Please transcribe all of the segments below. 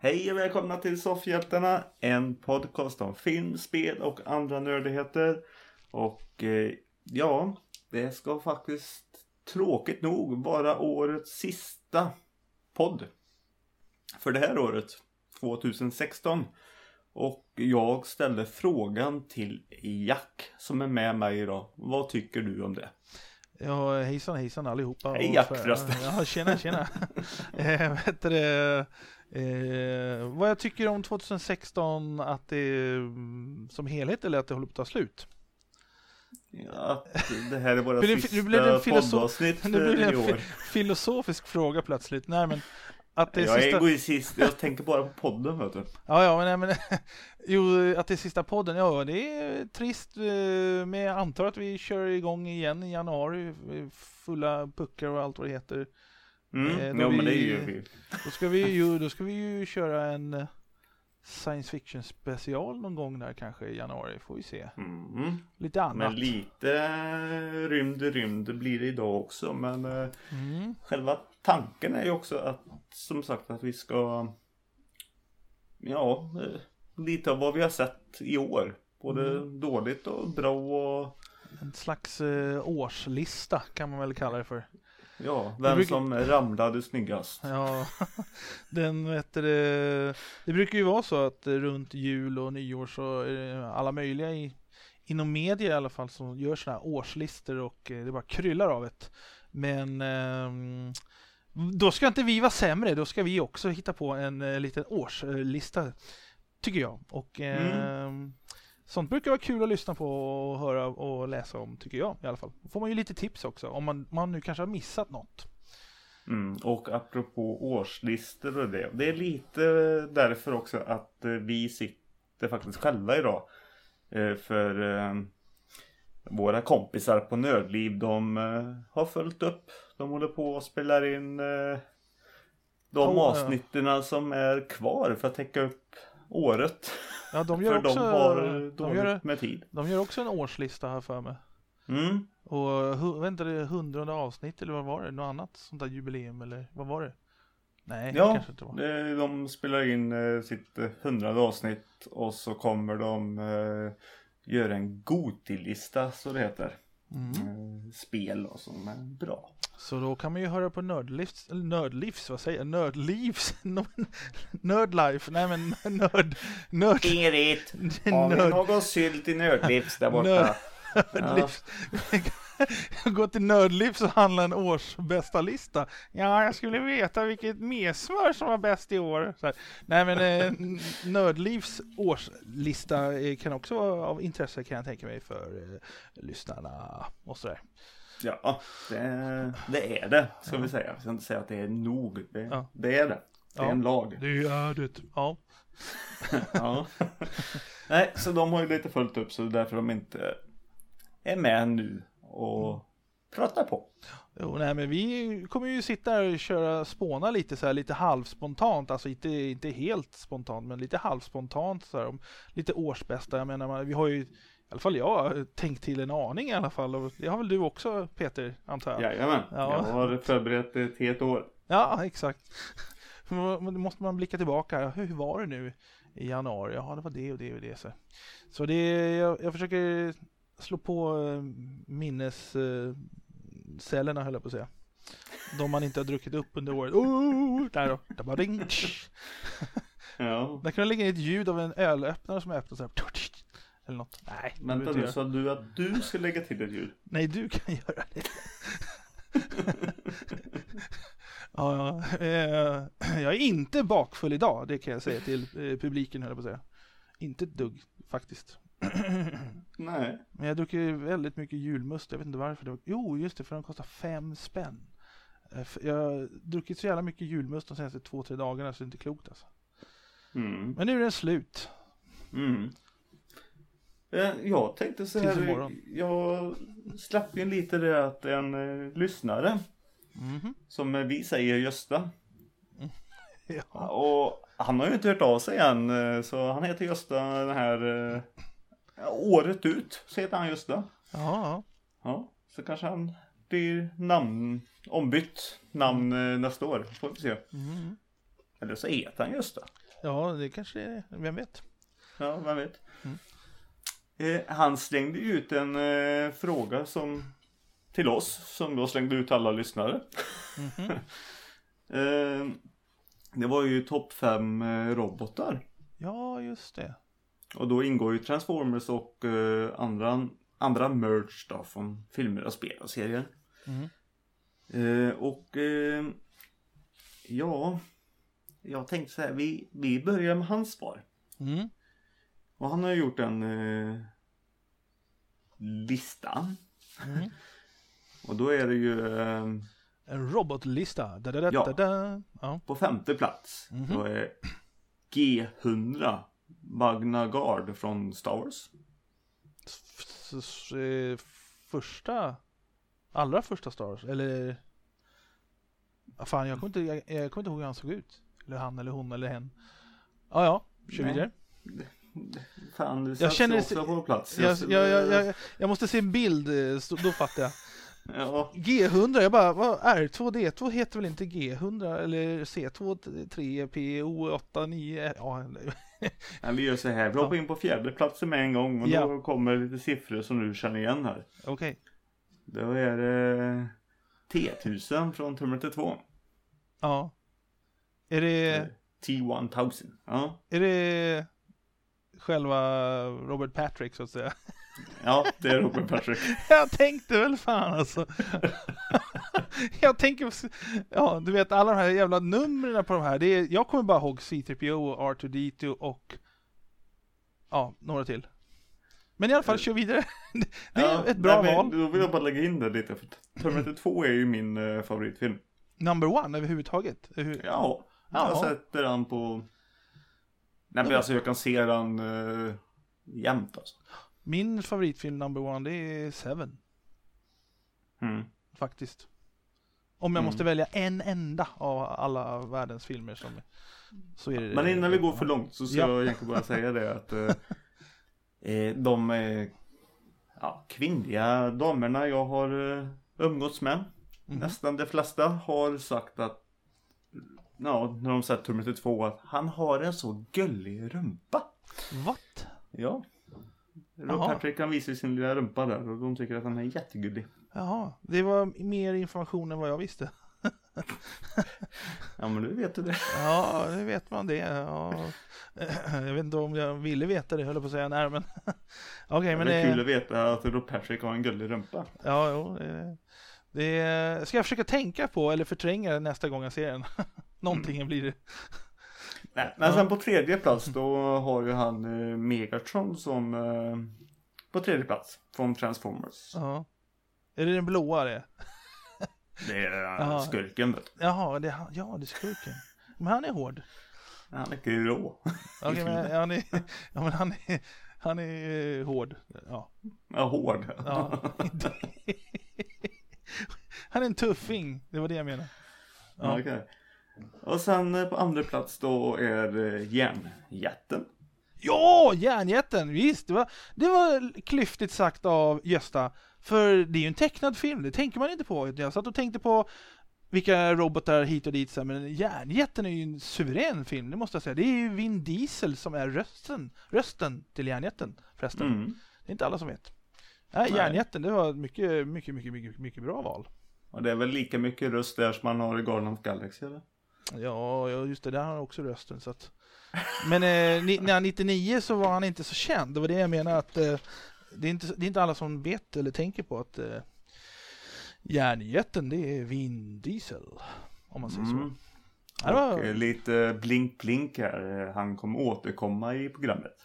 Hej och välkomna till Soffhjältarna, en podcast om film, spel och andra nördigheter. Och ja, det ska faktiskt tråkigt nog vara årets sista podd för det här året, 2016. Och jag ställer frågan till Jack som är med mig idag. Vad tycker du om det? Ja, hejsan allihopa. Hej Jack förresten. Ja, tjena. Vad jag tycker om 2016, att det är som helhet eller att det håller på att ta slut? Ja, det här är våra sista poddavsnitt nu blir det i år. en filosofisk fråga plötsligt. Nej, men att det är jag sista... är egoist, jag tänker bara på podden, vet du. Men jo, att det är sista podden, ja, det är trist, men jag antar att vi kör igång igen i januari, fulla puckar och allt vad det heter. Men det gör vi. Då ska vi ju köra en science fiction special någon gång där kanske i januari, får vi se. Lite annat. Men lite rymd blir det idag också, men själva tanken är ju också att, som sagt, att vi ska lite av vad vi har sett i år, både dåligt och bra och en slags årslista kan man väl kalla det för. Ja, vem som ramlade snyggast. Ja, det brukar ju vara så att runt jul och nyår så är det alla möjliga inom media i alla fall som gör såna här årslistor och det bara kryllar av det. Men då ska inte vi vara sämre, då ska vi också hitta på en liten årslista, tycker jag. Och sånt brukar vara kul att lyssna på och höra och läsa om, tycker jag i alla fall. Då får man ju lite tips också om man nu kanske har missat något. Och apropå årslistor och det är lite därför också att vi sitter faktiskt själva idag. För våra kompisar på Nördliv, de har följt upp. De håller på och spelar in de avsnitterna som är kvar för att täcka upp året. Ja, de gör för också, de har dåligt med tid. De gör också en årslista här för mig. Och vänta, det 100:e avsnitt eller vad var det? Något annat sånt där jubileum eller vad var det? Nej, det kanske inte var. De spelar in sitt 100:e avsnitt och så kommer de göra en Goti-lista, så det heter. Spel och som är bra. Så då kan man ju höra på Nördlivs, Nördlife, nej men nörd. Ingrid, har vi någon sylt i Nördlivs där borta? Nördlivs. Gå till Nördlivs och handla en års bästa lista. Ja, jag skulle veta vilket mesmör som var bäst i år. Så här. Nej, men Nördlivs årslista kan också vara av intresse, kan jag tänka mig, för lyssnarna och sådär. Ja, det är det, ska vi säga. Jag ska inte säga att det är nog. Det är det. Det är en lag. Det är det, ja. Ja. Nej, så de har ju lite följt upp, så därför de inte är med nu och pratar på. Jo, nej, men vi kommer ju sitta och spåna lite så här, lite halvspontant, alltså inte helt spontant, men lite halvspontant så här, om lite årsbästa. Jag menar, vi har ju, i alla fall jag har tänkt till en aning i alla fall, och det har väl du också, Peter, antar jag? Jajamän, jag har förberett ett helt år. Ja, exakt. Då måste man blicka tillbaka. Hur var det nu i januari? Ja, det var det och det och det. Så det, jag försöker slå på minnescellerna, höll jag på att säga. De man inte har druckit upp under året. Där då. Där bara ring. Ja. Där kan det lägga ett ljud av en ölöppnare som öppnar så här. Eller något. Nej. Vänta nu, sa du att du ska lägga till ett ljud? Nej, du kan göra det. Ja, jag är inte bakfull idag, det kan jag säga till publiken, höll jag på att säga. Inte ett dugg, faktiskt. Nej. Men jag druckit väldigt mycket julmust, jag vet inte varför. Jo, just det, för den kostar 5 spänn. Jag har druckit så jävla mycket julmust de senaste 2-3 dagarna, så det är inte klokt alltså. Men nu är den slut. Jag tänkte så här, jag släppte ju lite det att en lyssnare, som vi säger Gösta, ja. Och han har ju inte hört av sig än, så han heter Gösta den här året ut, så heter han Gösta. Ja, så kanske han blir ombytt namn nästa år, får vi se. Eller så heter han Gösta. Ja, det kanske är, vem vet. Ja, vem vet. Han slängde ut en fråga till oss, som då slängde ut alla lyssnare. Det var ju topp 5 robotar. Ja, just det. Och då ingår ju Transformers och andra merch då, från filmer och spel och serier. Ja, jag tänkte så här, vi börjar med hans svar. Och han har gjort en lista. Och då är det ju en robotlista. Ja. På 5:e plats då är G100 Magna Guard från Star Wars. Allra första Star Wars, eller fan, jag kommer inte ihåg hur han såg ut. Eller han eller hon eller hen. Ja, kör vidare. Fan, du jag känner också på plats. Jag måste se en bild, då fattar jag. Ja. G100, jag bara, vad R2D2 heter väl inte G100 eller C2 3 PO8 9. Ja. Vi gör så här, vi hoppar in på 4:e platsen med en gång och då kommer lite siffror som du känner igen här. Okej. Då är det T1000 från Terminator 2. Ja. Är det T1000? Ja. Är det själva Robert Patrick så att säga? Ja, det är Robert Patrick. Jag tänkte väl fan alltså. Jag tänker, ja, du vet alla de här jävla numren på de här. Jag kommer bara ihåg C3PO och R2D2 och några till. Men i alla fall, kör vidare. Det är ett bra val. Då vill jag bara lägga in det lite. För Terminator 2 är ju min favoritfilm. Number 1 överhuvudtaget? Ja, jag sätter den på... Nej, men alltså jag kan se den jämt alltså. Min favoritfilm number 1, det är Seven. Faktiskt. Om jag måste välja en enda av alla världens filmer så är det... Men innan vi går för långt så ska jag egentligen bara säga det att de kvinnliga damerna jag har umgåtts med, nästan de flesta har sagt att när de sett Terminator 2 att han har en så gullig rumpa. What? Ja. Patrick kan visa sin lilla rumpa där och de tycker att han är jättegullig. Jaha, det var mer information än vad jag visste. Ja, men nu vet du det. Ja, nu vet man det. Ja. Jag vet inte om jag ville veta det, höll jag på att säga. Nej, men... okay, men det är kul att veta att Patrick har en gullig rumpa. Ja, jo. Det ska jag försöka tänka på eller förtränga nästa gång jag ser den. Någonting blir det. Nej, men sen på 3:e plats då har ju han Megatron som på 3:e plats från Transformers. Ja. Är det den blåa det? Det är skurken, vet du. Jaha, det är skurken. Men han är hård. Han är grå. Okej, men han är hård. Ja, hård. Ja. Han är en tuffing, det var det jag menade. Ja. Okej. Och sen på 2:a plats då är Järnjätten. Ja, Järnjätten, visst. Det var klyftigt sagt av Gösta. För det är ju en tecknad film, det tänker man inte på. Jag satt och tänkte på vilka robotar hit och dit. Men Järnjätten är ju en suverän film, det måste jag säga. Det är ju Vin Diesel som är rösten till Järnjätten förresten. Det är inte alla som vet. Järnjätten, det var mycket, mycket, mycket, mycket, mycket bra val. Och det är väl lika mycket röst där som man har i Guardians of the Galaxy, eller? Ja, just det, där har han också rösten. Så att... Men när 99 så var han inte så känd. Det var det jag menar att det är inte alla som vet eller tänker på att Järnjätten, det är Vin Diesel, om man säger så. Och lite blink här. Han kommer återkomma i programmet.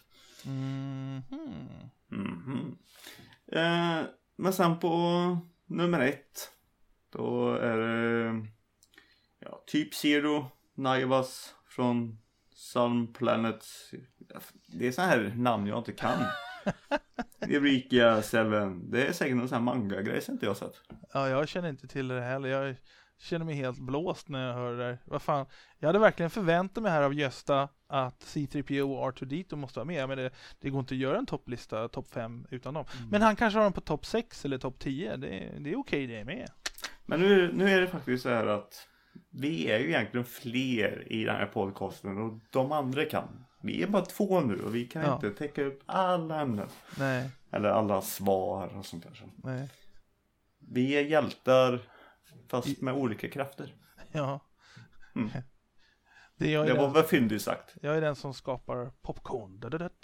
Men sen på nummer 1 då är det Typ Zero, Naivas från Sun Planet. Det är så här namn jag inte kan. Eureka 7. Det är säkert någon sån här manga-grej som inte jag har sett. Ja, jag känner inte till det heller. Jag känner mig helt blåst när jag hör det där. Vad fan? Jag hade verkligen förväntat mig här av Gösta att C3PO och R2D2 måste vara med. Men det går inte att göra en topplista, topp 5 utan dem. Men han kanske har dem på topp 6 eller topp 10. Det är okej, det är med. Men nu är det faktiskt så här att vi är ju egentligen fler i den här podcasten och de andra kan. Vi är bara 2 nu och vi kan inte täcka upp alla ämnen. Nej. Eller alla svar och sånt där. Nej. Vi är hjältar fast med olika krafter. Ja. Mm. Det var väl fyndigt sagt. Jag är den som skapar popcorn.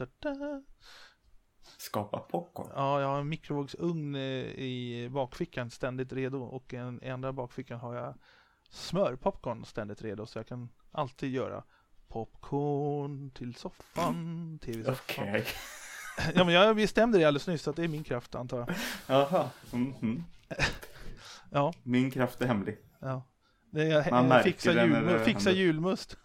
Skapa popcorn? Ja, jag har en mikrovågsugn i bakfickan ständigt redo. Och i andra bakfickan har jag smörpopcorn ständigt redo. Så jag kan alltid göra popcorn till soffan, tv-soffan. Okej. Ja, men jag bestämde det alldeles nyss, så att det är min kraft, antar jag. Jaha. Mm-hmm. Ja. Min kraft är hemlig. Ja. Det är Man fixa julmust.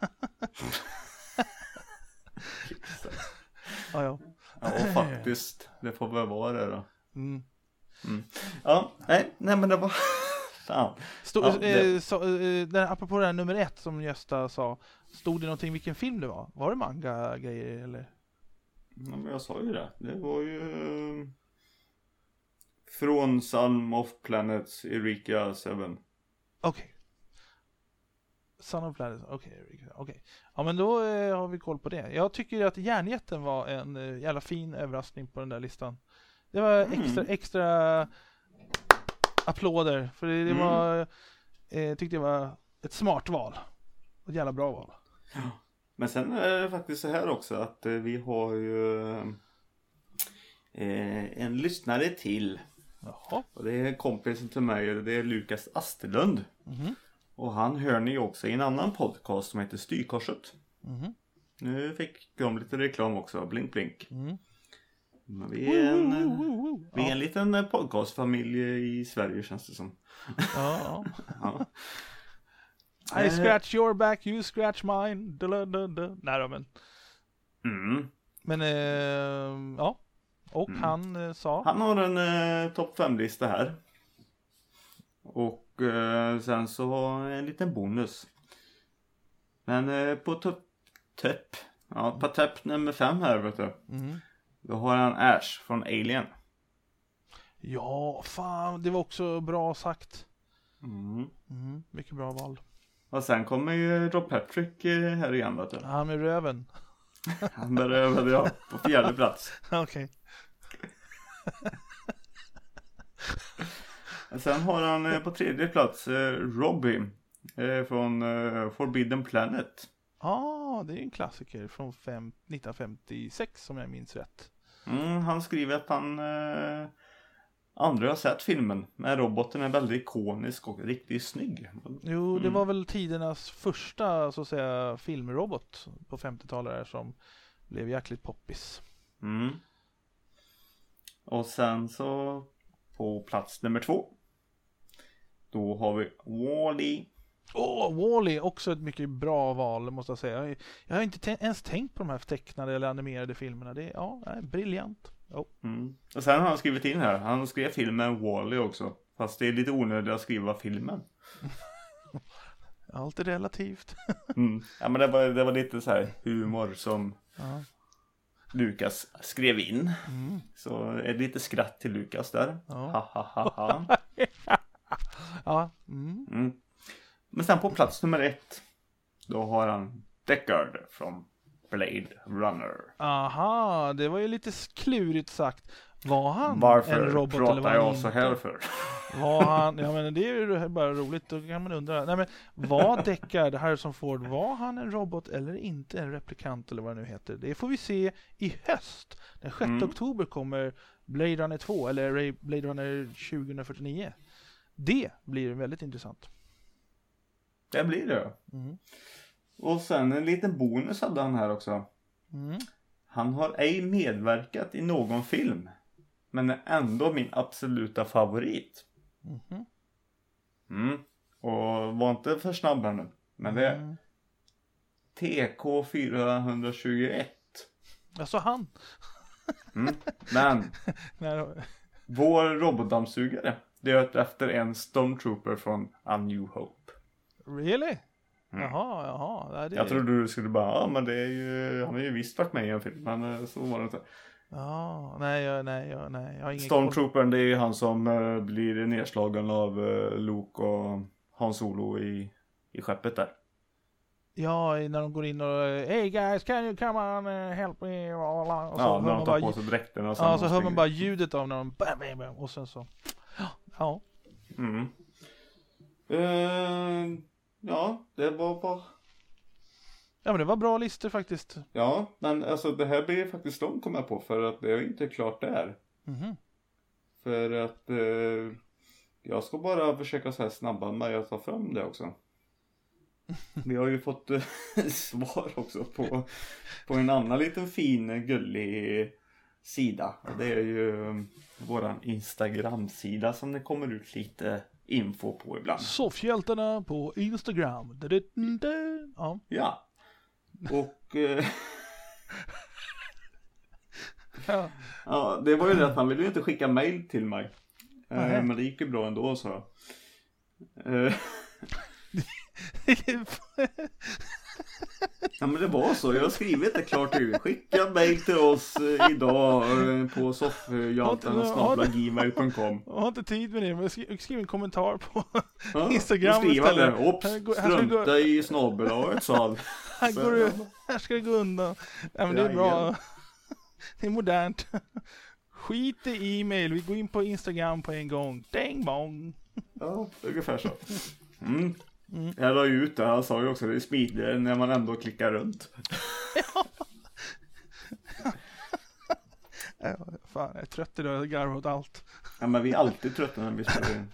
Ja. Ja, faktiskt. Det får väl vara det då. Mm. Ja, nej men det var... Fan. Apropå det här nummer 1 som Gösta sa, stod det någonting vilken film det var? Var det manga-grejer eller? Ja, men jag sa ju det. Det var ju... Från Son of Planets, Eureka 7. Okej. Son of Planets, okej. Ja, men då har vi koll på det. Jag tycker att Järnjätten var en jävla fin överraskning på den där listan. Det var extra applåder. För det var, tyckte jag var ett smart val. Ett jävla bra val. Ja. Men sen är det faktiskt så här också att vi har ju en lyssnare till. Jaha. Och det är kompisen till mig, det är Lukas Asterlund. Mm-hmm. Och han hör ni också i en annan podcast som heter Styrkorset. Mm-hmm. Nu fick de lite reklam också, blink blink. Mm. Vi är en liten podcastfamilj i Sverige, känns det som. Ja. Ja. I scratch your back, you scratch mine. Nej då, men. Men ja. Och han sa. Han har en topp 5-lista här. Och sen så en liten bonus. Men på topp nummer 5 här, vet du. Då har han Ash från Alien. Ja, fan, det var också bra sagt. Mycket bra val. Och sen kommer ju Rob Patrick här igen, vet du. Han med röven. Han med röven, ja. På 4:e plats. Okej. Sen har han på 3:e plats Robbie från Forbidden Planet. Det är en klassiker från 1956 som jag minns rätt. Han skriver att han aldrig har sett filmen, men roboten är väldigt ikonisk och riktigt snygg. Jo, det var väl tidernas första, så att säga, filmrobot på 50-talet som blev jäkligt poppis. Och sen så på plats nummer 2 då har vi Wall-E. Wall-E, också ett mycket bra val, måste jag säga. Jag har inte ens tänkt på de här tecknade eller animerade filmerna. Det är briljant. Och sen har han skrivit in här. Han skrev filmen Wall-E också. Fast det är lite onödigt att skriva filmen. Allt är relativt. Ja, men det var lite så här humor som Lukas skrev in. Så är det lite skratt till Lukas där. Men sen på plats nummer 1 då har han Deckard från Blade Runner. Aha, det var ju lite klurigt sagt. Var han Varför en robot pratar eller var jag han så inte? här för? Var han, ja men det är ju bara roligt, då kan man undra. Nej men, var Deckard, Harrison Ford, var han en robot eller inte en replikant eller vad det nu heter? Det får vi se i höst. Den 6 oktober kommer Blade Runner 2 eller Blade Runner 2049. Det blir väldigt intressant. Det blir det. Och sen en liten bonus hade han här också. Han har ej medverkat i någon film, men är ändå min absoluta favorit. Och var inte för snabb här nu. Men det är TK421. Alltså han. Men vår robotdammsugare döpt efter en Stormtrooper från A New Hope. Really? Jaha. Jag trodde du skulle bara, men det är ju, han har ju visst varit med i en film, men så var det inte. Nej, jag har ingen Stormtroopern, det är ju han som blir nedslagen av Luke och Han Solo i i skeppet där. Ja, när de går in och hey guys, can you come on help me? Och så Ja, hör när de man tar bara, på sig dräkten och sen ja, så de hör man springer. bara ljudet av när de bam, bam, bam, och sen så ja. Mm. Ja, det var bara... Ja, men det var bra listor faktiskt. Ja, men alltså det här blir faktiskt långt kommer jag på för att det är inte klart där. Mhm. För att jag ska bara försöka så här snabba med att ta fram det också. Vi har ju fått svar också på en annan liten fin gullig sida. Och det är ju våran Instagram-sida som det kommer ut lite info på ibland. Soffhjältarna på Instagram. Ja. Ja. Och Ja. ja, det var ju det att han ville ju inte skicka mail till mig. Nej. Men det gick ju bra ändå så. Ja men det var så, jag har skrivit det klart till. Skicka mail till oss idag på soffhjaltarna@gmail.com. Jag har inte tid med det, men skriv en kommentar på Ja, Instagram istället. Oops, Här ska det gå- strunta i snabbelaget sa han. här ska det gå undan. Ja, men det är bra. Det är modernt. Skit i e-mail, vi går in på Instagram på en gång. Ding bong. Ja, ungefär så. Jag la ju ut det, han sa ju också det är smidigare när man ändå klickar runt. Ja, fan, jag är trött idag, jag garvar åt allt. Ja men vi är alltid trötta när vi spelar in.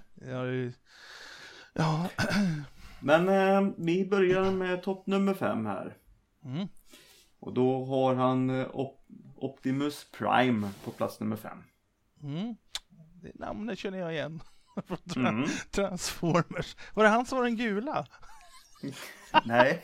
Ja. Men vi börjar med topp nummer 5 här. Mm. Och då har han Optimus Prime på plats nummer 5. Det namnet känner jag igen. Från Transformers. Var det han som var den gula? Nej.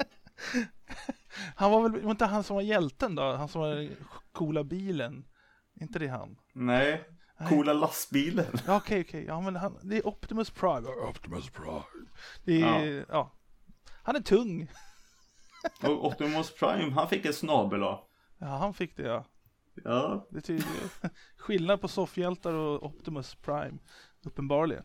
Han var väl inte han som var hjälten då? Han som var den coola bilen. Inte det han? Nej. Coola lastbilen. Ja, okej. Ja, men det är Optimus Prime. Det är, ja. Han är tung. Och Optimus Prime, han fick en snabel då. Ja, han fick det, ja. Ja. Det är skillnad på soffhjältar och Optimus Prime. Uppenbarligen.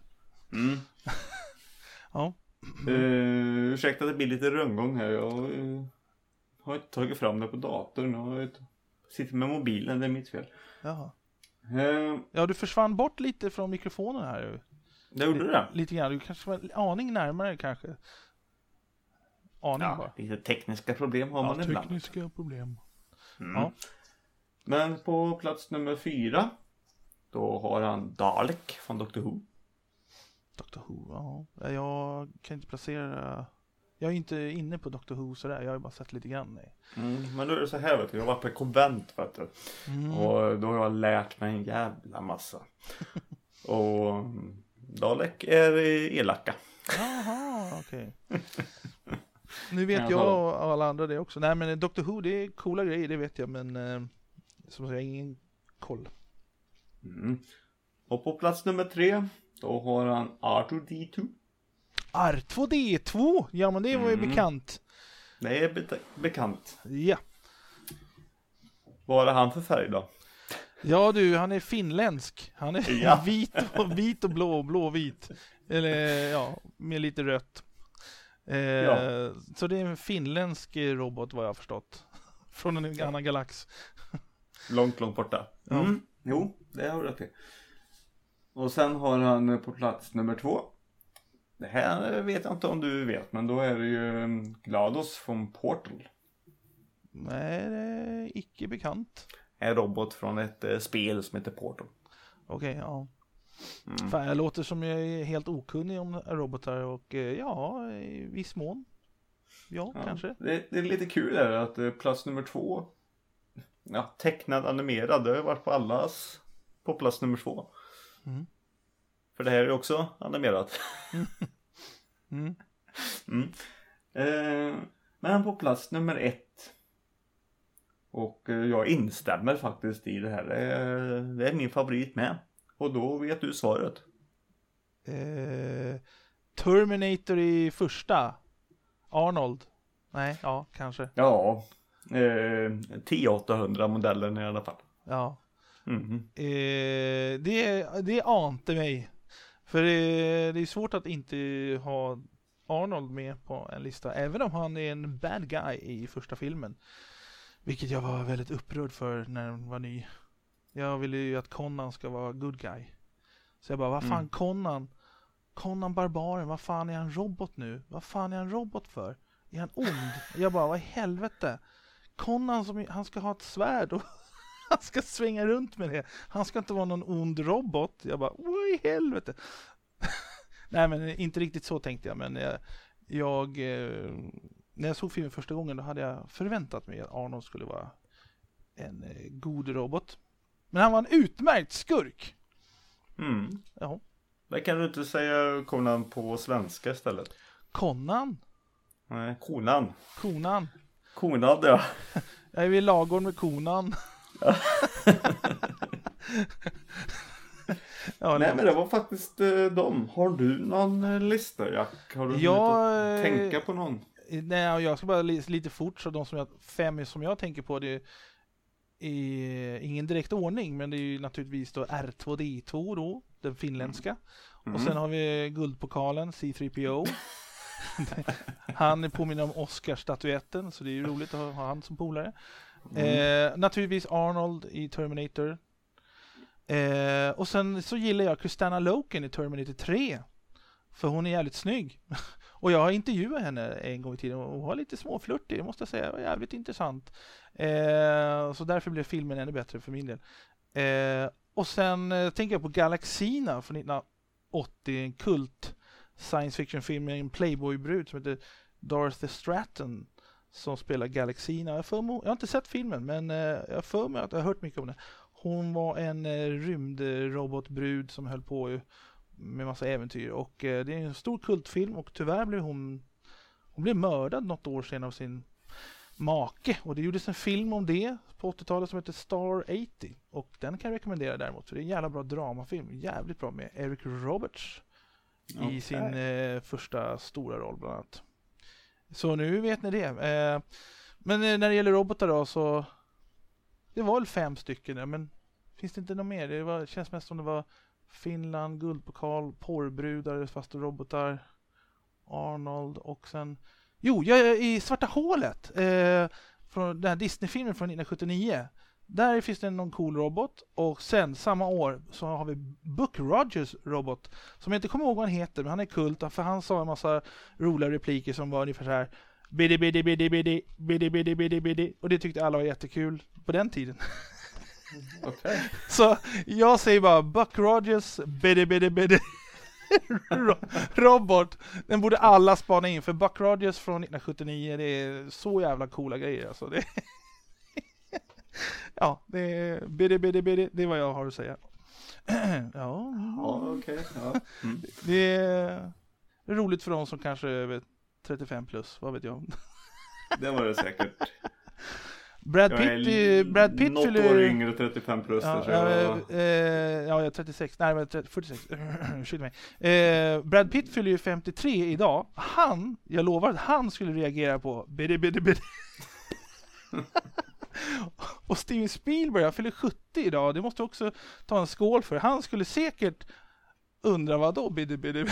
Ja. Ursäkta att det blir lite rundgång här. Jag har inte tagit fram det på datorn. Jag sitter med mobilen, det är mitt fel. Jaha. Ja, du försvann bort lite från mikrofonen här. Det gjorde det? Lite grann. Du kanske var en aning närmare kanske. Aning Ja, bara. lite tekniska problem har man ibland. Tekniska problem. Ja. Men på plats nummer 4 då har han Dalek från Doctor Who. Doctor Who, ja. Jag kan inte placera... Jag är inte inne på Doctor Who sådär. Jag har ju bara sett lite grann. Men då är det så här, vet du. Jag har varit på ett konvent, vet du. Och då har jag lärt mig en jävla massa. Och Dalek är elaka. Jaha, okej. Nu vet jag och alla andra det också. Nej, men Doctor Who, det är coola grejer, det vet jag. Men som jag har ingen koll. Och på plats nummer 3 då har han R2D2. R2D2? Ja, men det var ju bekant. Det är bekant. Ja. Vad är han för färg då? Ja du, han är finländsk. Han är vit och blåvit. Eller ja, med lite rött. Så det är en finländsk robot vad jag har förstått. Från en annan galax. Långt borta. Jo, det har du rätt i. Och sen har han på plats nummer 2. Det här vet jag inte om du vet, men då är det ju GLaDOS från Portal. Nej, det är icke bekant. En robot från ett spel som heter Portal. Okej, ja. Fan, jag låter som jag är helt okunnig om robotar och ja, i viss mån. Ja, kanske. Det är lite kul där att plats nummer 2, ja, tecknad animerad, det har varit på allas på plats nummer 2. För det här är också animerat. Men på plats nummer 1. Och jag instämmer faktiskt i det här. Det är min favorit med. Och då vet du svaret. Terminator i första. Arnold. Nej, ja, kanske. Ja. T800-modellen i alla fall. Ja. Det ante mig. För det är svårt att inte ha Arnold med på en lista. Även om han är en bad guy i första filmen. Vilket jag var väldigt upprörd för när den var ny. Jag ville ju att Conan ska vara good guy. Så jag bara, vad fan Conan barbaren, vad fan är han robot nu? Vad fan är han robot för? Är han ond? Jag bara, vad i helvete? Conan, han ska ha ett svärd och han ska svänga runt med det. Han ska inte vara någon ond robot. Jag bara, vad i helvete? Nej, men inte riktigt så tänkte jag. Men jag när jag såg filmen första gången, då hade jag förväntat mig att Arnold skulle vara en god robot. Men han var en utmärkt skurk. Ja. Det kan du inte säga Conan på svenska istället? Conan? Nej, Conan. Conan, ja. Jag är vid lagorn med Conan. Ja, nej, men det var faktiskt dem. Har du någon lista, Jack? Har du hunnit tänka på någon? Nej, jag ska bara lite fort. Så de 5 som jag tänker på, det är ingen direkt ordning, men det är ju naturligtvis då R2D2 då, den finländska. Och sen har vi guldpokalen, C3PO. Han påminner om Oscar-statyetten, så det är ju roligt att ha han som polare. Naturligtvis Arnold i Terminator. Och sen så gillar jag Kristanna Loken i Terminator 3. För hon är jävligt snygg. Och jag har intervjuat henne en gång i tiden och hon var lite småflörtig, det måste jag säga. Det var jävligt intressant. Så därför blev filmen ännu bättre för min del. Och sen tänker jag på Galaxina från 1980, en kult science fiction-film med en playboy-brud som heter Dorothy Stratton som spelar Galaxina. Jag har inte sett filmen, men jag för mig att jag har hört mycket om det. Hon var en rymdrobotbrud som höll på med massa äventyr. Och det är en stor kultfilm och tyvärr blev hon blev mördad något år sedan av sin make. Och det gjordes en film om det på 80-talet som heter Star 80. Och den kan jag rekommendera däremot. För det är en jävla bra dramafilm. Jävligt bra med Eric Roberts i sin första stora roll bland annat. Så nu vet ni det. Men när det gäller robotar då, så det var väl 5 stycken där, men finns det inte något mer? Det känns mest som det var Finland, guldpokal, porrbrudar fast robotar, Arnold och sen i Svarta hålet från den här Disney-filmen från 1979. Där finns det någon cool robot. Och sen samma år så har vi Buck Rogers robot, som jag inte kommer ihåg vad han heter, men han är kult för han sa en massa roliga repliker som var ungefär så här: bidi bidi bidi bidi bidi bidi bidi bidi. Och det tyckte alla var jättekul på den tiden. Okay. Så jag säger bara Buck Rogers bidi bidi bidi robot. Den borde alla spana in, för Buck Rogers från 1979, det är så jävla coola grejer alltså. Det ja, det är bidi bidi bidi, det är vad jag har att säga. Ja, okej. Ja. Det är roligt för de som kanske är över 35 plus, vad vet jag. Det var det säkert. Brad Pitt något fyller år yngre, 35 plus. jag är 36. Nej, men 46. Ursäkta mig. Brad Pitt fyller ju 53 idag. Jag lovar att han skulle reagera på bidi bidi bidi. Och Steven Spielberg, han fyller 70 idag. Det måste också ta en skål för. Han skulle säkert undra vad då bidi bidi.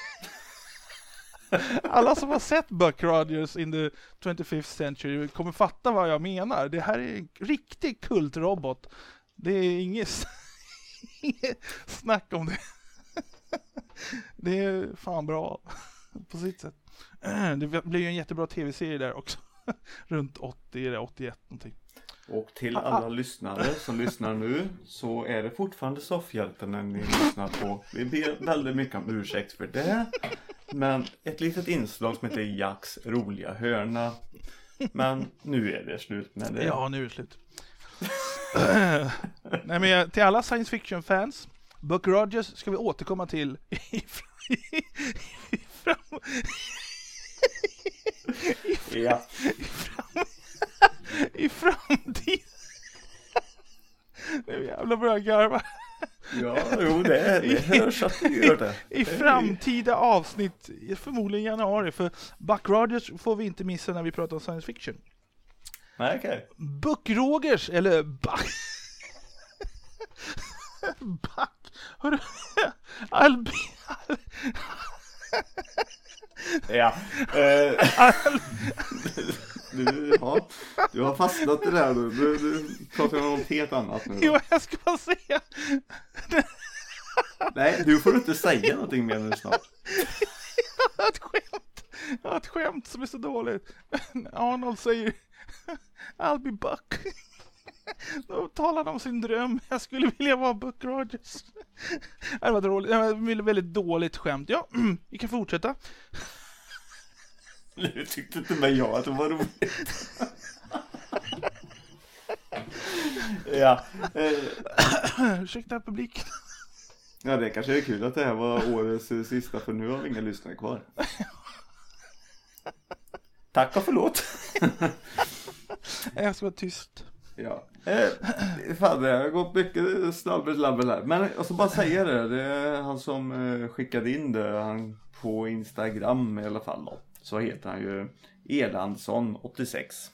Alla som har sett Buck Rogers in the 25th century kommer fatta vad jag menar. Det här är en riktig kultrobot. Det är inget snack om det. Det är fan bra på sitt sätt. Det blir ju en jättebra tv-serie där också. Runt 80 eller 81 någonting. Och till alla lyssnare som lyssnar nu, så är det fortfarande Soffhjälten när ni lyssnar på. Vi ber väldigt mycket om ursäkt för det. Men ett litet inslag som heter Jacks roliga hörna. Men nu är det slut med det. Ja, nu är det slut. Nej, men till alla science fiction fans, Buck Rogers ska vi återkomma till i framtiden. Det är jävla bra garva. Ja, jo, det hörs att du gör det. I framtida avsnitt, förmodligen januari, för Buck Rogers får vi inte missa när vi pratar om science fiction. Nej, okej. Buck Rogers, eller Buck. Buck. Hörru. Ja. Du har fastnat i det här nu. Du pratar om något helt annat nu. Jo, jag ska bara säga. Nej, du får inte säga någonting mer nu snart. Jag har ett skämt som är så dåligt. Arnold säger I'll be Buck. Då talar de om sin dröm. Jag skulle vilja vara Buck Rogers. Det var dåligt. Det var ett väldigt dåligt skämt. Ja, vi kan fortsätta. Nu tyckte inte mig jag att det var roligt. Ja. Ursäkta publiken. Ja, det kanske är kul att det här var årets sista, för nu har vi inga lyssnare kvar. Tack och förlåt. Jag ska vara tyst. Ja. Fan, det har gått mycket snabbel här. Men jag ska bara säga det är han som skickade in det, han på Instagram i alla fall då. Så heter han ju Erlandsson 86.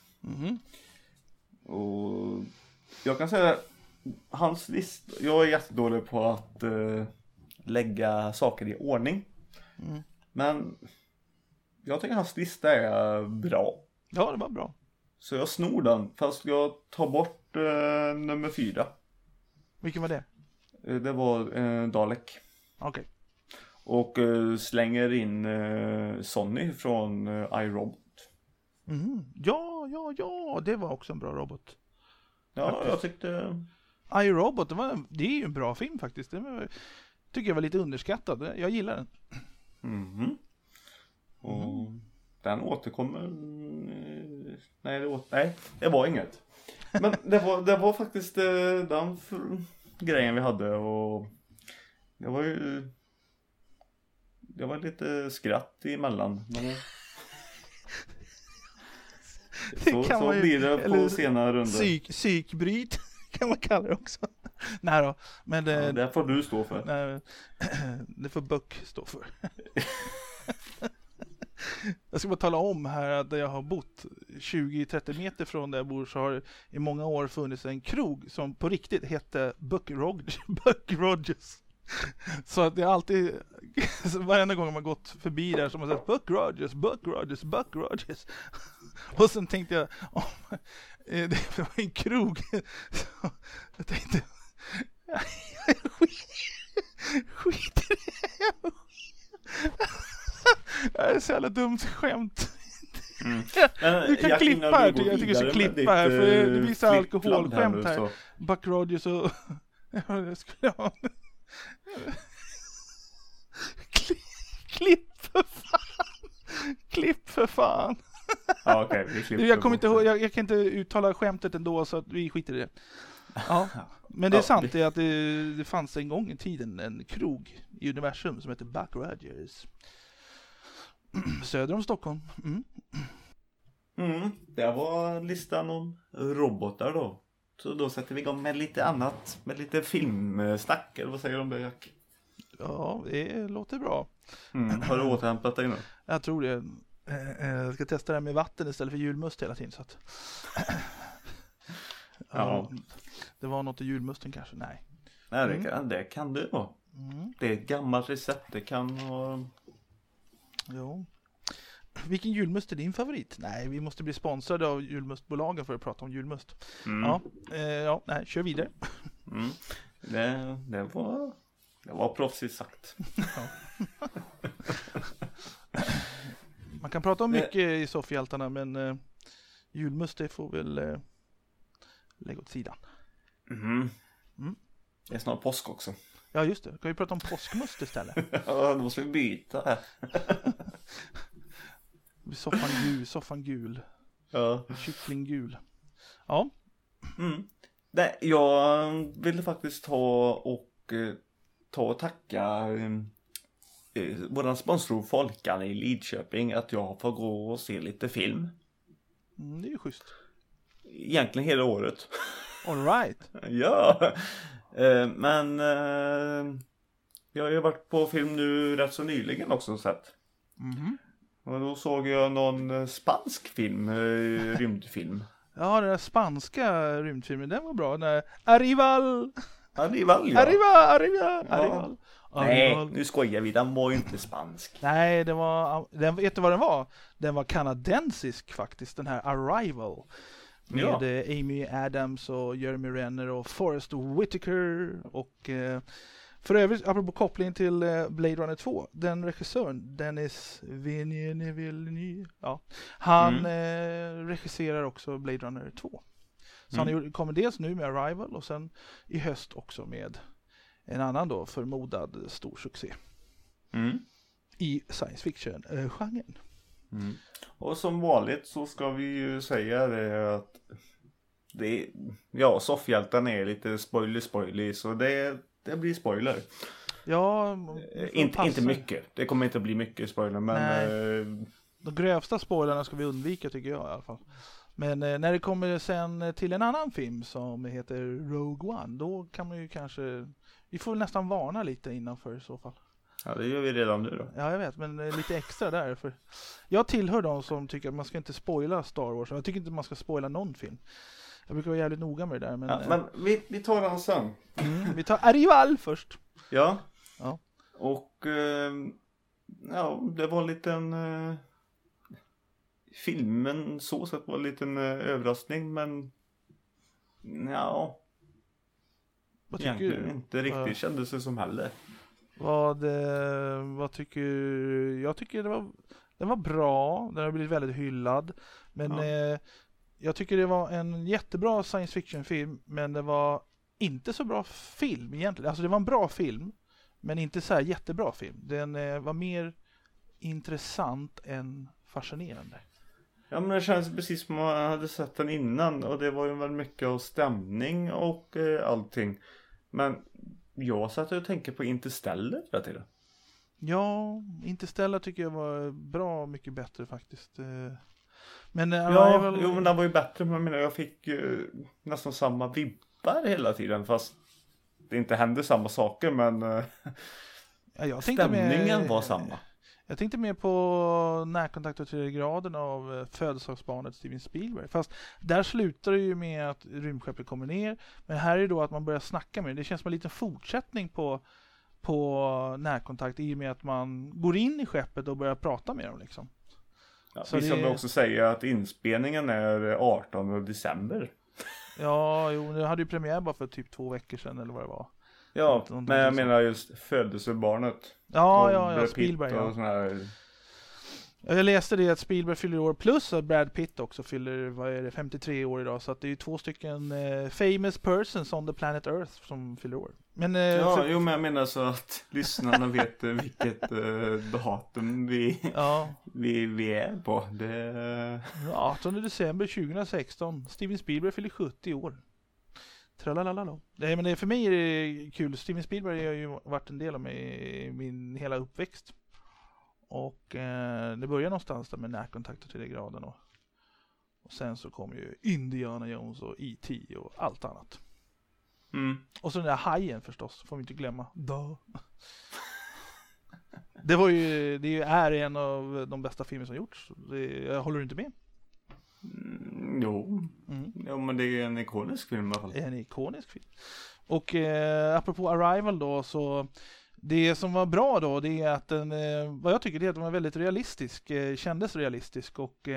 Och jag kan säga hans lista, jag är jättedålig på att lägga saker i ordning. Men jag tycker hans lista är bra. Ja, det var bra. Så jag snor den, fast jag tar bort nummer 4. Vilken var det? Det var Dalek. Okej. Och slänger in Sonny från iRobot. Ja, det var också en bra robot. Ja, faktiskt. jag tyckte... iRobot, det är ju en bra film faktiskt. Tycker jag var lite underskattad. Jag gillar den. Och den återkommer... Nej, det var inget. Men det var faktiskt den grejen vi hade, och det var ju... Det var lite skratt emellan. Men... så blir det på senare runder. Psykbryt kan man kalla det också. Nej då, men det får du stå för. Nej, det får Buck stå för. Jag ska bara tala om här att jag har bott 20-30 meter från där jag bor, så har det i många år funnits en krog som på riktigt hette Buck Rogers. Så att det är alltid, varenda gång man gått förbi där som man sagt Buck Rogers. Och sen tänkte jag, det var en krog. Så jag tänkte, skit i det. Det är så jävla dumt skämt. Du kan klippa här, jag tycker jag ska klippa här, för det blir så alkoholskämt här. Buck Rogers och jag skulle ha Klipp för fan. Ja, okej, vi klipper. Jag kommer inte ihåg, jag kan inte uttala skämtet ändå, så att vi skiter i det. Ja, men det är sant det att det fanns en gång i tiden en krog i universum som heter Buck Rogers. Söder om Stockholm. Det var listan om robotar då. Så då sätter vi igång med lite annat. Med lite filmsnack, eller vad säger du om det, Jack? Ja, det låter bra. Har du återhämtat dig nu? Jag tror det. Jag ska testa det här med vatten istället för julmust hela tiden. Så att... Ja. Det var något i julmusten kanske, nej. Nej, det kan det vara. Det är ett gammalt recept, det kan vara... Jo. Vilken julmust är din favorit? Nej, vi måste bli sponsrade av julmustbolagen för att prata om julmust. Nej, kör vidare. Det var proffsigt sagt. Ja. Man kan prata om mycket i soffhjältarna, men julmust det får väl lägga åt sidan. Det är snart påsk också. Ja, just det. Kan vi prata om påskmust istället? Ja, då måste vi byta här. Soffan gul. Ja. Kyckling gul. Ja. Nej, jag ville faktiskt ta och tacka våran sponsor Folkan i Lidköping att jag får gå och se lite film. Det är ju schysst. Egentligen hela året. All right. Ja. Men jag har ju varit på film nu rätt så nyligen också sett. Och då såg jag någon spansk film, rymdfilm. Ja, den där spanska rymdfilmen, den var bra. Arrival, ja. Arrival. Nej, nu skojar vi. Den var ju inte spansk. Nej, vet du vad den var? Den var kanadensisk faktiskt, den här Arrival. Med Amy Adams och Jeremy Renner och Forrest Whitaker. Och för övrigt, apropå kopplingen till Blade Runner 2, den regissören, Denis Villeneuve, han regisserar också Blade Runner 2. Så han kommer dels nu med Arrival och sen i höst också med en annan då förmodad stor succé i science fiction-genren. Och som vanligt så ska vi ju säga det att soffhjältarna är lite spoiler så det blir spoiler. Ja, inte mycket. Det kommer inte att bli mycket spoiler, men de grövsta spoilerna ska vi undvika tycker jag i alla fall. Men när det kommer sen till en annan film som heter Rogue One, då kan man ju kanske, vi får nästan varna lite innanför i så fall. Ja, det gör vi redan nu då. Ja, jag vet, men lite extra där. För jag tillhör de som tycker att man ska inte spoila Star Wars. Jag tycker inte man ska spoila någon film. Jag brukar vara jävligt noga med det där. Men vi tar den sen. Vi tar Arrival först. Ja. Och det var en liten... filmen så sett var en liten överraskning, men vad tycker du? Inte riktigt kändes det som heller. Vad tycker du? Jag tycker den var bra. Den har blivit väldigt hyllad. Men jag tycker det var en jättebra science fiction film, men det var inte så bra film egentligen. Alltså det var en bra film, men inte så här jättebra film. Den var mer intressant än fascinerande. Ja, men det känns precis som man hade sett den innan, och det var ju väl mycket av stämning och allting. Men jag satt och tänkte på Interstellar hela tiden. Ja, Interstellar tycker jag var bra, mycket bättre faktiskt. Men men den var ju bättre, men jag fick nästan samma vibbar hela tiden, fast det inte hände samma saker, men stämningen var samma. Jag tänkte mer på Närkontakt och 3 graden av födelsedagsbarnet Steven Spielberg. Fast där slutar det ju med att rymdskeppet kommer ner. Men här är det då att man börjar snacka med det. Det känns som en liten fortsättning på Närkontakt i och med att man går in i skeppet och börjar prata med dem liksom. Ja, så vi ska också säga att inspelningen är 18 december. Ja, det hade ju premiär bara för typ 2 veckor sedan eller vad det var. Ja, men jag menar just födelsebarnet. Ja, Spielberg. Och här... Jag läste det att Spielberg fyller år plus att Brad Pitt också fyller 53 år idag. Så att det är ju 2 stycken famous persons on the planet Earth som fyller år. Men, men jag menar så att lyssnarna vet vilket datum vi är på. 18 december 2016. Steven Spielberg fyller 70 år. Tralalala. Men för mig är det kul. Steven Spielberg har ju varit en del av mig i min hela uppväxt. Och det börjar någonstans där med Närkontakt och 3 graden. Och sen så kom ju Indiana Jones och E.T. och allt annat. Och så den där hajen förstås, får vi inte glömma. Det är en av de bästa filmer som gjorts. Jag håller inte med. Jo, men det är en ikonisk film i alla fall. En ikonisk film. Och apropå Arrival då, så det som var bra då, det är att den, vad jag tycker det är att den var väldigt realistisk, kändes realistisk och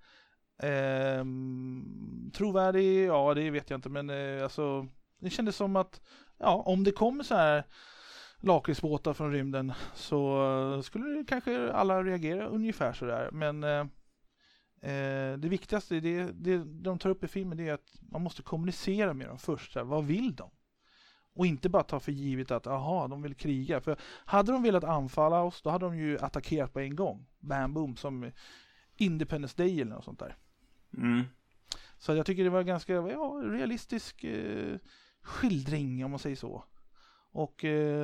trovärdig, ja det vet jag inte, men alltså det kändes som att om det kommer så här lakritsbåtar från rymden så skulle kanske alla reagera ungefär så där, men det viktigaste, det de tar upp i filmen, det är att man måste kommunicera med dem först. Så här, vad vill de? Och inte bara ta för givet att de vill kriga. För hade de velat anfalla oss, då hade de ju attackerat på en gång. Bam, boom, som Independence Day eller något sånt där. Så jag tycker det var ganska realistisk skildring, om man säger så. Och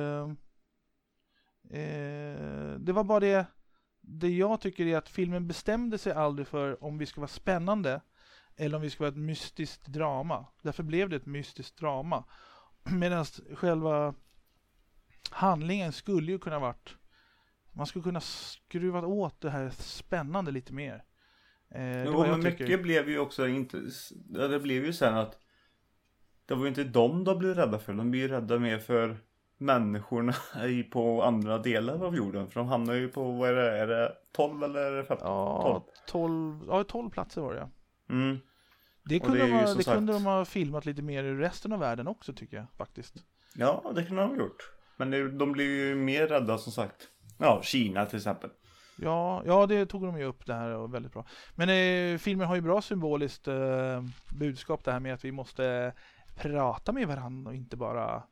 det var bara det jag tycker är att filmen bestämde sig aldrig för om vi ska vara spännande eller om vi ska vara ett mystiskt drama. Därför blev det ett mystiskt drama. Medan själva handlingen skulle ju kunna varit, man skulle kunna skruva åt det här spännande lite mer. Men mycket blev ju också inte, det blev ju sen att det var ju inte de blev rädda för, de blev ju rädda mer för människorna på andra delar av jorden. För de hamnar ju på, vad är det 12 eller 15? Ja, 12 platser var det. Mm. Det Och det är ju som sagt- kunde de ha filmat lite mer i resten av världen också, tycker jag faktiskt. Ja, det kunde de ha gjort. Men de blir ju mer rädda, som sagt. Ja, Kina till exempel. Ja, det tog de ju upp det här och väldigt bra. Men filmen har ju bra symboliskt budskap, det här med att vi måste prata med varandra och inte bara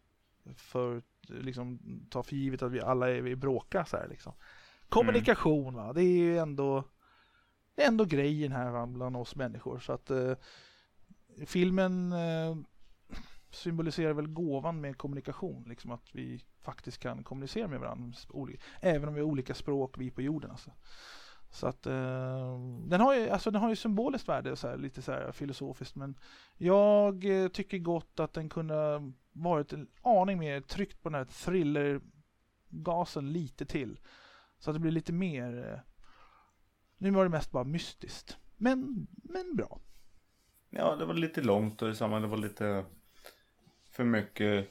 liksom ta för givet att vi alla är bråkar så här liksom. Kommunikation, va? Det är ju ändå grejen här, va, bland oss människor, så att filmen symboliserar väl gåvan med kommunikation, liksom att vi faktiskt kan kommunicera med varandra även om vi har olika språk, vi på jorden alltså. Så att den har ju symboliskt värde så här, lite så här filosofiskt, men jag tycker gott att den kunde varit en aning mer tryckt på den här thrillergasen lite till, så att det blir lite mer nu var det mest bara mystiskt, men bra. Ja, det var lite långt och detsamma, det var lite för mycket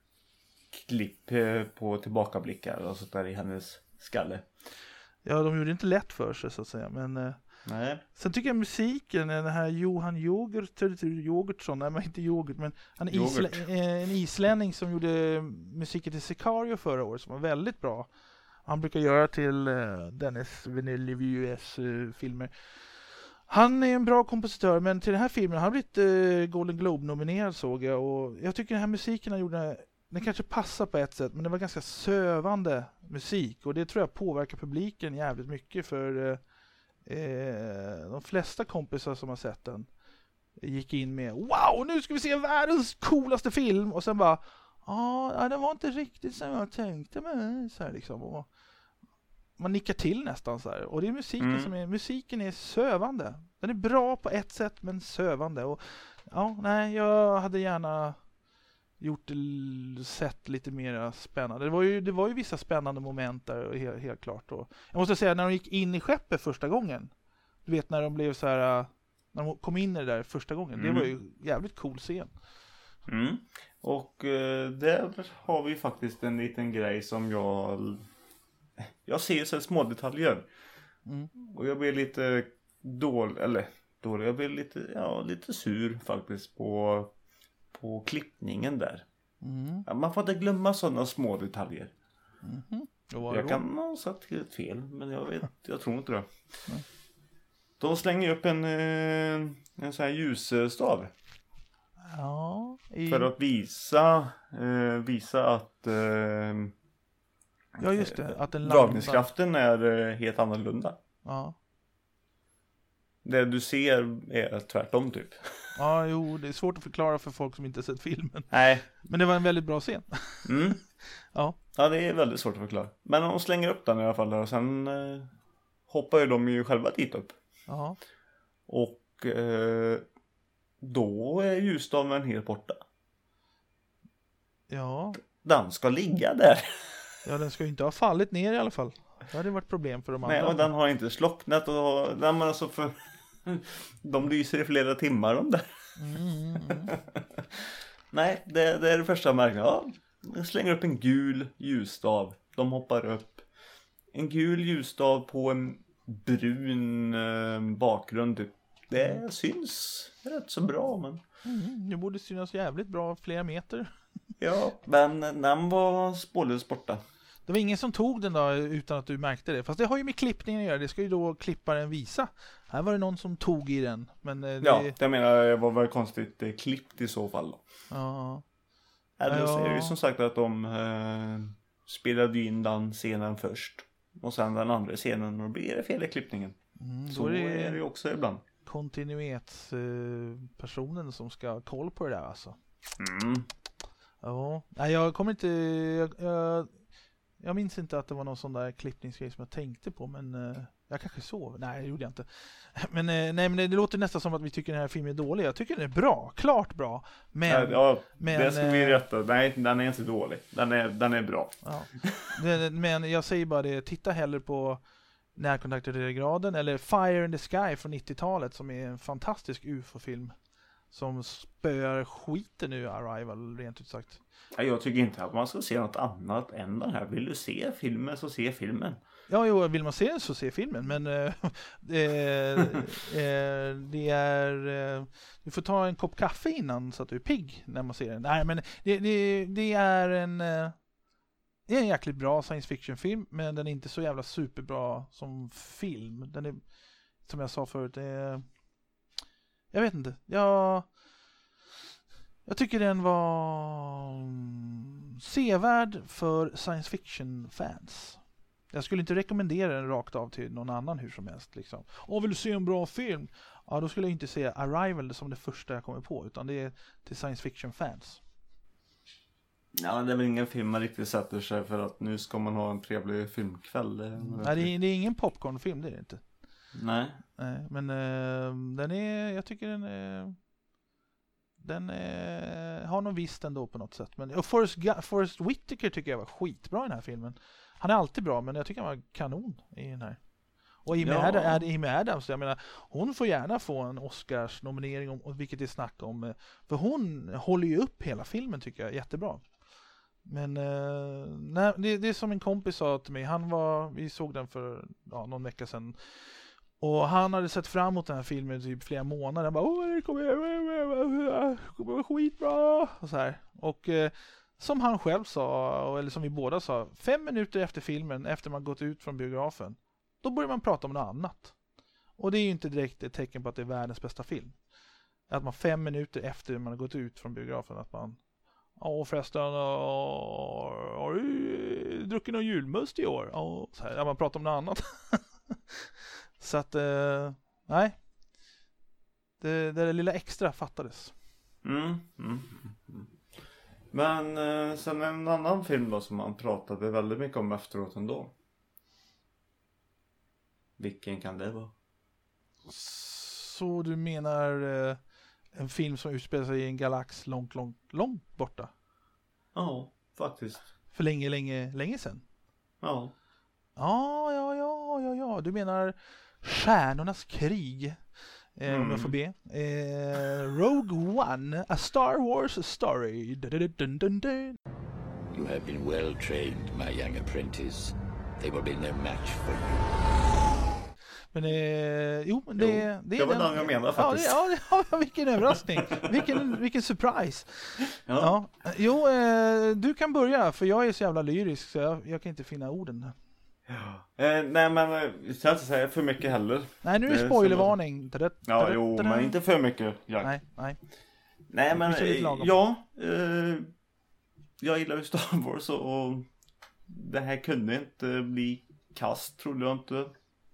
klipp på tillbakablickar och sånt där i hennes skalle. Ja, de gjorde det inte lätt för sig så att säga, men Nej. sen tycker jag musiken, den här Johan Jogurtsson, nej men inte yoghurt, men han är en islänning som gjorde musiken till Sicario förra året som var väldigt bra. Han brukar göra till Dennis Villeneuves filmer. Han är en bra kompositör, men till den här filmen har han blivit Golden Globe-nominerad, såg jag. Och jag tycker den här musiken han gjorde, den kanske passar på ett sätt, men det var ganska sövande musik. Och det tror jag påverkar publiken jävligt mycket, för de flesta kompisar som har sett den gick in med wow, nu ska vi se världens coolaste film, och sen bara ja, det var inte riktigt som jag tänkte mig, så här liksom. Och man nickar till nästan så här. Och det är musiken som musiken är sövande. Den är bra på ett sätt, men sövande. Och ja, nej, jag hade gärna gjort det sett lite mer spännande. Det var ju vissa spännande moment där, helt klart. Och jag måste säga, när de gick in i skeppet första gången, du vet när de blev så här, när de kom in i det där första gången, det var ju jävligt cool scen. Och där har vi faktiskt en liten grej som jag ser så små detaljer. Och jag blir lite dålig, jag blir lite sur faktiskt på klippningen där. Ja, man får inte glömma sådana små detaljer. Jag kan ha sagt helt fel, men jag tror inte det. De slänger upp en sån här ljusstav. Ja, för att visa att ja, just det, att den dragningskraften är helt annorlunda. Ja. Det du ser är tvärtom typ. Ja, jo, det är svårt att förklara för folk som inte sett filmen. Nej. Men det var en väldigt bra scen. Ja, det är väldigt svårt att förklara. Men de slänger upp den i alla fall där, och sen hoppar ju de ju själva dit upp. Ja. Och då är ljusstaven helt borta. Ja. Den ska ligga där. Ja, den ska ju inte ha fallit ner i alla fall. Det hade varit problem för de andra. Nej, och den har inte slocknat. Och den, alltså de lyser i flera timmar om det. Nej, det är det första märkningen. Ja, de slänger upp en gul ljusstav. De hoppar upp. En gul ljusstav på en brun bakgrund. Det syns rätt så bra, men... Det borde synas jävligt bra flera meter. Ja, men den var spårlöst borta. Det var ingen som tog den då utan att du märkte det. Fast det har ju med klippningen att göra. Det ska ju då klipparen visa. Här var det någon som tog i den. Men ja, jag menar, det var väl konstigt klippt i så fall då. Ja. Eller så är det ju som sagt att de spelade in den scenen först. Och sen den andra scenen, och då blir det fel i klippningen. Så är det ju också ibland. Kontinuitetspersonen som ska ha koll på det där alltså. Ja, nej, jag kommer inte... Jag minns inte att det var någon sån där klippningsgrej som jag tänkte på, men jag kanske sov. Nej, det gjorde jag inte. Men det låter nästan som att vi tycker den här filmen är dålig. Jag tycker den är bra, klart bra. Men, det ska vi rätta. Nej, den är inte dålig. Den är bra. Ja. Men jag säger bara det, titta hellre på Närkontakt i graden eller Fire in the Sky från 90-talet som är en fantastisk UFO-film. som spöar skiten nu Arrival, rent ut sagt. Jag tycker inte att man ska se något annat än den här. Vill du se filmen så se filmen. Ja, jo, vill man se den så se filmen, men det är du får ta en kopp kaffe innan så att du är pigg när man ser den. Nej, men det är det är en jäkligt bra science fiction film, men den är inte så jävla superbra som film. Den är, som jag sa förut, jag vet inte. Jag tycker den var sevärd för science fiction fans. Jag skulle inte rekommendera den rakt av till någon annan hur som helst. Liksom. Vill du se en bra film? Ja, då skulle jag inte se Arrival som det första jag kommer på, utan det är till science fiction fans. Ja, det är väl ingen film man riktigt sätter sig för att nu ska man ha en trevlig filmkväll. Nej, det är ingen popcornfilm, det är det inte. Nej. Men jag tycker den har nog visst ändå på något sätt. Men Forrest Whitaker tycker jag var skitbra i den här filmen. Han är alltid bra, men jag tycker han var kanon i den här. Och Amy Adams, jag menar, hon får gärna få en Oscars nominering, vilket det är snack om. För hon håller ju upp hela filmen, tycker jag, jättebra. Men det är som en kompis sa till mig. Vi såg den för någon vecka sedan. Och han hade sett fram emot den här filmen typ flera månader. Han bara, det kommer vara skitbra. Och så här. Och som han själv sa, eller som vi båda sa, 5 minuter efter filmen, efter man gått ut från biografen, då börjar man prata om något annat. Och det är ju inte direkt ett tecken på att det är världens bästa film. Att man 5 minuter efter man har gått ut från biografen, att man förresten, har du druckit någon julmust i år? Så här, att man pratar om något annat. Så att, nej. Det där lilla extra fattades. Men sen en annan film då som man pratade väldigt mycket om efteråt ändå. Vilken kan det vara? Så du menar en film som utspelar sig i en galax långt, långt, långt borta? Ja, faktiskt. För länge sedan? Ja. Ja. Du menar Stjärnornas krig, om jag får be. Rogue One, A Star Wars Story. You have been well trained, my young apprentice. They will be no match for you. Men det är det var den jag menar faktiskt. Ja, vilken överraskning. Vilken surprise. Ja. Jo, du kan börja, för jag är så jävla lyrisk så jag kan inte finna orden. Ja. Nej, men jag ska inte säga för mycket heller. Nej, nu är det spoilervarning. Men inte för mycket. Nej. Nej, men jag gillar ju Star Wars och det här kunde inte bli kast, trodde jag inte.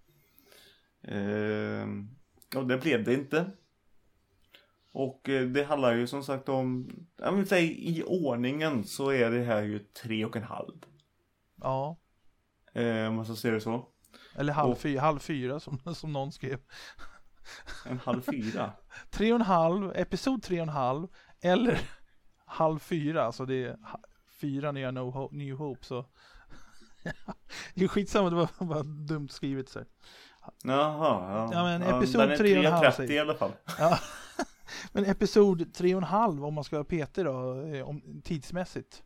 Och det blev det inte. Och det handlar ju som sagt om, jag vill säga i ordningen så är det här ju 3,5. Ja. Om man så ser det så. Eller halv fyra som någon skrev. En halv 4. 3,5, episod 3,5 eller halv 4, alltså det är 4 när jag New Hope, så det är skitsamma, det var bara dumt skrivet så. Jaha, ja, men episod 3,5 i alla fall. Ja. Men episod 3,5 om man ska vara Peter då, om tidsmässigt.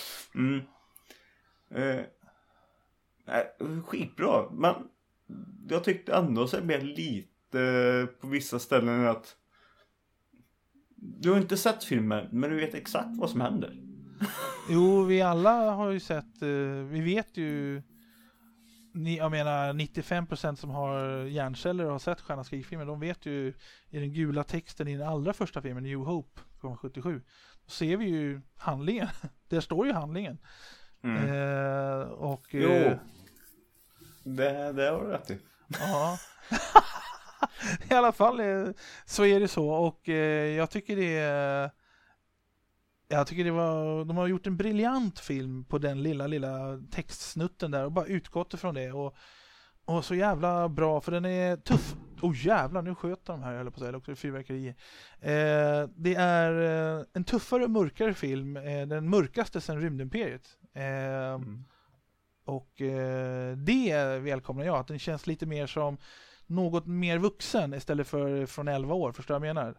Skitbra, men jag tyckte ändå så blev lite på vissa ställen att du har inte sett filmen, men du vet exakt vad som händer. Jo, vi alla har ju sett, vi vet ju, jag menar 95% som har hjärnceller och har sett Stjärnornas krig-filmen, de vet ju i den gula texten i den allra första filmen, New Hope från 77, då ser vi ju handlingen. Där står ju handlingen. Jo, det har du rätt i. Ja. I alla fall så är det så, och jag tycker de har gjort en briljant film på den lilla textsnutten där och bara utgått ifrån det och så jävla bra, för den är tuff. Jävlar, nu sköter de här, eller på sig, eller också fyrverkerier. Det är en tuffare och mörkare film, den mörkaste sedan Rymdimperiet. Och det välkomnar jag, att den känns lite mer som något mer vuxen istället för från 11 år, förstår jag vad jag menar?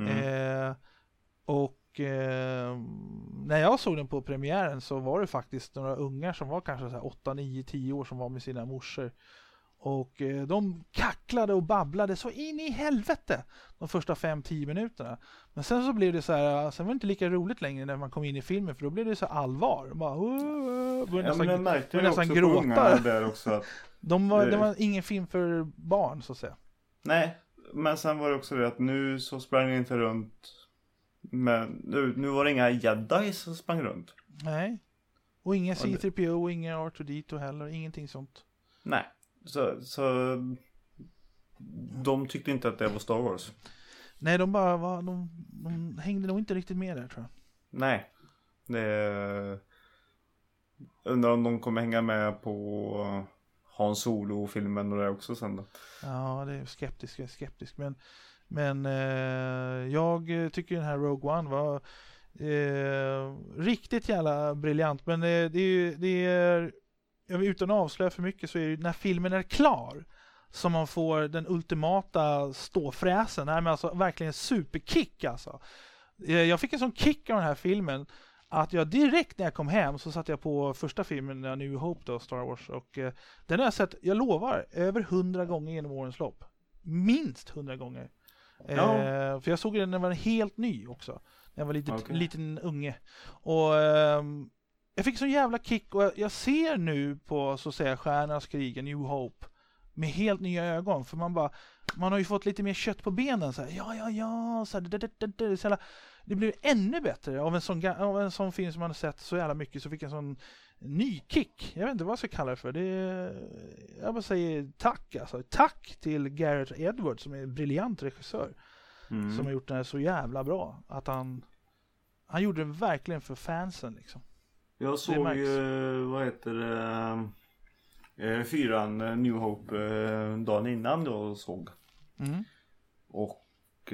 När jag såg den på premiären så var det faktiskt några ungar som var kanske så här 8, 9, 10 år som var med sina morsor. Och de kacklade och babblade så in i helvete de första 5-10 minuterna. Men sen så blev det så här, sen var det inte lika roligt längre när man kom in i filmen, för då blev det så allvar. Bara, började nästan gråta där också. Att, det var ingen film för barn, så att säga. Nej, men sen var det också det att nu så sprang det inte runt. Men nu var det inga Jedi som sprang runt. Nej. Och ingen C-3PO och ingen R2D2 heller, ingenting sånt. Nej. Så de tyckte inte att det var Star Wars. Nej, de hängde nog inte riktigt med där, tror jag. Nej. Undrar om de kommer hänga med på Han Solo-filmen och det också sen då. Ja, det är skeptisk. Men jag tycker den här Rogue One var riktigt jävla briljant. Men det är utan att avslöja för mycket, så är det när filmen är klar som man får den ultimata ståfräsen. Nej, men alltså verkligen superkick alltså. Jag fick en sån kick av den här filmen att jag direkt när jag kom hem så satt jag på första filmen, New Hope då, Star Wars, och den har jag sett, jag lovar, över 100 gånger genom årens lopp. Minst 100 gånger. För jag såg den när den var helt ny också. När jag var liten unge. Och jag fick sån jävla kick, och jag ser nu på, så att säga, Stjärnornas krig, New Hope, med helt nya ögon. För man har ju fått lite mer kött på benen. Så här, så här, det blir ännu bättre av en sån film som man har sett så jävla mycket. Så fick jag en sån ny kick. Jag vet inte vad jag ska kalla det för. Jag bara säger tack. Alltså. Tack till Gareth Edwards, som är en briljant regissör. Som har gjort den här så jävla bra. Att han gjorde det verkligen för fansen liksom. Jag såg ju, vad heter det, 4 New Hope dagen innan då såg. Och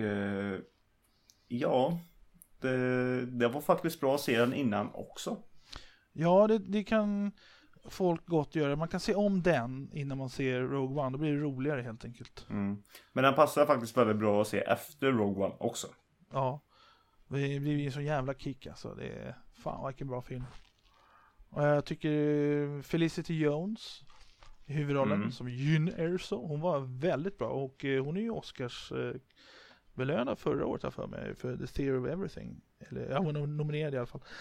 ja, det var faktiskt bra att se den innan också. Ja, det kan folk gott göra. Man kan se om den innan man ser Rogue One. Då blir det roligare helt enkelt. Men den passar faktiskt väldigt bra att se efter Rogue One också. Ja, det blir en så jävla kick alltså. Det är fan vilken bra film. Och jag tycker Felicity Jones i huvudrollen som Jyn Erso, hon var väldigt bra. Och hon är ju Oscars belönad förra året här för mig för The Theory of Everything. Eller hon var nominerad i alla fall.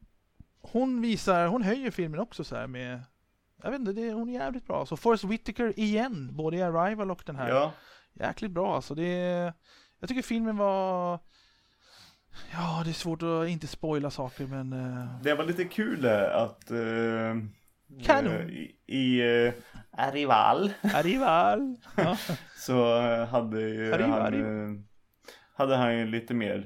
Hon höjer filmen också så här med, jag vet inte, hon är jävligt bra. Så Forrest Whitaker igen, både i Arrival och den här. Ja. Jäkligt bra alltså. Jag tycker filmen var, ja, det är svårt att inte spoila saker, men det var lite kul att i Arrival ja. så hade han ju lite mer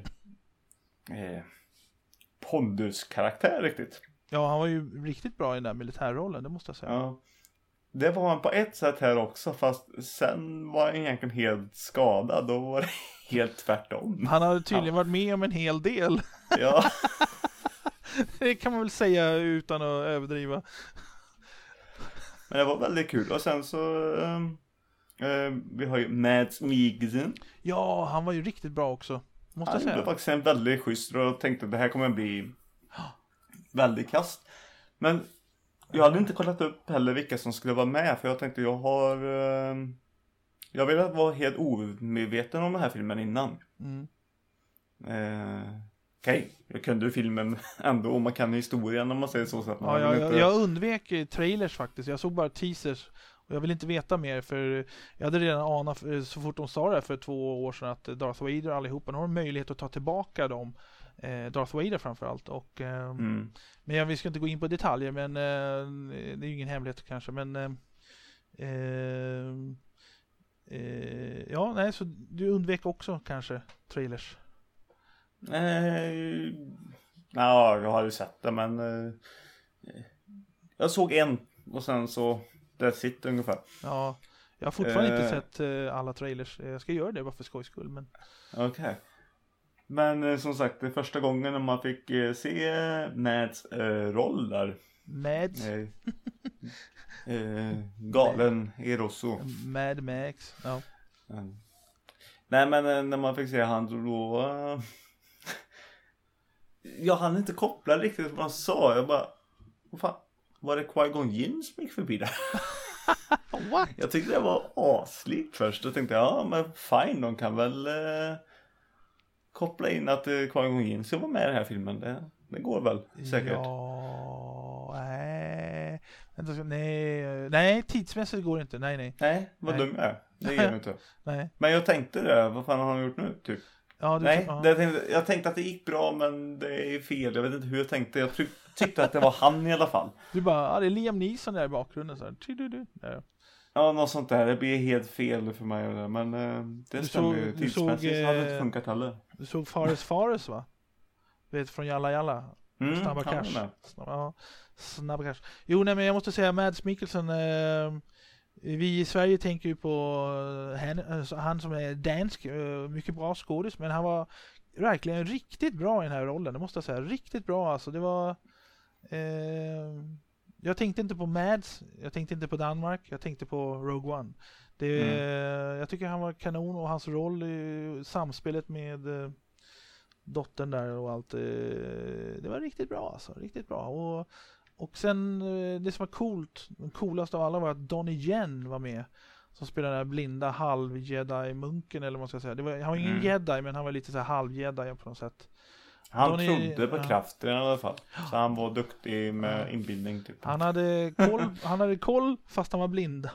pondus-karaktär riktigt. Ja, han var ju riktigt bra i den där militärrollen, det måste jag säga. Ja. Det var han på ett sätt här också, fast sen var han egentligen helt skadad. Då var det helt tvärtom. Han hade tydligen varit med om en hel del. Ja. Det kan man väl säga utan att överdriva. Men det var väldigt kul. Och sen så vi har ju Mads Mikkelsen. Ja, han var ju riktigt bra också, måste jag säga. Han var faktiskt en väldigt schysst och tänkte att det här kommer bli väldigt kast. Men jag hade inte kollat upp heller vilka som skulle vara med, för jag tänkte jag ville vara helt omedveten om den här filmen innan. Okej, jag kunde filmen ändå, och man kan historien om man säger så. Att man jag undvek trailers faktiskt. Jag såg bara teasers och jag vill inte veta mer, för jag hade redan anat så fort de sa det för 2 år sedan att Darth Vader allihopa, de har möjlighet att ta tillbaka dem. Darth Vader framförallt, och men vi ska inte gå in på detaljer, men det är ju ingen hemlighet kanske, men ja, nej, så du undvek också kanske trailers? Ja, jag har ju sett det, men jag såg en och sen så that's it ungefär. Ja, jag har fortfarande inte sett alla trailers. Jag ska göra det bara för skojs skull, men okej. Men som sagt, det är första gången när man fick se Mads roll där. Mads. Galen Eroso. Mad Max. Ja. Nej, men när man fick se han då... jag hann inte koppla riktigt vad han sa. Jag bara... Vad fan? Var det Qui-Gon Jinn som gick förbi där? What? Jag tyckte det var aslikt först. Jag tänkte, ja men fine, de kan väl koppla in att Qui-Gon Jinn ska vara med i den här filmen. Det går väl säkert. Ja, nej, tidsmässigt går det inte. Nej, vad dum jag är. Det ger mig inte. Nej. Men jag tänkte det, vad fan har han gjort nu typ? Ja, jag tänkte att det gick bra, men det är fel. Jag vet inte hur jag tänkte. Jag tyckte att det var han i alla fall. Du bara, det är Liam Neeson där i bakgrunden så här. Ja, något sånt där. Det blir helt fel för mig. Men det stämmer ju. Tidsmässigt så hade det inte funkat heller. Du såg Fares va? Vet från Jalla Jalla. Snabba Cash. Snabba Cash. Jo, nej, men jag måste säga Mads Mikkelsen. Vi i Sverige tänker ju på han som är dansk, mycket bra skådis, men han var verkligen riktigt bra i den här rollen, det måste jag säga, riktigt bra alltså. Det var jag tänkte inte på Mads, jag tänkte inte på Danmark, jag tänkte på Rogue One. Jag tycker han var kanon, och hans roll i samspelet med dottern där och allt, det var riktigt bra alltså, riktigt bra. Och sen det som var coolast av alla var att Donnie Yen var med, som spelade den där blinda halv-jedi-munken, eller vad man ska säga. Han var ingen jedi, men han var lite så här halv-jedi på något sätt. Han trodde på kraften i alla fall. Så han var duktig med inbildning typ. Han hade koll fast han var blind.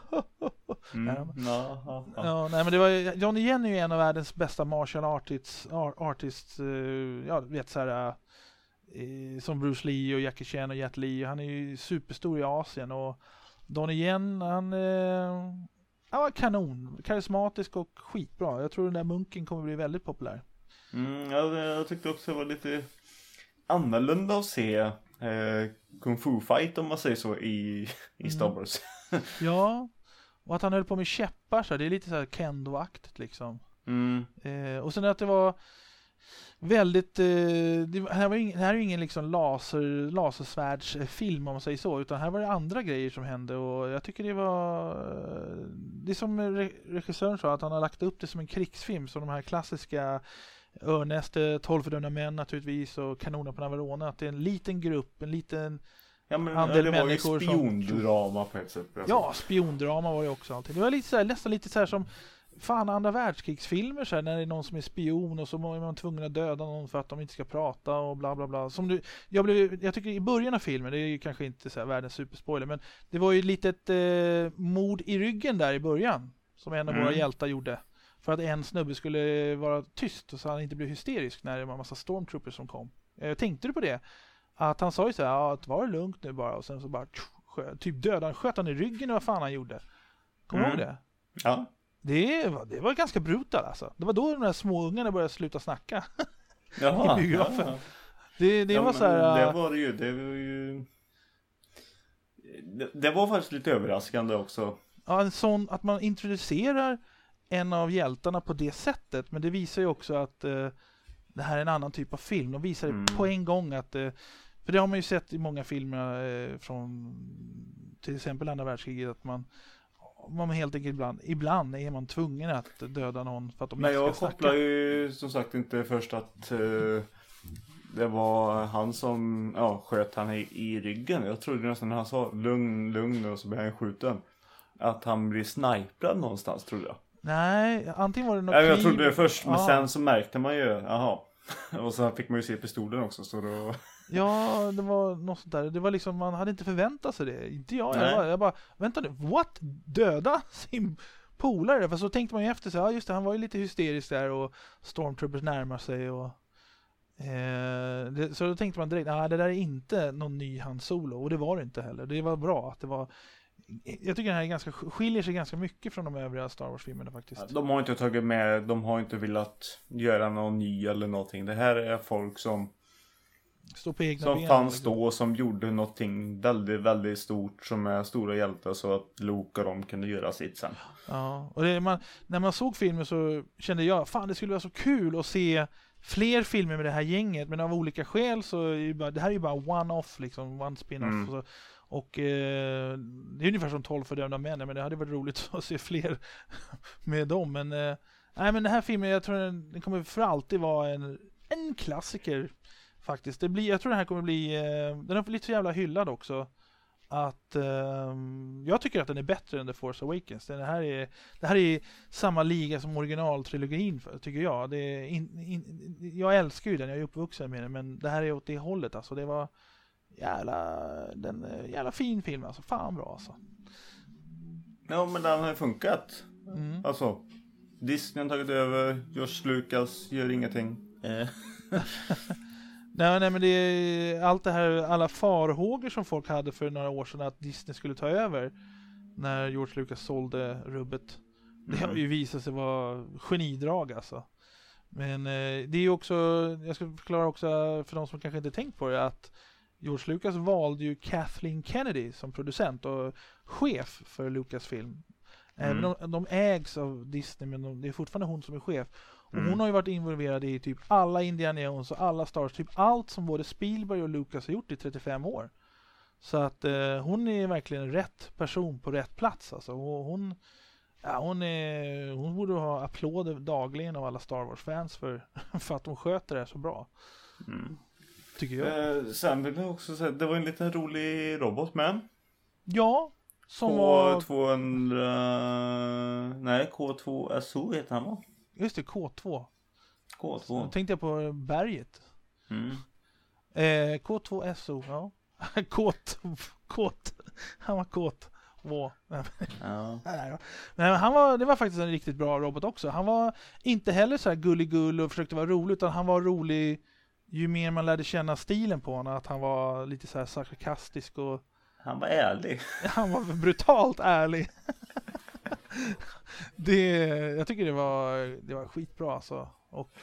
Nej, men det var Donnie Yen är ju en av världens bästa martial artists, vet så här, som Bruce Lee och Jackie Chan och Jet Li. Han är ju superstor i Asien, och Donnie Yen, han var kanon, karismatisk och skitbra. Jag tror den där munken kommer bli väldigt populär. Jag tyckte också det var lite annorlunda att se Kung Fu fight, om man säger så, i Star Wars. Ja, och att han höll på med käppar så här, det är lite så här kendo-aktigt liksom. Och sen att det var väldigt det här är ju ingen liksom lasersvärdsfilm, om man säger så, utan här var det andra grejer som hände, och jag tycker det är som regissören sa, att han har lagt upp det som en krigsfilm, som de här klassiska Örnäste, 12 fördömda män naturligtvis, och Kanoner på Navarone, att det är en liten grupp, en liten andel människor. Det var ju spiondrama på ett sätt. Ja, spiondrama var det också alltid. Det var lite så här, nästan lite så här som andra världskrigsfilmer så här, när det är någon som är spion och så är man tvungen att döda någon för att de inte ska prata och bla bla bla. Jag tycker i början av filmen, det är ju kanske inte så här världens superspoiler, men det var ju lite ett mord i ryggen där i början, som en av våra hjältar gjorde, för att en snubbe skulle vara tyst så han inte blev hysterisk när det var en massa stormtroopers som kom. Tänkte du på det? Att han sa ju så här, att var det lugnt nu bara, och sen så bara typ sköt han i ryggen, och vad fan han gjorde. Kommer du ihåg det? Ja. Det var ganska brutal alltså. Det var då de där små ungarna började sluta snacka. Jaha, i biografen. Det var så här. Det var ju det var faktiskt lite överraskande också. Ja, en sån att man introducerar en av hjältarna på det sättet, men det visar ju också att det här är en annan typ av film. De visar på en gång att för det har man ju sett i många filmer från till exempel andra världskriget, att man helt enkelt ibland är man tvungen att döda någon för att de inte ska snacka. Men jag kopplar ju som sagt inte först att det var han som sköt han i ryggen. Jag trodde nästan när han sa lugn och så blev han skjuten, att han blir snipad någonstans, trodde jag. Nej, antingen var det något jag trodde det först, men sen så märkte man ju, och så fick man ju se pistolen också, så då... Ja, det var något sånt där. Det var liksom, man hade inte förväntat sig det. Inte jag. Jag bara, vänta nu, what? Döda sin polare? För så tänkte man ju efter sig, just det, han var ju lite hysterisk där, och stormtroopers närmar sig, och så då tänkte man direkt, det där är inte någon ny Han Solo, och det var det inte heller. Det var bra att det var. Jag tycker den här skiljer sig ganska mycket från de övriga Star Wars-filmerna faktiskt. De har inte tagit med, de har inte velat göra någon ny eller någonting. Det här är folk som står på egna ben, fanns då, som gjorde någonting väldigt, väldigt stort, som är stora hjältar, så att Luke och de kunde göra sitt sen. Ja, och när man såg filmen så kände jag, fan, det skulle vara så kul att se fler filmer med det här gänget, men av olika skäl så är det här är ju bara one-off liksom, one spin-off. Och det är ungefär som 12 fördömda män, men det hade varit roligt att se fler med dem. Men nej, men den här filmen, jag tror den kommer för alltid vara en klassiker faktiskt. Jag tror den här kommer bli, den är lite så jävla hyllad också. Att jag tycker att den är bättre än The Force Awakens. Det här är samma liga som originaltrilogin, tycker jag. Jag älskar ju den, jag är uppvuxen med den, men det här är åt det hållet alltså. Det var jävla fin film alltså, fan bra alltså. Ja, men den har funkat. Alltså, Disney har tagit över, George Lucas gör ingenting. Nej, men det är allt det här, alla farhågor som folk hade för några år sedan att Disney skulle ta över när George Lucas sålde rubbet. Det har ju visat sig vara genidrag alltså. Men det är ju också, jag ska förklara också för de som kanske inte tänkt på det, att George Lucas valde ju Kathleen Kennedy som producent och chef för Lucasfilm. Även om de ägs av Disney, men det är fortfarande hon som är chef. Och hon har ju varit involverad i typ alla Indiana Jones och alla Star Wars, typ allt som både Spielberg och Lucas har gjort i 35 år. Så att hon är verkligen rätt person på rätt plats alltså. Och hon borde ha applåder dagligen av alla Star Wars-fans för att hon sköter det så bra. Tycker jag. Sen vill jag också säga, det var en liten rolig robot med. Ja, som K2SO heter han, va? Just det, K2. K2. Då tänkte jag på berget. K2SO, ja. Han var kåt. Wow. Ja. Men det var faktiskt en riktigt bra robot också. Han var inte heller så här gulligull och försökte vara rolig, utan han var rolig ju mer man lärde känna stilen på honom, att han var lite så här sarkastisk och han var ärlig. Han var brutalt ärlig. Jag tycker det var skitbra alltså. Och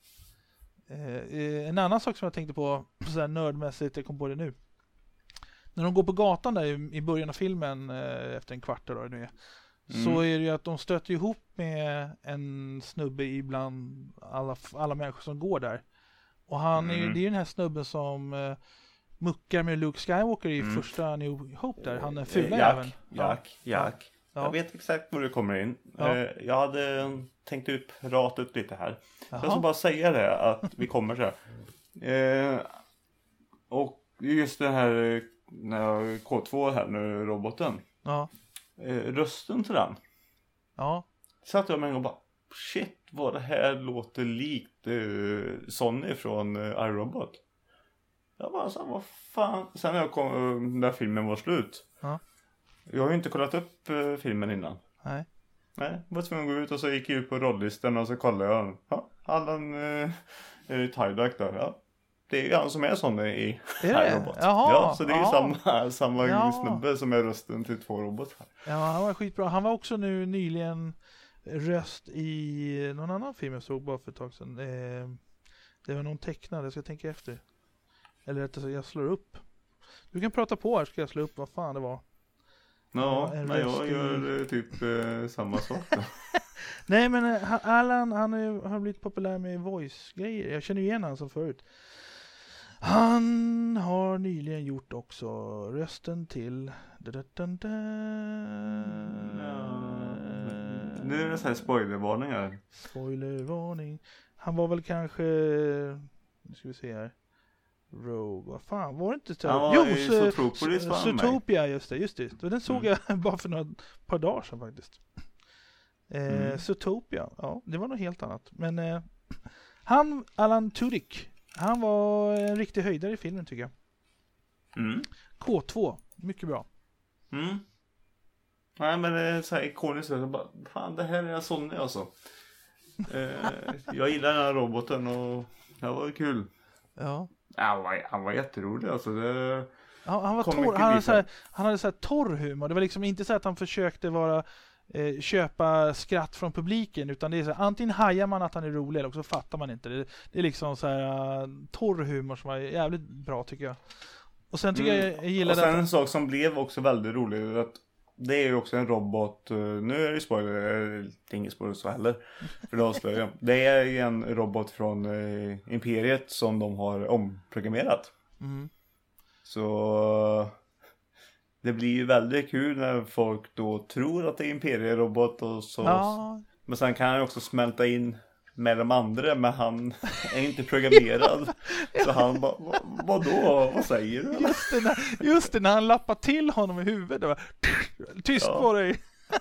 en annan sak som jag tänkte på så här nördmässigt, jag kom på det nu. När de går på gatan där i början av filmen efter en kvart då nu så är det ju att de stöter ihop med en snubbe ibland alla människor som går där. Och det är ju den här snubben som muckar med Luke Skywalker i första New Hope där. Han är fula även. Jack. Ja. Jag vet exakt var du kommer in. Ja. Jag hade tänkt upp ratet lite här. Jag ska bara säga det att vi kommer så här. Och just det här K2 här nu, roboten. Ja. Rösten till den. Ja. Satt jag med och bara, shit vad det här låter likt Sonny från iRobot. Jag bara så, vad fan. Sen när filmen var slut. Ja. Jag har ju inte kollat upp filmen innan. Nej. Jag var tvungen att gå ut och så gick jag ut på rolllistan och så kollade jag. Ja, Allan Tydak då. Ja. Det är ju han som är sån i iRobot. Ja, så det är ju samma snubbe som är rösten till 2 robotar. Ja, han var skitbra. Han var också nu nyligen röst i någon annan film jag såg bara för ett tag sedan. Det var någon tecknad, jag ska tänka efter. Eller att jag slår upp. Du kan prata på här, ska jag slå upp vad fan det var. Ja, jag gör typ samma sak då. Nej, men Allan, han har blivit populär med voice-grejer. Jag känner igen han som förut. Han har nyligen gjort också rösten till... Nu är det så här spoilervarningar. Spoilervarning. Han var väl kanske... Nu ska vi se här. Rogue, vad fan, var det inte så? Zootopia, just det. Den såg jag bara för några par dagar sedan faktiskt. Zootopia, ja, det var något helt annat. Men Alan Tudyk, han var en riktig höjdare i filmen tycker jag. K2, mycket bra. Nej, men det är så här ikoniskt. Fan, det här är Sonny alltså. Jag gillar den här roboten och det var kul. Ja. Han var jätterolig alltså. Han var torr, han hade så här torr humor. Det var liksom inte så att han försökte köpa skratt från publiken, utan det är så här, antingen hajar man att han är rolig eller också fattar man inte. Det är liksom så här torr humor som var jävligt bra tycker jag. Och sen tycker jag gillar och sen en sak som blev också väldigt rolig är att det är ju också en robot. Nu är det spoiler, det är ingen spoiler så heller. För det avslöjar jag. Det är ju en robot från Imperiet som de har omprogrammerat. Så det blir ju väldigt kul när folk då tror att det är Imperiet-robot och så. Ja. Men sen kan han ju också smälta in med de andra, men han är inte programmerad. Så han bara, vadå? Vad säger du? Just det, när han lappar till honom i huvudet. Det var, tyst på dig.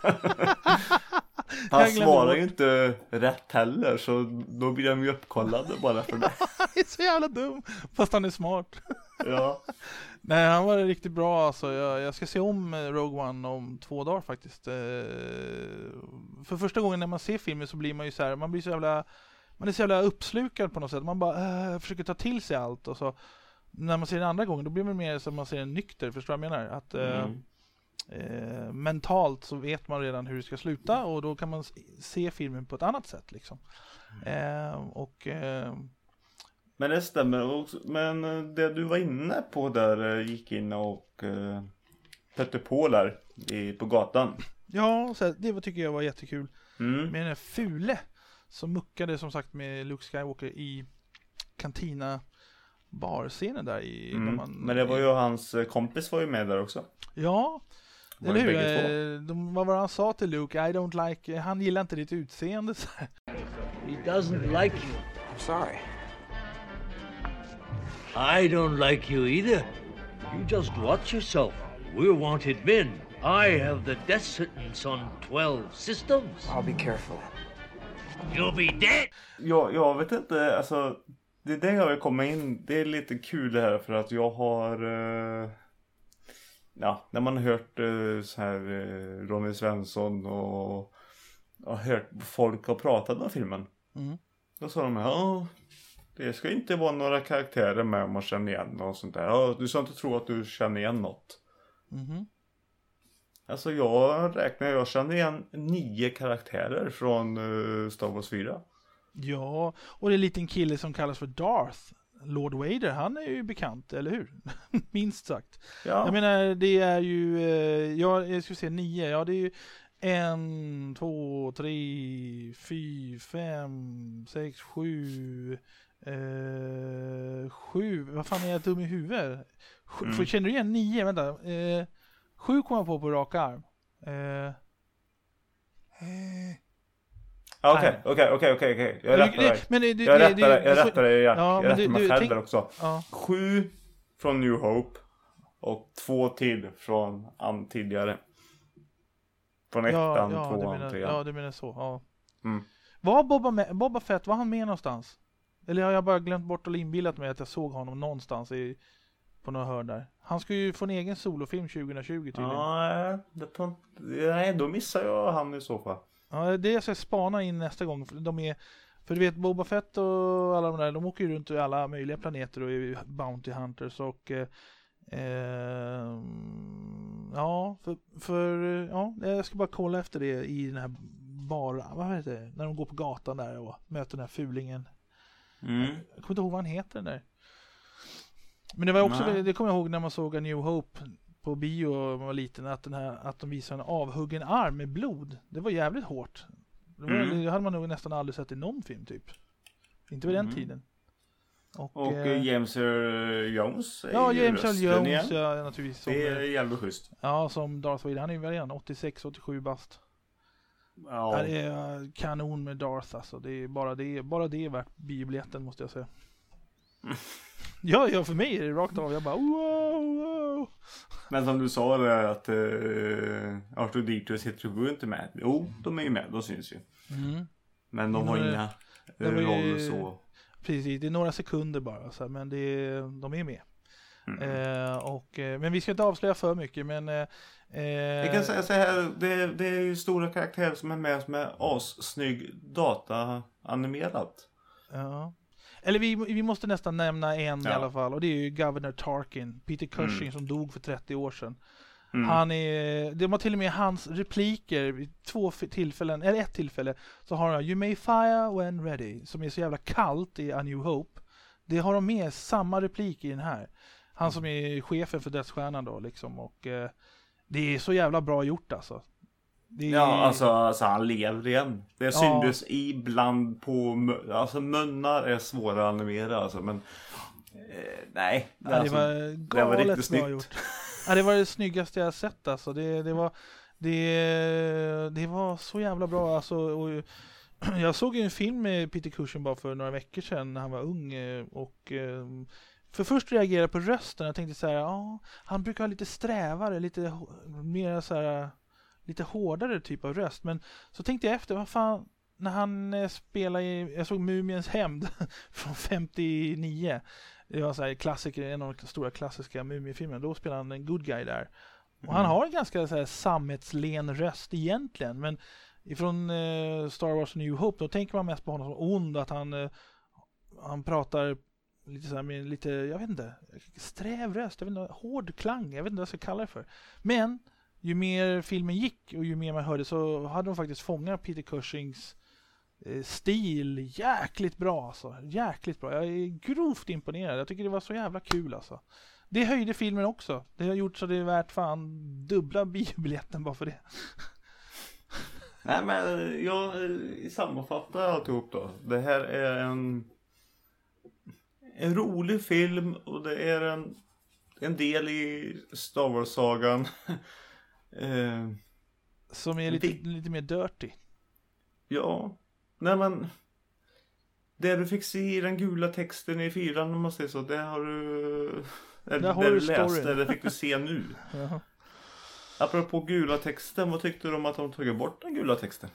Han svarar ju inte rätt heller, så då blir de ju uppkollade bara för det. Han är så jävla dum, fast han är smart. Ja. Nej, han var riktigt bra alltså. Jag ska se om Rogue One om 2 dagar faktiskt. För första gången när man ser filmen så blir man ju så här, man är så jävla uppslukad på något sätt. Man bara försöker ta till sig allt, och så när man ser den andra gången då blir man mer som man ser en nykter, förstår du vad jag menar? Att mentalt så vet man redan hur det ska sluta, och då kan man se filmen på ett annat sätt liksom. Men det stämmer också. Men det du var inne på där, gick in och stötte på där på gatan. Ja, så det tycker jag var jättekul. Med den här fule som muckade som sagt med Luke Skywalker i kantina barscenen där i men det var ju hans kompis var ju med där också. Ja, eller hur? Vad var han sa till Luke? I don't like, han gillar inte ditt utseende så här. He doesn't like you. I'm sorry. I don't like you either. You just watch yourself. We're wanted men. I have the death sentence on 12 systems. I'll be careful. You'll be dead. Jag vet inte, alltså det är det jag vill komma in. Det är lite kul det här, för att jag har när man har hört så här Ronny Svensson och hört folk har pratat om filmen. Då sa de det ska inte vara några karaktärer med om man känner igen och sånt där. Ja, du ska inte tro att du känner igen något. Alltså jag känner igen 9 karaktärer från Star Wars 4. Ja, och det är en liten kille som kallas för Darth. Lord Vader, han är ju bekant, eller hur? Minst sagt. Ja. Jag menar, det är ju, jag ska se 9, ja det är ju 1, 2, 3, 4, 5, 6, 7, 7, vad fan är jag dum i huvudet? För känner du igen 9? Vänta, 7 kommer jag på rak arm. Okej. Jag rättar dig. Jag rättar mig själv där också. 7 från New Hope och 2 till från tidigare. Från 1:an, 2:an, 3:an. Ja, du menar så. Ja. Var Boba Fett, var han med någonstans? Eller har jag bara glömt bort och inbillat mig att jag såg honom någonstans på några hörn där? Han ska ju få en egen solofilm 2020 tydligen. Nej, då missar jag han i så fall. Ja, det ska jag spana in nästa gång. För du vet, Boba Fett och alla de där, de åker ju runt i alla möjliga planeter och är Bounty Hunters och jag ska bara kolla efter det i den här vad heter det? När de går på gatan där och möter den här fulingen. Jag kommer inte ihåg vad han heter den där. Men det var också, det kommer jag ihåg när man såg A New Hope på bio när man var liten, att de visade en avhuggen arm med blod. Det var jävligt hårt. Det hade man nog nästan aldrig sett i någon film typ. Inte vid den tiden. Och James Earl Jones är James Earl Jones, ja, naturligtvis. Det är jävligt schysst. Ja, som Darth Vader. Han är ju väl redan 86-87 bast. Ja. Det är kanon med Darth alltså. Det är bara det är värt biobiljetten, måste jag säga. Ja, för mig är det rakt av. Jag bara wow. Men som du sa det, att Arthur Dieter och C-3PO inte med. Jo, de är ju med, de syns ju. Men de har inga roller så. Precis, det är några sekunder bara så här, men de är med. Men vi ska inte avslöja för mycket, men jag kan säga så här, det är ju stora karaktärer som är med, som är assnygg data-animerat. Ja. Eller vi måste nästan nämna en i alla fall, och det är ju Governor Tarkin, Peter Cushing, som dog för 30 år sedan. Det var till och med hans repliker vid ett tillfälle så har han "You may fire when ready", som är så jävla kallt i A New Hope. Det har de med samma replik i den här. Han som är chefen för Dödsstjärnan då liksom, och Det är så jävla bra gjort alltså. Ja, alltså han lever igen. Det syntes ibland på... Alltså munnar är svåra att animera alltså, men... nej. Det var galet riktigt snyggt. bra gjort. Ja, det var det snyggaste jag sett alltså. Det var så jävla bra alltså. Och jag såg ju en film med Peter Cushing bara för några veckor sedan när han var ung och... För först reagerade jag på rösten. Jag tänkte så här, han brukar ha lite strävare, lite mer så här... lite hårdare typ av röst, men så tänkte jag efter, vad fan, när han spelade jag såg Mumiens hämnd från 59, det var så här klassiker, en av de stora klassiska Mumiefilmerna, då spelade han en good guy där, och han har en ganska så här sammetslen röst egentligen, men ifrån Star Wars New Hope, då tänker man mest på honom som ond, att han pratar lite så här med lite, jag vet inte, sträv röst, jag vet inte, hård klang, jag vet inte vad jag ska kalla det för, men ju mer filmen gick och ju mer man hörde så hade de faktiskt fångat Peter Cushings stil jäkligt bra alltså. Jäkligt bra. Jag är grovt imponerad. Jag tycker det var så jävla kul alltså. Det höjde filmen också. Det har gjort så det är värt fan dubbla biobiljetten bara för det. Nej, men jag sammanfattar alltihop då. Det här är en rolig film och det är en del i Star Wars-sagan. Som är lite mer dirty. Ja. Nej, men det du fick se i den gula texten i 4, om man säger så, det har du läst, eller fick du se nu. Jaha. Apropå gula texten, vad tyckte du om att de tog bort den gula texten?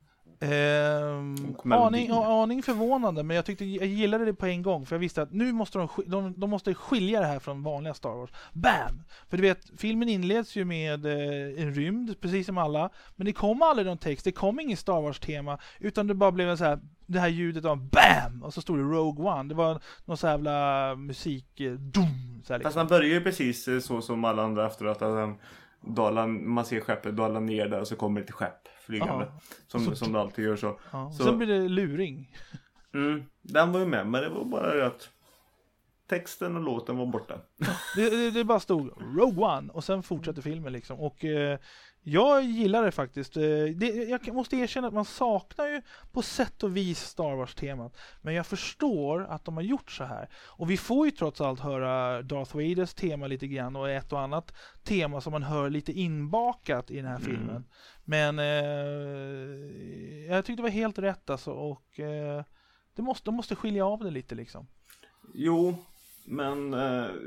Aning förvånande, men jag gillade det på en gång, för jag visste att nu måste de måste skilja det här från vanliga Star Wars. Bam! För du vet, filmen inleds ju med en rymd, precis som alla, men det kom aldrig någon text, det kom ingen Star Wars-tema, utan det bara blev så här, det här ljudet av BAM! Och så stod det Rogue One. Det var någon så jävla musik, dum! Så här liksom. Fast han börjar ju precis så som alla andra efter att han man ser skeppet dala ner där och så kommer det till skepp flygande. Som det alltid gör så. Så sen blir det luring. Den var ju med, men det var bara det att texten och låten var borta. Det bara stod Rogue One och sen fortsatte filmen liksom. Och jag gillar det faktiskt. Jag måste erkänna att man saknar ju på sätt och vis Star Wars-temat. Men jag förstår att de har gjort så här. Och vi får ju trots allt höra Darth Vaders tema lite grann och ett och annat tema som man hör lite inbakat i den här filmen. Men jag tyckte det var helt rätt alltså. Och de måste skilja av det lite liksom. Jo, men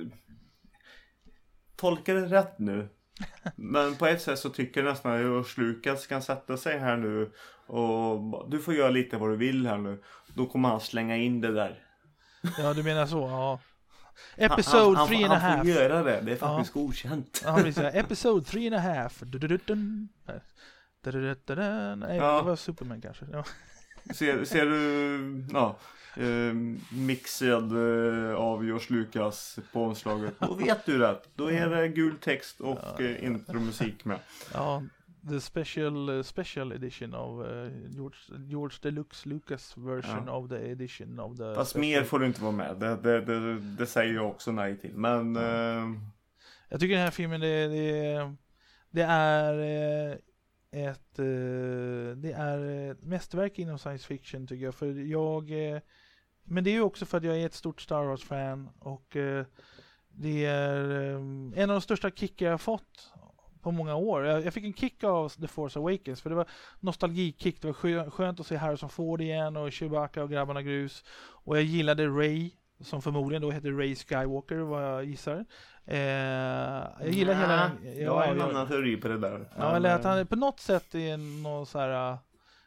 tolkar det rätt nu. Men på ett sätt så tycker jag nästan att George Lucas kan sätta sig här nu och du får göra lite vad du vill här nu. Då kommer han slänga in det där. Ja, du menar så, ja. Episode 3.5. Han får göra det, det är faktiskt godkänt. Ja, han vill säga episode 3.5. Nej, det var Superman kanske. Ja. Ser du mixad av George Lucas på omslaget. Då vet du det. Då är det gul text och intromusik med. Ja, the special edition of George Deluxe Lucas version of the edition of the... Fast mer får du inte vara med. Det säger jag också nej till. Men... Jag tycker den här filmen det är ett mästerverk inom science fiction tycker jag. För men det är ju också för att jag är ett stort Star Wars-fan och det är en av de största kickar jag har fått på många år. Jag fick en kick av The Force Awakens för det var nostalgikick. Det var skönt att se Harrison Ford igen och Chewbacca och grabbarna grus. Och jag gillade Rey, som förmodligen då heter Rey Skywalker vad jag gissar. Jag gillar hela... Jag har en annan teori på det där. Ja, eller att han på något sätt är någon så här...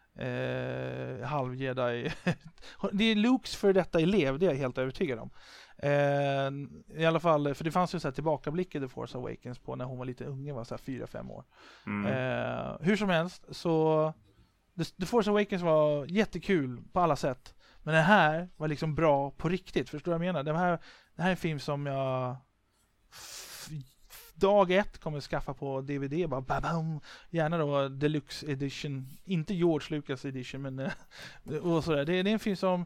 halvjedi. Det är Lukes för detta elev, det är jag helt övertygad om. I alla fall, för det fanns ju så här tillbakablick i The Force Awakens på när hon var lite unge, var så här 4-5 år. Hur som helst så The Force Awakens var jättekul på alla sätt, men det här var liksom bra på riktigt, förstår du vad jag menar? Det här är en film som jag dag 1 kommer skaffa på DVD bara babam. Gärna då Deluxe Edition, inte George Lucas Edition, men och sådär. Det är en film som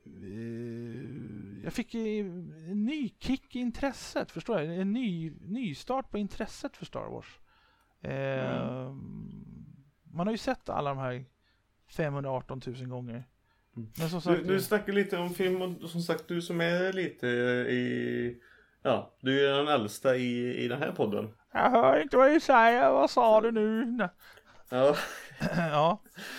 jag fick en ny kick i intresset, förstår jag? En ny start på intresset för Star Wars. Man har ju sett alla de här 518 000 gånger. Men som sagt, du snackar lite om film och som sagt du som är lite i... Ja, du är den äldsta i den här podden. jag hör inte vad du säger, vad sa du nu? Ja. Ja.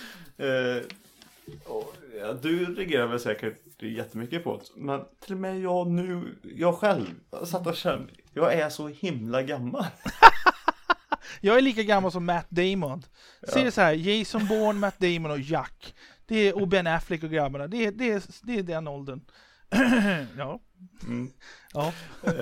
Ja, du reagerar väl säkert jättemycket på det. Men till och med jag själv satt och kände, jag är så himla gammal. Jag är lika gammal som Matt Damon. Ser det så här, Jason Bourne, Matt Damon och Jack. Och Ben Affleck och grabbarna. Det är den åldern. Ja. Ja.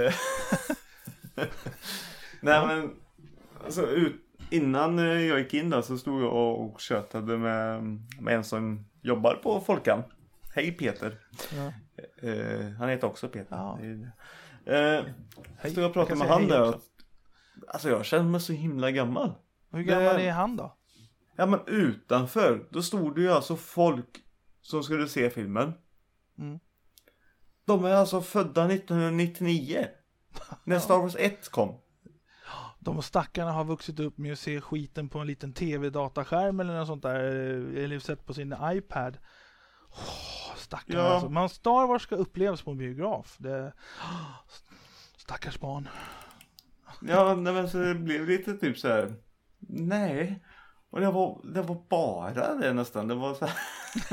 Nej men alltså, innan jag gick in där så stod jag och tjötade med en som jobbar på Folkan. Hej Peter. Ja. Han heter också Peter. Ja. Stod jag och pratade med han där. Alltså jag känner mig så himla gammal. Hur gammal är han då? Ja men utanför, då stod det ju alltså folk som skulle se filmen. De är alltså födda 1999. När Star Wars 1 kom. De stackarna har vuxit upp med att se skiten på en liten tv-dataskärm eller något sånt där. Eller sett på sin iPad. Stackarna alltså. Men Star Wars ska upplevas på en biograf. Stackars barn. Ja, men så det blev lite typ så här. Nej. Och det var bara det nästan. Det var så här.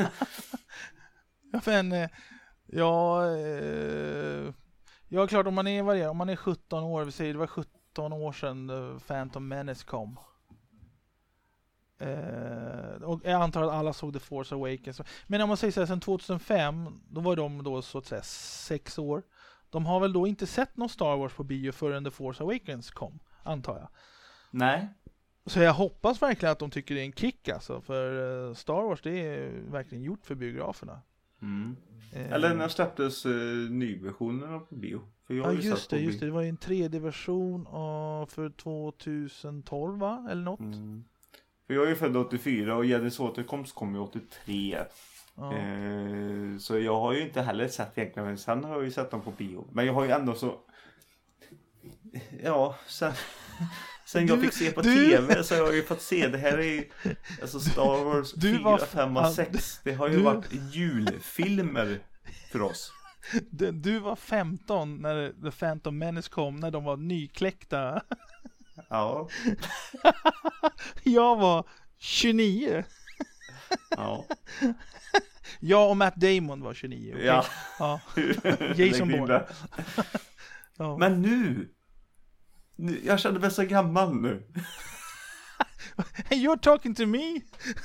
Ja, klart om man är 17 år, vi säger det var 17 år sedan Phantom Menace kom. Och jag antar att alla såg The Force Awakens. Men om man säger så här, sedan 2005, då var de då så att säga 6 år. De har väl då inte sett någon Star Wars på bio förrän The Force Awakens kom, antar jag. Nej. Så jag hoppas verkligen att de tycker det är en kick alltså, för Star Wars det är verkligen gjort för biograferna. Eller när släpptes nyversionerna på bio. För jag just det, det var ju en 3D-version för 2012 va? Eller något. För jag är ju född 84 och Jedins återkomst kom ju 83. Så jag har ju inte heller sett egentligen, men sen har jag ju sett dem på bio. Men jag har ju ändå så... Ja, sen jag fick se på tv så har jag ju fått se. Det här är alltså Star Wars 4, 5 och 6. Det har ju varit julfilmer för oss. Du var 15 när The Phantom Menace kom, när de var nykläckta. Ja. Jag var 29. Ja. Jag och Matt Damon var 29. Okay? Ja. Jason Bourne. Ja. Men nu, jag känner mig så gammal nu. You're talking to me.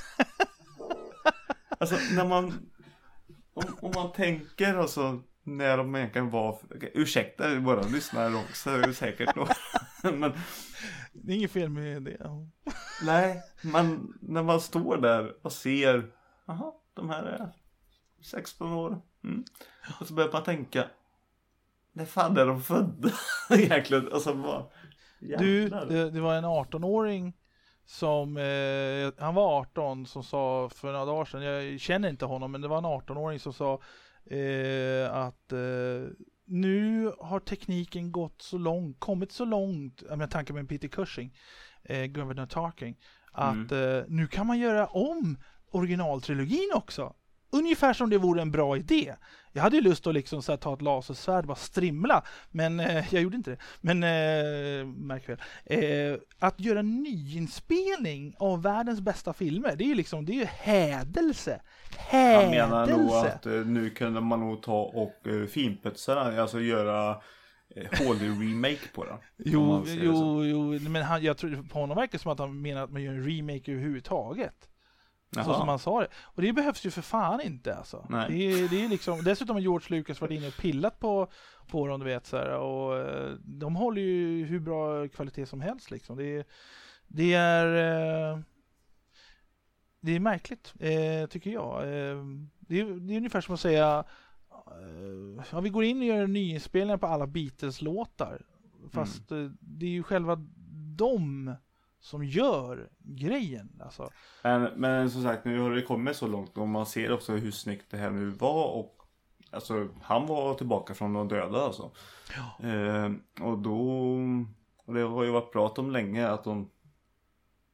Alltså när man om man tänker alltså när de egentligen var, ursäkta våra lyssnare också, är det säkert nog. Men det är inget fel med det. Nej, men när man står där och ser, aha, de här är 16 år. Och så börjar man tänka, när fan är de födda egentligen? Alltså bara, det var en 18-åring som, han var 18 som sa för några dagar sedan, jag känner inte honom, men det var en 18-åring som sa att nu har tekniken kommit så långt, jag tankar med Peter Cushing, Governor Tarkin, att nu kan man göra om originaltrilogin också. Ungefär som det vore en bra idé. Jag hade ju lust att liksom så här, ta ett lasersvärd och bara strimla, men jag gjorde inte det. Men märk väl. Att göra en nyinspelning av världens bästa filmer, det är ju liksom, det är ju hädelse. Jag menar nog att nu kunde man nog ta och finputsarna, alltså göra hålig remake på den. Jo, men jag tror på honom verkar som att han menar att man gör en remake överhuvudtaget. Jaha. Så som man sa det. Och det behövs ju för fan inte alltså. Det är liksom, dessutom har George Lucas varit inne och pillat på dem, du vet så här, och de håller ju hur bra kvalitet som helst liksom. Det är märkligt, tycker jag. Det är ungefär som att säga vi går in och gör nyinspelningar på alla Beatles-låtar. Fast det är ju själva dem som gör grejen alltså. Men som sagt, nu har det kommit så långt och man ser också hur snyggt det här nu var, och alltså han var tillbaka från de döda alltså. Ja. Och det har ju varit prat om länge att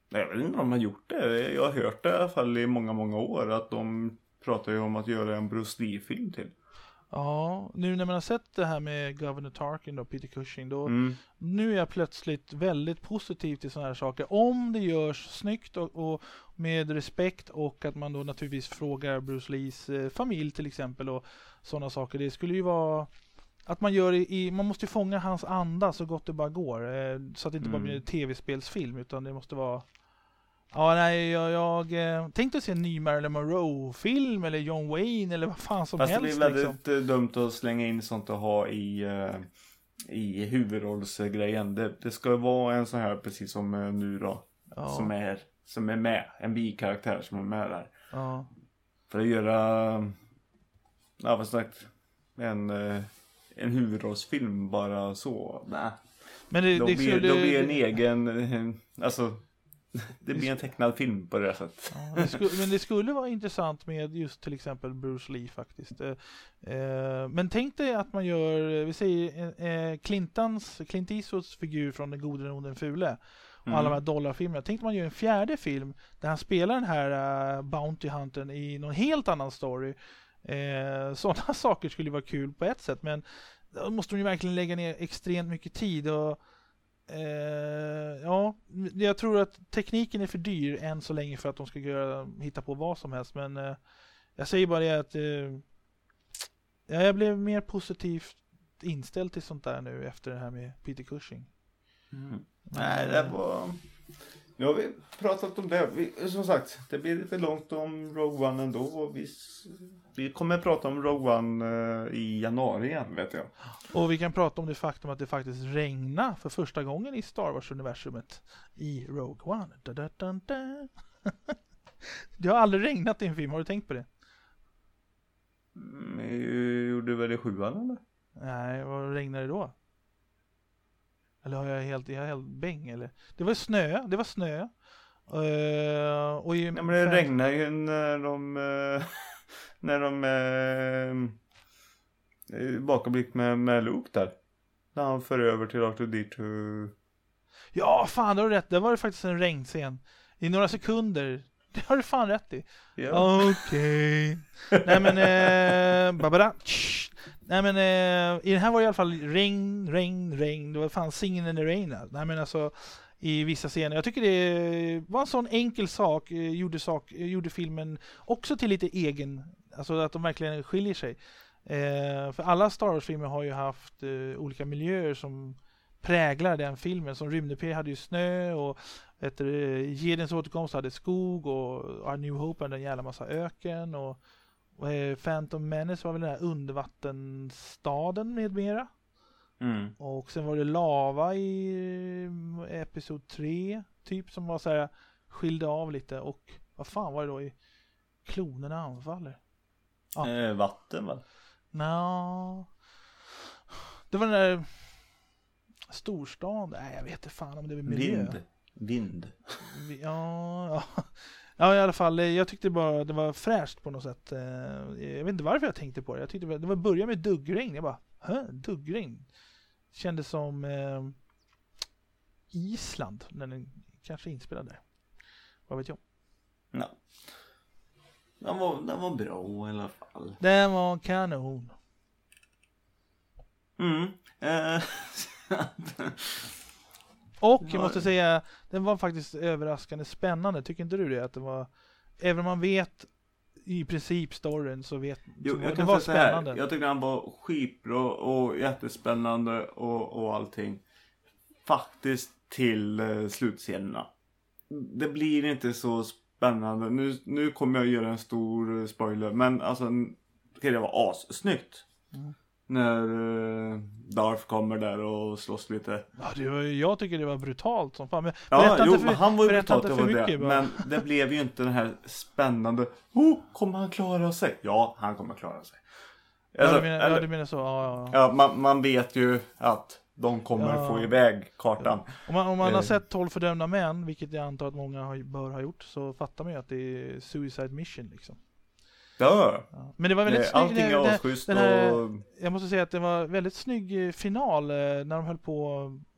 Jag vet inte om de har gjort det. Jag har hört det i alla fall i många, många år. Att de pratar ju om att göra en Bruce Lee-film till. Ja, nu när man har sett det här med Governor Tarkin och Peter Cushing då, nu är jag plötsligt väldigt positiv till sådana här saker. Om det görs snyggt och med respekt, och att man då naturligtvis frågar Bruce Lees familj till exempel och sådana saker. Det skulle ju vara att man gör man måste ju fånga hans anda så gott det bara går, så att det inte bara blir en tv-spelsfilm, utan det måste vara. Ja, nej, jag tänkte se en ny Marilyn Monroe-film eller John Wayne eller vad fan som helst. Fast det är väldigt dumt att slänga in sånt att ha i huvudrollsgrejen. Det ska vara en sån här, precis som nu då, som är med. En bikaraktär som är med där. Ja. För att göra vad sagt, en huvudrollsfilm bara så. Nej. Men då blir en egen, alltså det blir en tecknad film på det sättet. Ja, men det skulle vara intressant med just till exempel Bruce Lee faktiskt. Men tänk dig att man gör, vi säger Clint Eastwoods figur från Den gode, den onde, den fule. Och alla de här dollarfilmerna. Tänk att man gör en fjärde film där han spelar den här Bounty Huntern i någon helt annan story. Sådana saker skulle vara kul på ett sätt, men då måste de ju verkligen lägga ner extremt mycket tid och jag tror att tekniken är för dyr än så länge för att de ska hitta på vad som helst, men jag säger bara det att jag blev mer positivt inställd till sånt där nu efter det här med Peter Cushing. Nej, det var... Nu har vi pratat om det. Som sagt, det blir lite långt om Rogue One ändå. Och vi kommer att prata om Rogue One i januari igen, vet jag. Och vi kan prata om det faktum att det faktiskt regnar för första gången i Star Wars-universumet i Rogue One. Det har aldrig regnat i en film, har du tänkt på det? Gjorde väl i 7:an eller? Nej, vad regnar det då? Eller har jag helt bäng eller? Det var snö. Och nej, men det regnar ju när de bakomblick med Luke där. När han för över till R2-D2. Ja, fan, du har rätt. Det var det faktiskt en regnscen. I några sekunder. Det har du fan rätt i. Ja. Okej. Nej men Nej men i den här var det i alla fall regn. Det var fan Singing in the Rain. Nej men alltså i vissa scener. Jag tycker det var en sån enkel sak. Gjorde filmen också till lite egen. Alltså att de verkligen skiljer sig. För alla Star Wars-filmer har ju haft olika miljöer som präglar den filmen. Som Rymd-P hade ju snö och Jedins återkomst hade skog och A New Hope hade en jävla massa öken och Phantom Menace var väl den här undervattenstaden med mera. Och sen var det lava i episod 3 typ som var så här skilde av lite, och vad fan var det då i klonerna anfaller? Ja. Vatten va? Det var den där storstan. Nej, jag vet inte fan om det var miljö. Vind. Ja, i alla fall. Jag tyckte bara det var fräscht på något sätt. Jag vet inte varför jag tänkte på det. Jag tyckte det var börja med duggregn. Jag bara, duggregn? Kändes som Island när den kanske inspelade. Vad vet jag? Ja. Den var bra i alla fall. Den var kanon. Och jag måste säga, den var faktiskt överraskande spännande. Tycker inte du det? Att det var, även om man vet i princip storyn så vet det var spännande. Jag tycker han var skitbra och jättespännande och allting. Faktiskt till slutscenerna. Det blir inte så spännande. Nu kommer jag göra en stor spoiler. Men alltså, det var assnyggt. När Darth kommer där och slåss lite. Ja, jag tycker det var brutalt som fan. Men han var ju brutalt för mycket, men det blev ju inte den här spännande. Kommer han klara sig? Ja, han kommer klara sig. Alltså, du menar så. Ja, man vet ju att de kommer få iväg kartan. Om man har sett 12 fördömda män, vilket jag antar att många bör ha gjort, så fattar man ju att det är suicide mission liksom. Ja. Men det var väldigt snygg. Allting är asschysst. Jag måste säga att det var väldigt snygg final när de höll på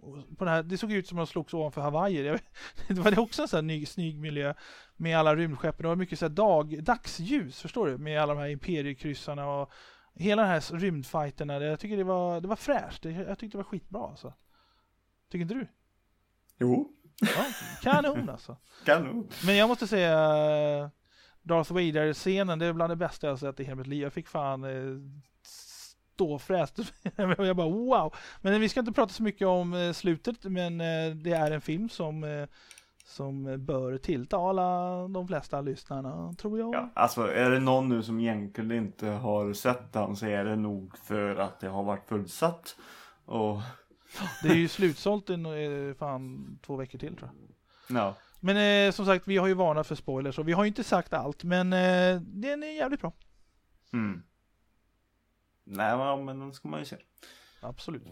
på den här, det såg ut som att de slogs ovanför Hawaii. Det var också en sån här snygg miljö med alla rymdskeppen. Det var mycket så här dagsljus, förstår du? Med alla de här imperiekryssarna och hela den här rymdfighterna. Jag tycker det var fräscht. Jag tyckte det var skitbra alltså. Tycker inte du? Jo. Ja, kanon alltså. Kanon. Men jag måste säga Darth Vader-scenen, det är bland det bästa jag har sett i hela mitt liv. Jag fick fan ståfräst. Jag bara wow. Men vi ska inte prata så mycket om slutet, men det är en film som bör tilltala de flesta lyssnarna, tror jag. Ja, alltså är det någon nu som egentligen inte har sett den, så är det nog för att det har varit fullsatt. Och det är ju slutsålt i fan 2 veckor till, tror jag. ja. Men som sagt, vi har ju varnat för spoilers och vi har ju inte sagt allt, men den är jävligt bra. Mm. Nej, men den ska man ju se. Absolut.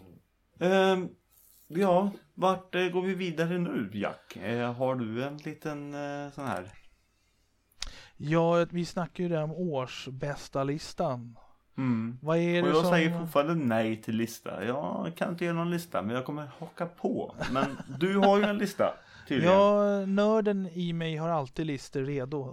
Ja, vart går vi vidare nu, Jack? Har du en liten sån här? Ja, vi snackar ju där om årsbästa listan. Mm. Vad är det och jag som... säger fortfarande nej till lista. Jag kan inte göra någon lista, men jag kommer haka på. Men du har ju en lista, tydligen. Ja, nörden i mig har alltid listor redo.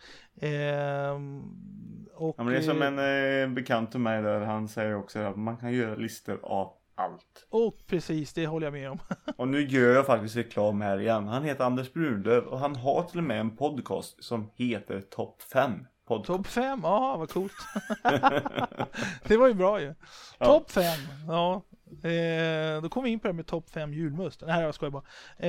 Och, ja, men det är som en bekant till mig där, han säger också att man kan göra listor av allt. Och precis, det håller jag med om. Och nu gör jag faktiskt reklam här igen. Han heter Anders Brunlöv och han har till och med en podcast som heter Topp 5. Topp 5? Ja, vad coolt. Det var ju bra ju. Ja. Topp 5, ja. Då kommer vi in på det med topp 5 julmust. Nej, jag skojar bara.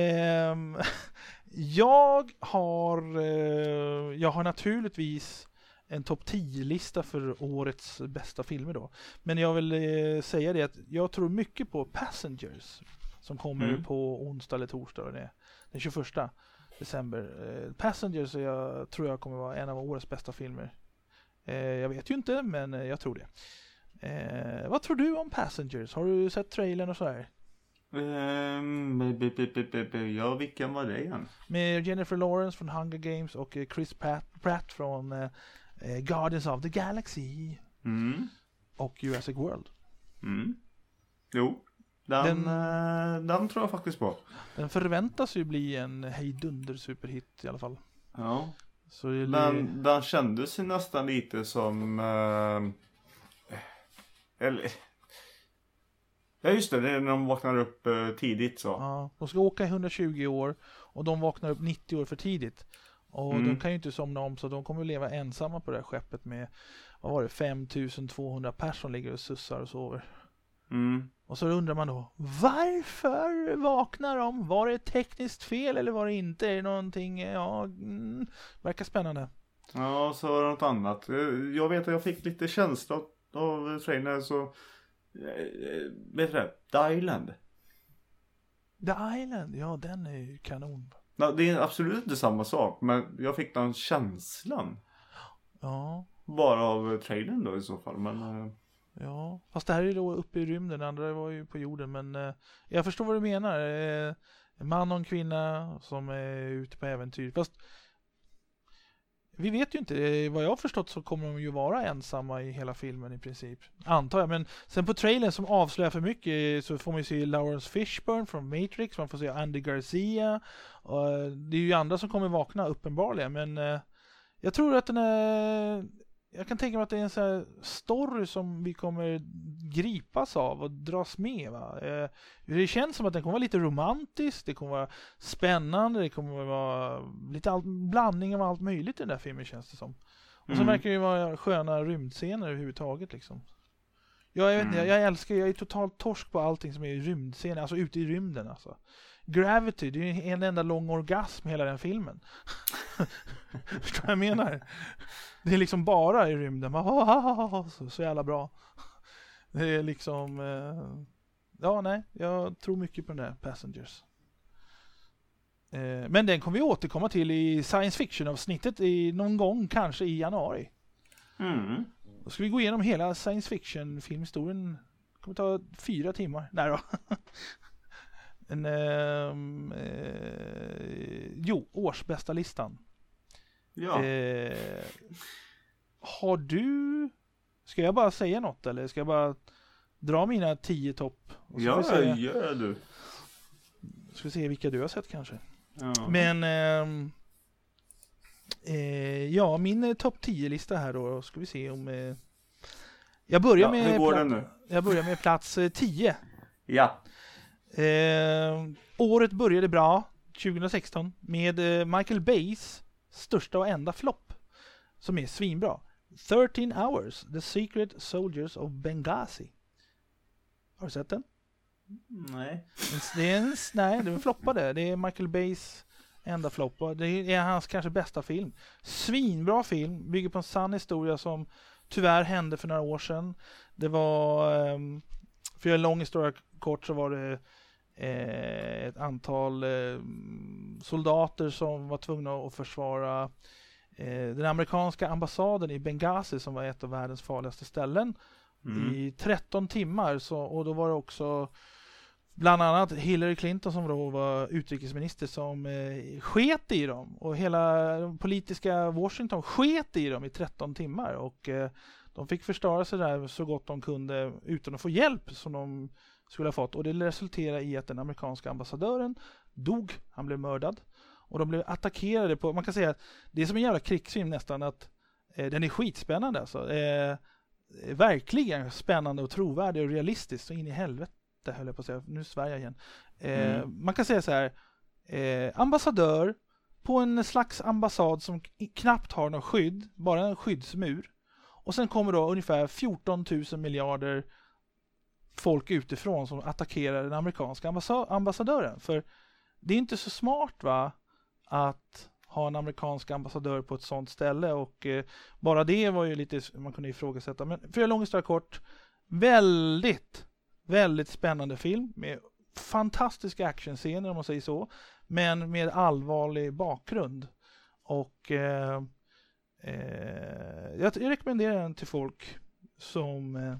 Jag har naturligtvis en topp 10-lista för årets bästa filmer då. Men jag vill säga det att jag tror mycket på Passengers som kommer på onsdag eller torsdag, den 21 december. Passengers tror jag kommer vara en av årets bästa filmer. Jag vet ju inte, men jag tror det. Vad tror du om Passengers? Har du sett trailern och så här? Ja, vilken var det igen? Med Jennifer Lawrence från Hunger Games och Chris Pratt från Guardians of the Galaxy och Jurassic World. Jo, den tror jag faktiskt på. Den förväntas ju bli en hejdunder superhit i alla fall. Ja. Så den kändes ju nästan lite som eller ja, just det är när de vaknar upp tidigt så. Ja, de ska åka i 120 år och de vaknar upp 90 år för tidigt. Och de kan ju inte somna om, så de kommer att leva ensamma på det här skeppet med, vad var det, 5200 personer som ligger och sussar och sover. Och så undrar man då, varför vaknar de? Var det ett tekniskt fel eller var det inte? Är det någonting, verkar spännande. Ja, så var det något annat. Jag vet att jag fick lite känsla av trailern, så vet du det? The Island. The Island, ja, den är ju kanon. Ja, det är absolut inte samma sak, men jag fick den känslan. Ja. Bara av trailern då i så fall, men ja, fast det här är då uppe i rymden, det andra var ju på jorden, men jag förstår vad du menar. En man och en kvinna som är ute på äventyr. Fast vi vet ju inte, vad jag har förstått så kommer de ju vara ensamma i hela filmen i princip, antar jag. Men sen på trailern som avslöjar för mycket så får man ju se Lawrence Fishburne från Matrix, man får se Andy Garcia, och det är ju andra som kommer vakna uppenbarligen, men jag tror att jag kan tänka mig att det är en sån här story som vi kommer gripas av och dras med, va? Det känns som att den kommer vara lite romantisk, det kommer vara spännande, det kommer vara lite blandning av allt möjligt i den där filmen, känns det som. Och så verkar det ju vara sköna rymdscener överhuvudtaget liksom. Jag vet inte, jag är totalt torsk på allting som är i rymdscener, alltså ute i rymden alltså. Gravity, det är ju en enda lång orgasm hela den filmen. Förstår vad jag menar? Det är liksom bara i rymden. Så jävla bra. Det är liksom jag tror mycket på den där Passengers. Men den kommer vi återkomma till i science fiction-avsnittet någon gång, kanske i januari. Då ska vi gå igenom hela science fiction-filmhistorien. Det kommer ta 4 timmar. Nej då. Årsbästa listan. ja. Har du... Ska jag bara säga något eller ska jag bara dra mina 10 topp? Ja, gör du. Ska vi se vilka du har sett kanske. Ja. Men ja, min topp 10-lista här då. Ska vi se om... Jag börjar med hur går den nu? Jag börjar med plats 10. Ja. Året började bra, 2016, med Michael Bays största och enda flopp, som är svinbra. 13 Hours, The Secret Soldiers of Benghazi. Har du sett den? Nej. Den floppade. Det är Michael Bays enda flopp. Det är hans kanske bästa film. Svinbra film, bygger på en sann historia som tyvärr hände för några år sedan. Det var, för en lång historia kort, så var det ett antal soldater som var tvungna att försvara den amerikanska ambassaden i Benghazi, som var ett av världens farligaste ställen, i 13 timmar. Och då var det också bland annat Hillary Clinton, som då var utrikesminister, som sket i dem. Och hela politiska Washington sket i dem i 13 timmar. Och de fick förstöra sig där så gott de kunde utan att få hjälp som de skulle ha fått. Och det resulterade i att den amerikanska ambassadören dog. Han blev mördad. Och de blev attackerade på... Man kan säga att det är som en jävla krigsfilm nästan, att den är skitspännande alltså. Verkligen spännande och trovärdig och realistisk. Så in i helvete höll jag på att säga. Nu svär jag igen. Man kan säga så här. Ambassadör på en slags ambassad som knappt har något skydd. Bara en skyddsmur. Och sen kommer då ungefär 14 000 miljarder folk utifrån som attackerar den amerikanska ambassadören. För det är inte så smart, va, att ha en amerikansk ambassadör på ett sånt ställe. Och bara det var ju lite, man kunde ifrågasätta. Men för en lång historia kort, väldigt, väldigt spännande film med fantastiska actionscener, om man säger så, men med allvarlig bakgrund. Och jag rekommenderar den till folk som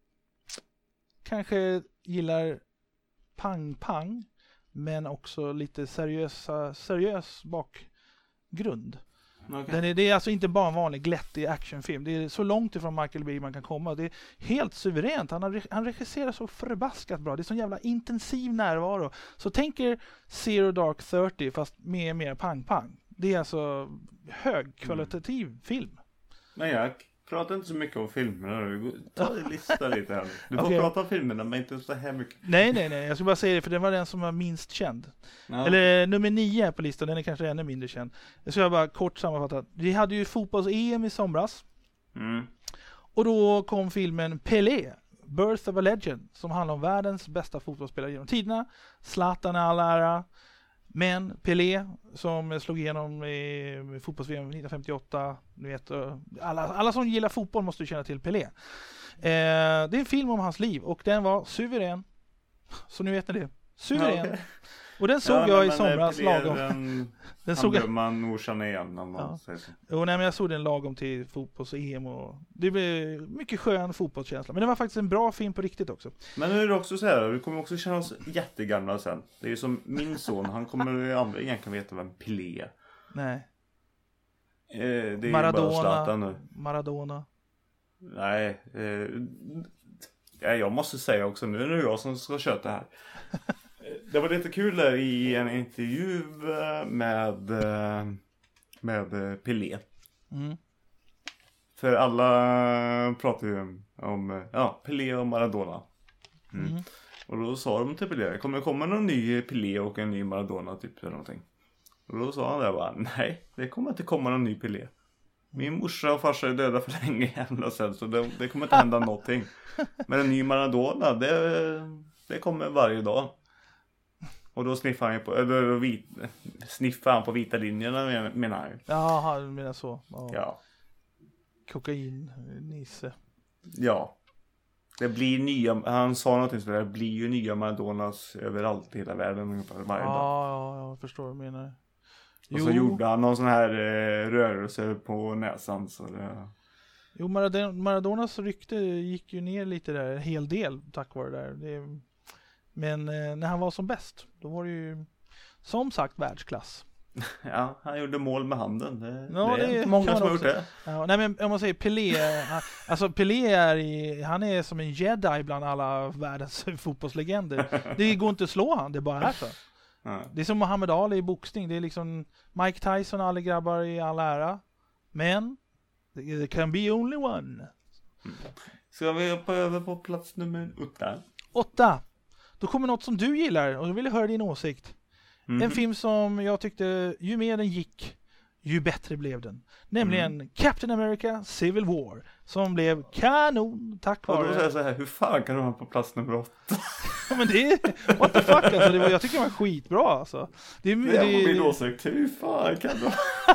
kanske gillar pang-pang, men också lite seriös bakgrund. Okay. Det är alltså inte bara en vanlig glättig actionfilm. Det är så långt ifrån Michael Bay man kan komma. Det är helt suveränt. Han regisserar så förbaskat bra. Det är så jävla intensiv närvaro. Så tänk er Zero Dark 30 fast med mer pang-pang. Det är alltså högkvalitativ film. Men jag pratar inte så mycket om filmerna. Ta en lista lite här. Du får prata om filmerna, men inte så här mycket. Nej. Jag skulle bara säga det, för det var den som var minst känd. Ja. Eller nummer 9 på listan, den är kanske ännu mindre känd. Jag ska bara kort sammanfatta. Vi hade ju fotbolls-EM i somras. Och då kom filmen Pelé, Birth of a Legend, som handlar om världens bästa fotbollsspelare genom tiderna. Zlatan är all ära. Men Pelé, som slog igenom i fotbolls-VM 1958, ni vet, alla som gillar fotboll måste känna till Pelé. Det är en film om hans liv och den var suverän. Så nu vet ni det. Suverän. Okay. Och den såg jag i somras lagom. Den såg jag. Man morsan igen när man säger så. Jo, nej, men jag såg den lagom till fotbolls-EM och det blev mycket skön fotbollskänsla. Men det var faktiskt en bra film på riktigt också. Men nu är det också så här, vi kommer också känna oss jättegamla sen. Det är ju som min son, han kommer aldrig egentligen veta vem Pelé är. Nej. Det är bara Zlatan nu. Maradona. Nej. Jag måste säga också, nu är det jag som ska köta här. Det var lite kul där i en intervju med Pelé. För alla pratar ju om Pelé och Maradona. Och då sa de till Pelé, kommer det komma någon ny Pelé och en ny Maradona typ eller någonting? Och då sa han där bara, nej, det kommer inte komma någon ny Pelé. Min morsa och farsa är döda för länge jävla sen, så det kommer inte hända någonting. Men en ny Maradona, det kommer varje dag. Och då sniffar han på vita linjerna, menar han. Jaha, du menar så. Ja. Kokain, Nisse. Ja. Det blir nya, han sa någonting så det blir ju nya Maradonas överallt i hela världen ungefär varje dag. Ja, jag förstår vad du menar. Och så gjorde han någon sån här rörelse på näsan så det... Jo, Maradonas rykte gick ju ner lite där, en hel del tack vare det där. Men när han var som bäst, då var det ju som sagt världsklass. Ja, han gjorde mål med handen. Det är inte många som har gjort det. Ja, nej, men om man säger Pelé, alltså Pelé han är som en jedi bland alla världens fotbollslegender. Det går inte att slå han, det bara är så. Ja. Det är som Muhammad Ali i boxning. Det är liksom Mike Tyson och alla grabbar i all ära. Men there can be only one. Ska vi hoppa över på plats nummer 8. Då kommer något som du gillar och jag vill höra din åsikt. En film som jag tyckte ju mer den gick, ju bättre blev den. Nämligen Captain America Civil War. Som blev kanon tack vare... Och då säger jag så här, hur fan kan du ha på plats nummer 8? Men det är... What the fuck alltså, jag tycker det var skitbra alltså. Det är min åsikt, hur fan kan du...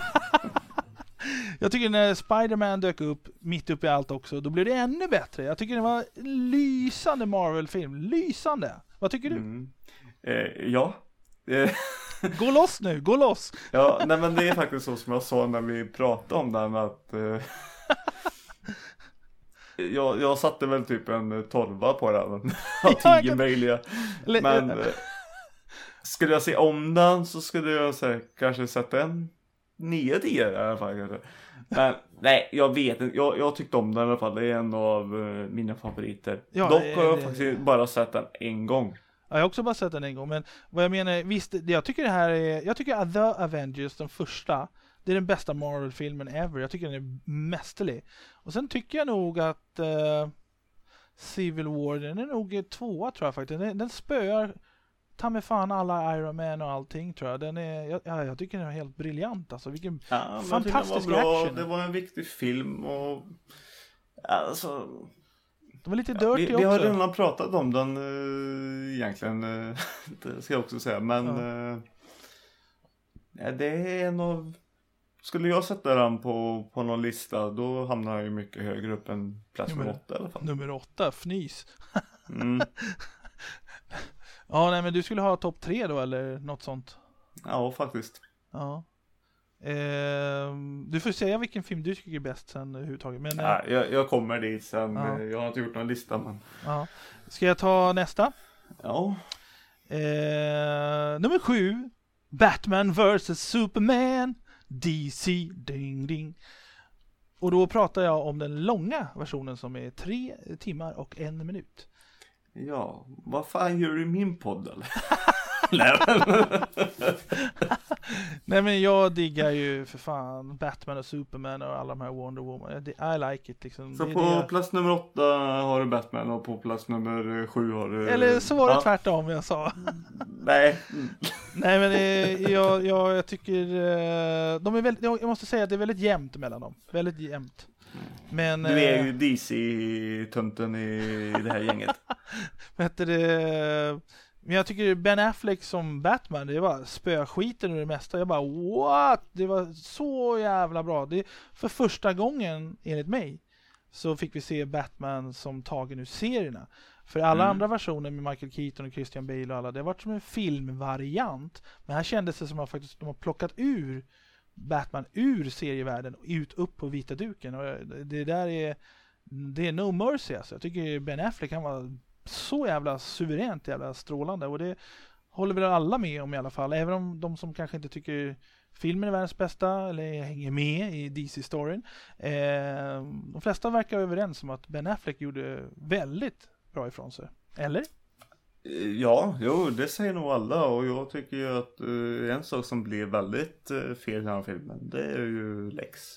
Jag tycker när Spider-Man dök upp mitt upp i allt också, då blev det ännu bättre. Jag tycker det var en lysande Marvel-film. Lysande. Vad tycker du? Ja. Gå loss nu, gå loss. Ja, nej men det är faktiskt så som jag sa när vi pratade om den att jag satte väl typ en 12 på den av 10 möjliga. Men skulle jag se om den så skulle jag kanske sätta en 9-10 i alla fall kanske. Men nej, jag vet inte. Jag tyckte om den i alla fall. Det är en av mina favoriter. Ja, dock har jag faktiskt bara sett den en gång. Ja, jag har också bara sett den en gång. Men vad jag menar, visst, jag tycker det här är... Jag tycker att The Avengers, den första, det är den bästa Marvel-filmen ever. Jag tycker den är mästerlig. Och sen tycker jag nog att Civil War, den är nog 2 tror jag faktiskt. Den spöar ta med fan alla Iron Man och allting tror jag. Den är, jag tycker den är helt briljant alltså. Vilken fantastisk action. Det var en viktig film och alltså... Det var lite dirty också. Vi har redan pratat om den egentligen. Det ska jag också säga. Men det är en av... Skulle jag sätta den på någon lista, då hamnar jag ju mycket högre upp än plats nummer 8 i alla fall. Nummer 8, fnys. Ja, nej men du skulle ha topp 3 då eller något sånt? Ja, faktiskt. Ja. Du får säga vilken film du tycker är bäst sen överhuvudtaget. Men, jag kommer dit sen. Ja. Jag har inte gjort någon lista. Men... Ja. Ska jag ta nästa? Ja. Nummer 7. Batman vs Superman. DC. Ding ding. Och då pratar jag om den långa versionen som är 3 timmar och 1 minut. Ja, vad fan gör du i min podd eller? Nej men jag diggar ju för fan Batman och Superman och alla de här Wonder Woman. I like it liksom. Så på plats nummer 8 har du Batman och på plats nummer 7 har du... Eller så var det tvärtom jag sa. Nej. Nej men jag tycker de är väldigt, jag måste säga att det är väldigt jämnt mellan dem. Väldigt jämnt. Men, du är ju DC-tunten i det här gänget. Men jag tycker Ben Affleck som Batman, det var spöskiten och det mesta. Jag bara, what? Det var så jävla bra. Det, för första gången, enligt mig, så fick vi se Batman som tagen ur serierna. För alla andra versioner med Michael Keaton och Christian Bale och alla, det har varit som en filmvariant. Men här kändes det som att faktiskt de har plockat ur Batman ur serievärlden och upp på vita duken. Och det är no mercy alltså. Jag tycker Ben Affleck kan vara så jävla suveränt, jävla strålande, och det håller väl alla med om i alla fall, även om de som kanske inte tycker filmen är världens bästa eller hänger med i DC-storyn. De flesta verkar överens om att Ben Affleck gjorde väldigt bra ifrån sig. Eller? Ja, jo, det säger nog alla, och jag tycker ju att en sak som blev väldigt fel i den här filmen, det är ju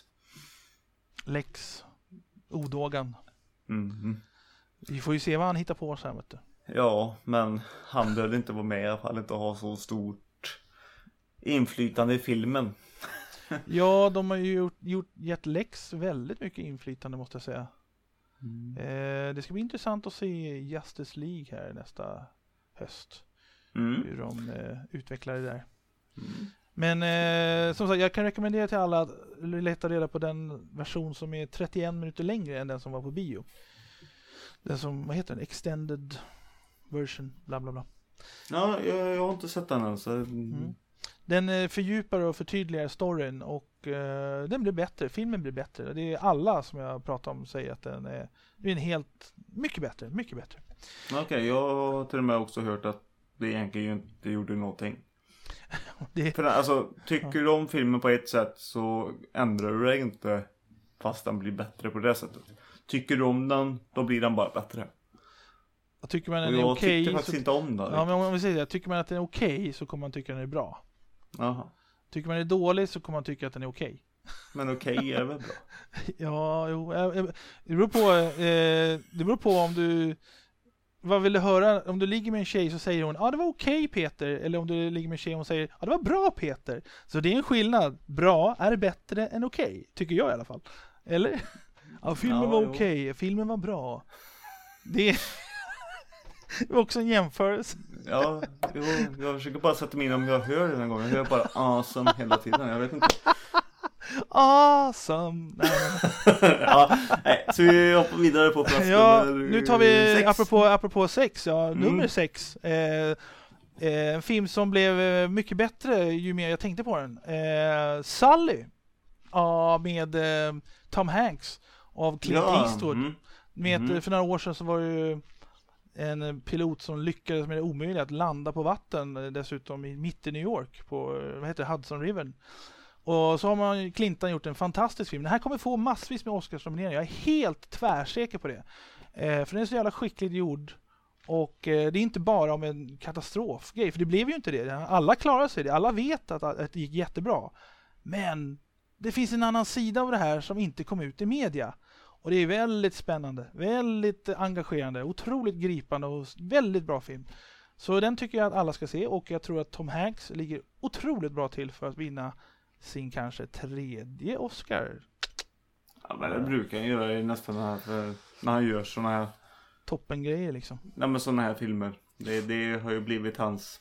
Lex Odågan. Mm. Vi får ju se vad han hittar på sen, vet du. Ja, men han behövde inte vara med i alla fall, inte ha så stort inflytande i filmen. Ja, de har ju gett Lex väldigt mycket inflytande, måste jag säga. Det ska bli intressant att se Justice League här nästa höst. Hur de utvecklar det där. Men som sagt, jag kan rekommendera till alla att leta reda på den version som är 31 minuter längre än den som var på bio. Den som, vad heter den? Extended version, bla bla bla. Ja, jag har inte sett den än. Så... Den fördjupar och förtydligar storyn och den blir bättre. Filmen blir bättre. Det är alla som jag pratar om säger att den är en helt mycket bättre, mycket bättre. Okej, jag har till och med också hört att det egentligen inte gjorde någonting. För alltså, tycker du om filmen på ett sätt så ändrar du det inte fast den blir bättre på det sättet. Tycker du om den, då blir den bara bättre. Tycker man Och den är jag okej, tyckte faktiskt inte om den. ja, men om vi säger det, tycker man att den är okej så kommer man tycka den är bra. Jaha. Tycker man den är dålig så kommer man tycka att den är okej. Men okej är väl bra. Ja, jo, det beror på om du... Vad vill du höra? Om du ligger med en tjej så säger hon ja, det var okej Peter. Eller om du ligger med en tjej och hon säger ja, det var bra Peter. Så det är en skillnad. Bra är bättre än okej. Tycker jag i alla fall. Eller? Ja, filmen var okej. Filmen var bra. Det var också en jämförelse. Ja, jag försöker bara sätta mig in om jag hör den en gång. Jag hör bara awesome hela tiden. Jag vet inte. Awesome. Ja, nej, så vi hoppar vidare på plats nu tar vi 6. apropå 6, nummer 6. En film som blev mycket bättre ju mer jag tänkte på den. Sully med Tom Hanks av Clint Eastwood. För några år sedan så var det ju en pilot som lyckades med det omöjliga att landa på vatten, dessutom mitt i New York på Hudson River. Och så har Clinton gjort en fantastisk film. Den här kommer få massvis med Oscarsnomineringar. Jag är helt tvärsäker på det. För den är så jävla skickligt gjord. Och det är inte bara om en katastrofgrej. För det blev ju inte det. Alla klarar sig det. Alla vet att det gick jättebra. Men det finns en annan sida av det här som inte kom ut i media. Och det är väldigt spännande. Väldigt engagerande. Otroligt gripande och väldigt bra film. Så den tycker jag att alla ska se. Och jag tror att Tom Hanks ligger otroligt bra till för att vinna sin kanske 3:e Oscar. Ja, men det brukar han göra i nästan här när han gör såna här toppengrejer liksom. Ja, men såna här filmer. Det har ju blivit hans...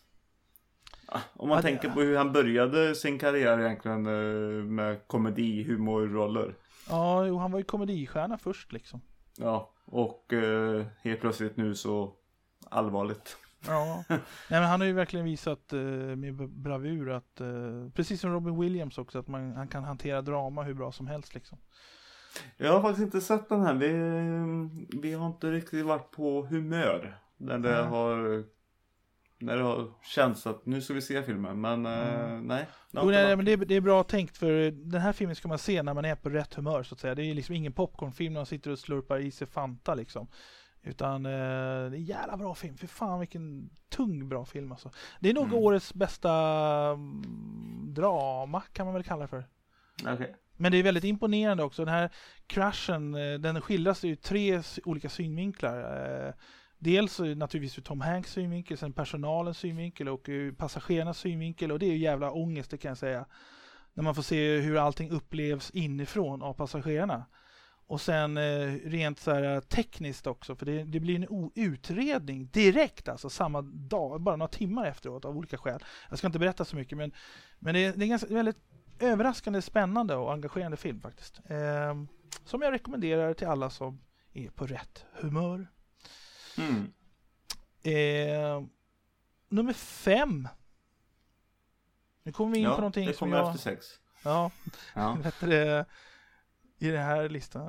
Om man tänker på hur han började sin karriär egentligen med komedi, humorroller. Ja, jo, han var ju komedistjärna först liksom. Ja, och helt plötsligt nu så allvarligt. Ja, nej, men han har ju verkligen visat med bravur att precis som Robin Williams också, att han kan hantera drama hur bra som helst liksom. Jag har faktiskt inte sett den här. Vi har inte riktigt varit på humör när det har känts att nu ska vi se filmen, men nej. Men det är bra tänkt, för den här filmen ska man se när man är på rätt humör så att säga. Det är liksom ingen popcornfilm när man sitter och slurpar i sig Fanta liksom. Utan det är en jävla bra film. För fan vilken tung bra film alltså. Det är nog årets bästa drama kan man väl kalla det för. Okay. Men det är väldigt imponerande också. Den här kraschen, den skildras i 3 olika synvinklar. Dels naturligtvis ur Tom Hanks synvinkel, sen personalens synvinkel och ur passagerarnas synvinkel. Och det är ju jävla ångest, det kan jag säga. När man får se hur allting upplevs inifrån av passagerarna. Och sen rent så här tekniskt också, för det blir en utredning direkt, alltså samma dag, bara några timmar efteråt av olika skäl. Jag ska inte berätta så mycket, men det är en ganska väldigt överraskande, spännande och engagerande film faktiskt. Som jag rekommenderar till alla som är på rätt humör. Nummer 5. Nu kommer vi in på någonting det kommer efter 6. Ja. I den här listan.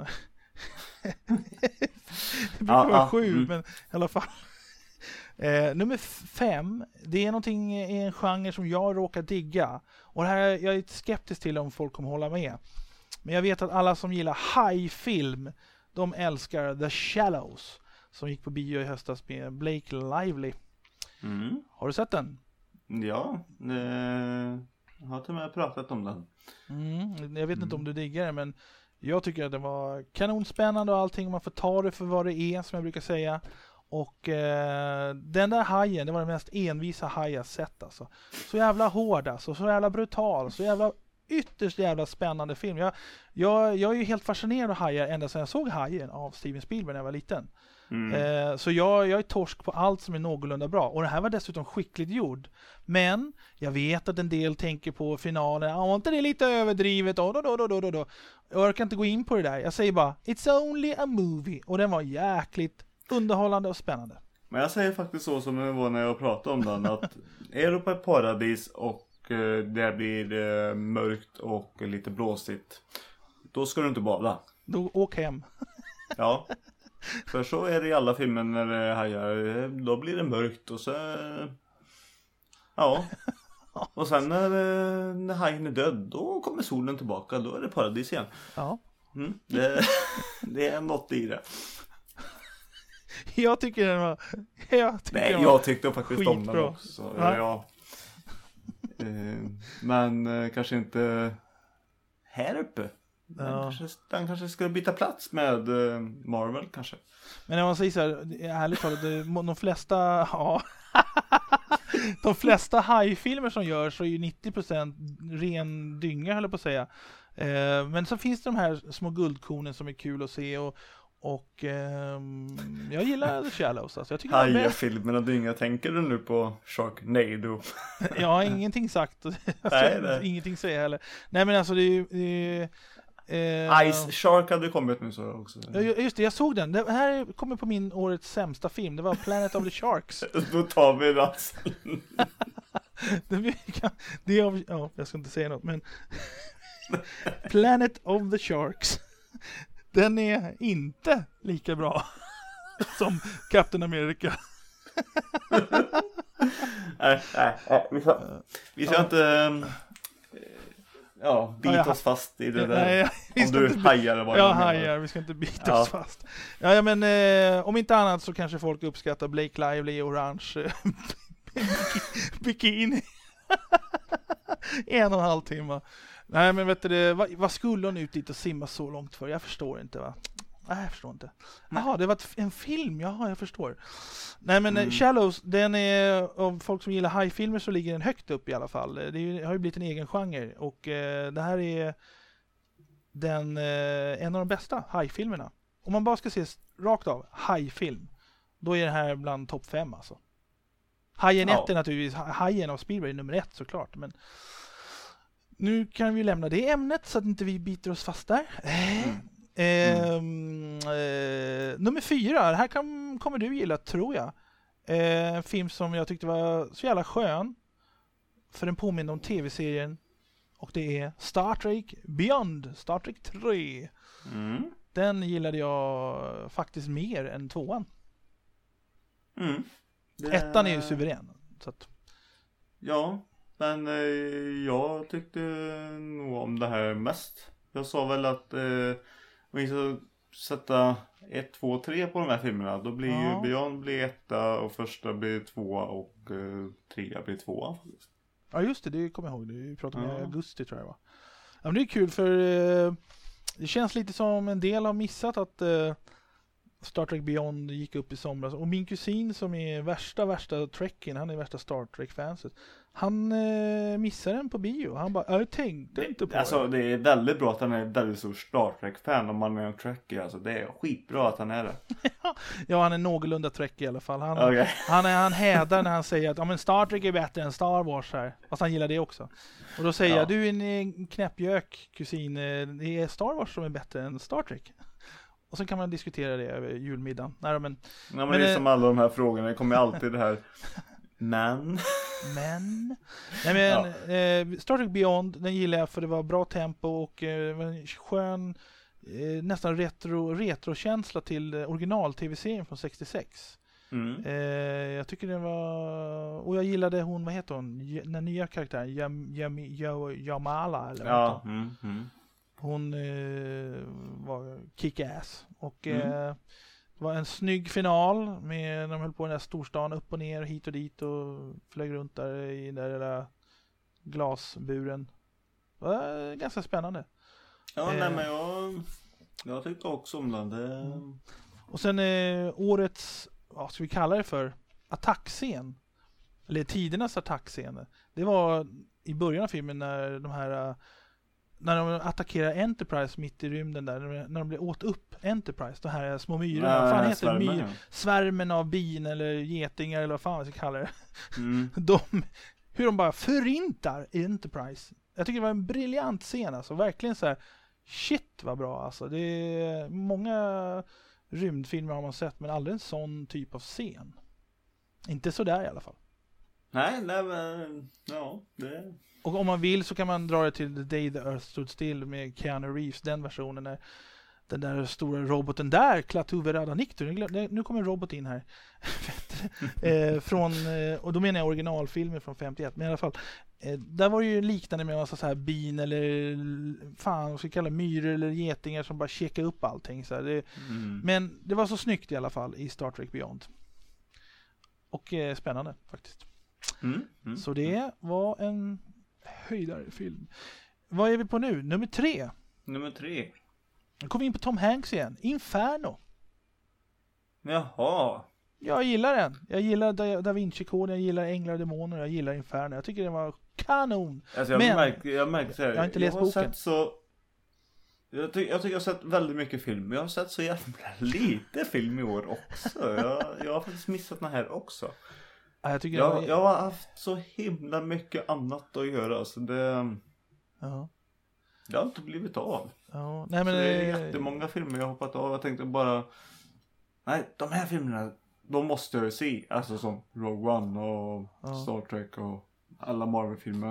Det brukar vara 7, men i alla fall. Nummer 5, det är någonting i en genre som jag råkar digga. Och det här, jag är skeptisk till om folk kommer hålla med. Men jag vet att alla som gillar high-film, de älskar The Shallows, som gick på bio i höstas med Blake Lively. Har du sett den? Ja, jag har till och med pratat om den. Jag vet inte om du diggar den, men jag tycker att det var kanonspännande och allting. Man får ta det för vad det är, som jag brukar säga. Och den där hajen, det var den mest envisa haj jag sett alltså. Så jävla hård alltså, så jävla brutal, så jävla ytterst jävla spännande film. Jag är ju helt fascinerad av hajar ända sedan jag såg Hajen av Steven Spielberg när jag var liten. Så jag är torsk på allt som är någorlunda bra. Och det här var dessutom skickligt gjord. Men jag vet att en del tänker på finalen. Ja, inte det är lite överdrivet? Då. Jag orkar inte gå in på det där. Jag säger bara, it's only a movie. Och den var jäkligt underhållande och spännande. Men jag säger faktiskt så som det var när jag pratade om den. Att är du på ett paradis och det blir mörkt och lite blåsigt, då ska du inte bada. Då åk hem. Ja. För så är det i alla filmer när det hajar. Då blir det mörkt och så... Ja. Och sen när hajen är död, då kommer solen tillbaka. Då är det paradis igen. Ja. Det är något i det. Jag tycker den var... Jag tyckte faktiskt om den skitbra. också. Ja. Ja. Men kanske inte här uppe. Den kanske skulle byta plats med Marvel kanske. Men när man säger så här, ärligt talat, de flesta... Ja. De flesta hajfilmer som görs så är ju 90% ren dynga, höll jag på att säga. Men så finns det de här små guldkornen som är kul att se och jag gillar The Shallows. Alltså. Hajfilmerna dynga, tänker du nu på Sharknado? Jag har ingenting sagt. Nej. Ingenting säger heller. Nej, men alltså det är Ice Shark hade kommit nu så också. Just det, jag såg den. Det här kommer på min årets sämsta film. Det var Planet of the Sharks. Då tar vi rassen. Jag ska inte säga något, men Planet of the Sharks. Den är inte lika bra som Captain America. Nej. Vi ska inte bita oss fast i det där. Nej, om du hajar vad jag hajar, vi ska inte bita oss fast. Ja, men om inte annat så kanske folk uppskattar Blake Lively i orange bikini. 1,5 timme. Nej, men vet du, vad skulle hon ut dit och simma så långt för? Jag förstår inte, va? Nej, jag förstår inte. Jaha, det var en film. Jaha, jag förstår. Nej, men Shallows, den är, av folk som gillar hajfilmer så ligger den högt upp i alla fall. Det har ju blivit en egen genre. Och det här är en av de bästa hajfilmerna. Om man bara ska se rakt av hajfilm, då är det här bland topp 5 alltså. Hajen 1 är naturligtvis, Hajen av Spielberg är nummer 1 såklart, men nu kan vi lämna det ämnet så att inte vi biter oss fast där. Nummer 4, här kommer du gilla, tror jag. En film som jag tyckte var så jävla skön, för den påminner om tv-serien, och det är Star Trek Beyond, Star Trek 3. Den gillade jag faktiskt mer än 2:an. Ettan är ju suverän. Så att... Ja, men jag tyckte nog om det här mest. Jag sa väl att om vi ska sätta 1, 2, 3 på de här filmerna, då blir ju Beyond blir 1 och första blir 2 och 3 blir 2. Ja, just det kommer jag ihåg. Vi pratade om i augusti, tror jag, va? Ja, men det är kul, för det känns lite som en del har missat att Star Trek Beyond gick upp i somras. Och min kusin som är värsta Trekkin, han är värsta Star Trek-fanset. Han missade den på bio. Han bara, jag tänkte inte på alltså, det är väldigt bra att han är väldigt stor Star Trek-fan om man är en Trekkie. Alltså, det är skitbra att han är det. Ja, han är någorlunda Trekkie i alla fall. Han hädar när han säger att men Star Trek är bättre än Star Wars här. Fast han gillar det också. Och då säger jag, du är en knäppjök, kusin. Det är Star Wars som är bättre än Star Trek. Och så kan man diskutera det över julmiddagen. Nej, men det är som alla de här frågorna. Det kommer alltid det här. Men. Star Trek Beyond, den gillar jag för det var bra tempo och skön, nästan retrokänsla till original-tv-serien från 66. Jag tycker det var... Och jag gillade hon, vad heter hon? Den nya karaktären, Jamala eller vad hon var kick-ass. Och det var en snygg final med när de höll på den där storstan, upp och ner, hit och dit och flög runt där i den där glasburen. Det var ganska spännande. Ja, nej, men jag tyckte också om den. Och sen årets, vad ska vi kalla det för, attackscen. Eller tidernas attackscen. Det var i början av filmen när de attackerar Enterprise mitt i rymden där, när de blir åt upp Enterprise, de här små myrorna, vad fan heter svärmen av bin eller getingar eller vad fan vi ska kalla det. Hur de bara förintar Enterprise. Jag tycker det var en briljant scen alltså, verkligen så här, shit vad bra alltså. Det är många rymdfilmer har man sett, men aldrig en sån typ av scen. Inte så där i alla fall. Nej, men ja, det. Och om man vill så kan man dra det till The Day the Earth Stood Still med Keanu Reeves, den versionen den där stora roboten där, Klaatu Verada Nictor. Nu kommer en robot in här. Och då menar jag originalfilmer från 51. Men i alla fall, där var det ju liknande med en massa så här bin eller vad ska jag kalla myror eller getingar som bara checkar upp allting. Så här. Men det var så snyggt i alla fall i Star Trek Beyond. Och spännande faktiskt. Så det var en höjdare film. Vad är vi på nu? Nummer 3. Nu kommer vi in på Tom Hanks igen. Inferno. Jaha. Jag gillar den. Jag gillar Da Vinci-koden, jag gillar Änglar och Demoner, jag gillar Inferno. Jag tycker den var kanon. Alltså jag märker så här, jag har inte läst boken. Jag tycker jag har sett väldigt mycket film. Men jag har sett så jävla lite film i år också. Jag har faktiskt missat den här också. Ja, jag har haft så himla mycket annat att göra. Så det har inte blivit av. Ja. Nej, men det är jättemånga filmer jag har hoppat av. Jag tänkte bara, nej, de här filmerna, de måste jag se. Alltså som Rogue One och Star Trek och alla Marvel-filmer.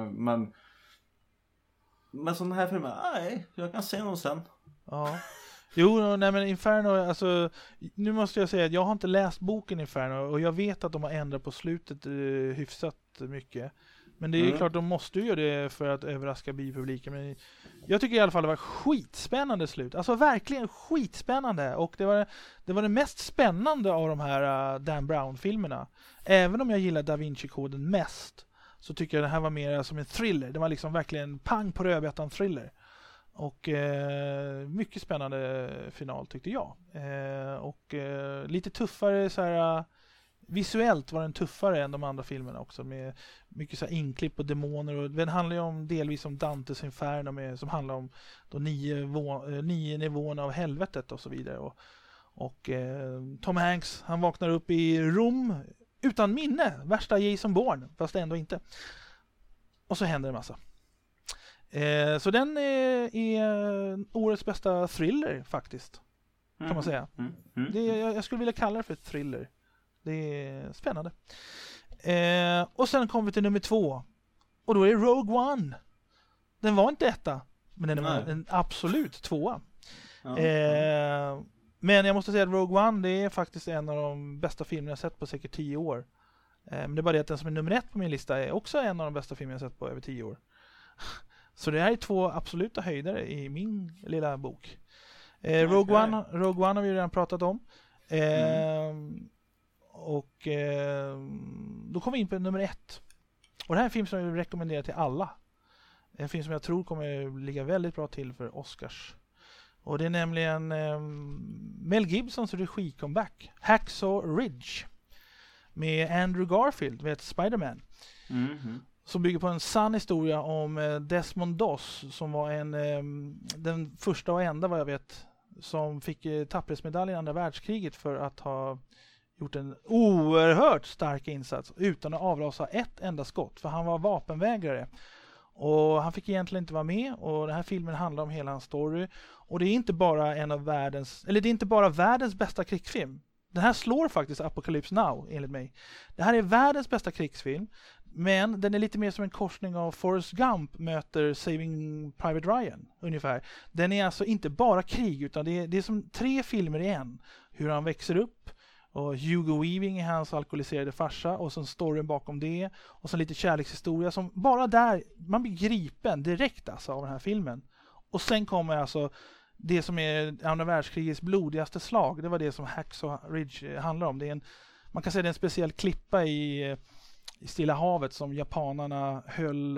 Men sådana här filmer, nej, jag kan se dem sen. Ja. Jo, nej men Inferno, alltså nu måste jag säga att jag har inte läst boken Inferno och jag vet att de har ändrat på slutet hyfsat mycket. Men det är klart, de måste ju göra det för att överraska biopubliken. Men jag tycker i alla fall det var skitspännande slut. Alltså verkligen skitspännande. Och det var det mest spännande av de här Dan Brown-filmerna. Även om jag gillar Da Vinci-koden mest, så tycker jag det här var mer som en thriller. Det var liksom verkligen pang på rödbetan thriller. Och mycket spännande final tyckte jag. Och lite tuffare så här. Visuellt var den tuffare än de andra filmerna också, med mycket så här inklipp och demoner, och den handlar ju om delvis om Dantes Inferno som handlar om de 9 nivåerna av helvetet och så vidare, och Tom Hanks, han vaknar upp i Rom utan minne, värsta Jason Bourne, fast ändå inte, och så händer en massa. Så den är årets bästa thriller faktiskt, kan man säga. Jag skulle vilja kalla det för thriller. Det är spännande. Och sen kommer vi till nummer 2. Och då är det Rogue One. Den var inte etta, men den var en absolut 2. Men jag måste säga att Rogue One, det är faktiskt en av de bästa filmerna jag sett på säkert 10 år. Men det är bara det att den som är nummer 1 på min lista är också en av de bästa filmerna jag sett på över 10 år. Så det här är 2 absoluta höjdare i min lilla bok. Rogue One har vi redan pratat om. Och då kommer vi in på nummer 1. Och det här är en film som jag rekommenderar till alla. En film som jag tror kommer ligga väldigt bra till för Oscars. Och det är nämligen Mel Gibsons regicomeback, Hacksaw Ridge, med Andrew Garfield, vet, Spider-Man. Som bygger på en sann historia om Desmond Doss, som var den första och enda, vad jag vet, som fick tapperhetsmedalj i andra världskriget för att ha gjort en oerhört stark insats utan att avlossa ett enda skott, för han var vapenvägrare. Och han fick egentligen inte vara med, och den här filmen handlar om hela hans story. Och det är inte bara världens bästa krigsfilm. Den här slår faktiskt Apocalypse Now, enligt mig. Det här är världens bästa krigsfilm, men den är lite mer som en korsning av Forrest Gump möter Saving Private Ryan, ungefär. Den är alltså inte bara krig, utan det är som 3 filmer i en. Hur han växer upp, och Hugo Weaving är hans alkoholiserade farsa, och sen storyn bakom det, och sen lite kärlekshistoria som bara där, man blir gripen direkt alltså av den här filmen. Och sen kommer alltså det som är andra världskrigets blodigaste slag. Det var det som Hacksaw Ridge handlar om. Det är man kan säga det är en speciell klippa i Stilla havet som japanerna höll.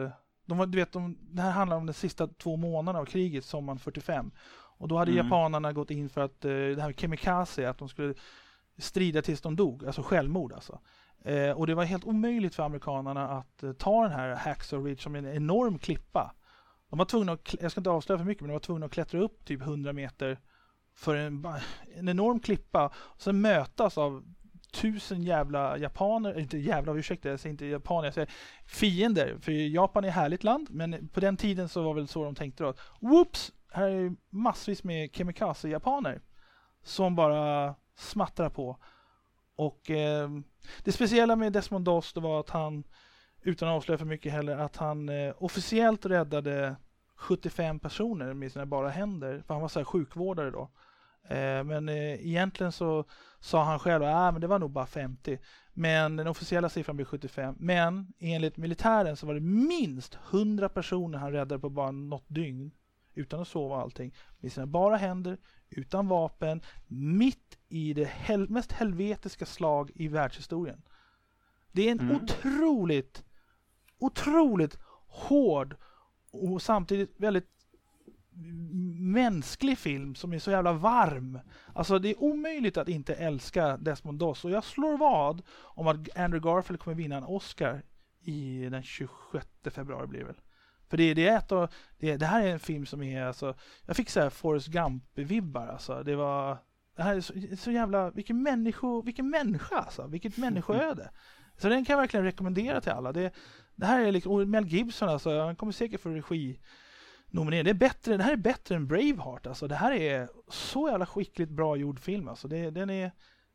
Det här handlar om de sista 2 månaderna av kriget, sommaren 45. Och då hade japanerna gått in för att det här kamikaze, att de skulle strida tills de dog, alltså självmord alltså. Och det var helt omöjligt för amerikanerna att ta den här Hacksaw Ridge som en enorm klippa. De var tvungna att, jag ska inte avslöja för mycket, men de var tvungna att klättra upp typ 100 meter för en enorm klippa, och sen mötas av 1000 jävla japaner, inte jävla, ursäkta, jag säger inte japaner, jag säger fiender, för Japan är ett härligt land, men på den tiden så var väl så de tänkte då. Whoops! Här är massvis med kamikaze-japaner som bara smattrar på. Och det speciella med Desmond Doss, det var att han, utan att avslöja för mycket heller, att han officiellt räddade 75 personer med sina bara händer, för han var så här sjukvårdare då. Men egentligen så sa han själv men det var nog bara 50. Men den officiella siffran blev 75. Men enligt militären så var det minst 100 personer han räddade på bara något dygn. Utan att sova allting. Med sina bara händer, utan vapen. Mitt i det mest helvetiska slag i världshistorien. Det är en otroligt hård och samtidigt väldigt mänsklig film som är så jävla varm. Alltså det är omöjligt att inte älska Desmond Doss. Och jag slår vad om att Andrew Garfield kommer vinna en Oscar i den 26 februari blir det väl. För det här är en film som är alltså, jag fick så här Forrest Gump-vibbar alltså. Det här är så jävla, vilken människa alltså, vilket människoöde. Så den kan jag verkligen rekommendera till alla. Det här är liksom, och Mel Gibson alltså, han kommer säkert för regi nominering. Det här är bättre än Braveheart alltså. Det här är så jävla skickligt bra gjord film alltså. Den är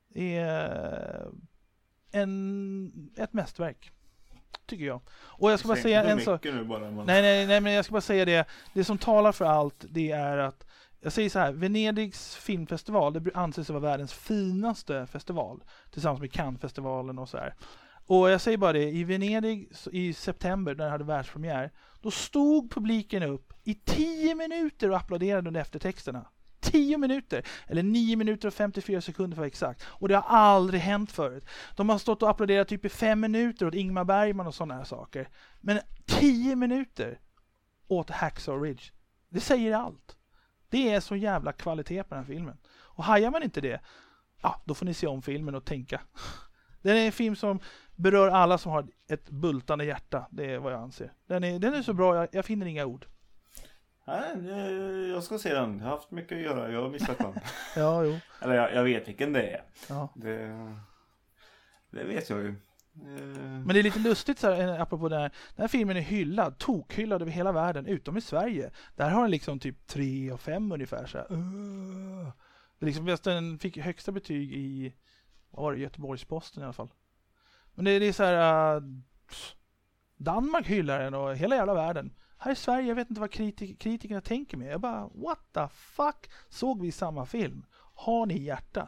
ett mästerverk tycker jag. Och jag ska bara säga en sak. Nej, men jag ska bara säga det som talar för allt, det är att jag säger så här, Venedigs filmfestival, det anses vara världens finaste festival tillsammans med Cannes-festivalen och så här. Och jag säger bara det, i Venedig i september när det hade världspremiär, då stod publiken upp i 10 minuter och applåderade under eftertexterna. 10 minuter, eller 9 minuter och 54 sekunder för att vara exakt. Och det har aldrig hänt förut. De har stått och applåderat typ i 5 minuter åt Ingmar Bergman och sådana här saker. Men 10 minuter åt Hacksaw Ridge. Det säger allt. Det är så jävla kvalitet på den här filmen. Och hajar man inte det, då får ni se om filmen och tänka. Det är en film som berör alla som har ett bultande hjärta. Det är vad jag anser. Den är så bra, jag finner inga ord. Nej, jag ska se den. Jag har haft mycket att göra. Jag har missat den. Ja, jo. Eller jag vet vilken det är. Ja. Det vet jag ju. Men det är lite lustigt så här, apropå den här filmen är hyllad, tokhyllad över hela världen, utom i Sverige. Där har den liksom typ 3 och 5 ungefär. Så här. Det är liksom, den fick högsta betyg i Göteborgs-Posten i alla fall. Men det är så här, Danmark hyllar den och hela jävla världen. Här i Sverige, jag vet inte vad kritikerna tänker med. Jag bara, what the fuck? Såg vi samma film? Har ni hjärta?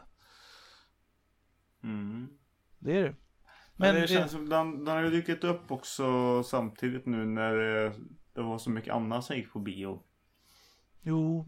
Det är det. Men det känns som den har ju dykt upp också samtidigt nu när det var så mycket annat som gick på bio. Jo,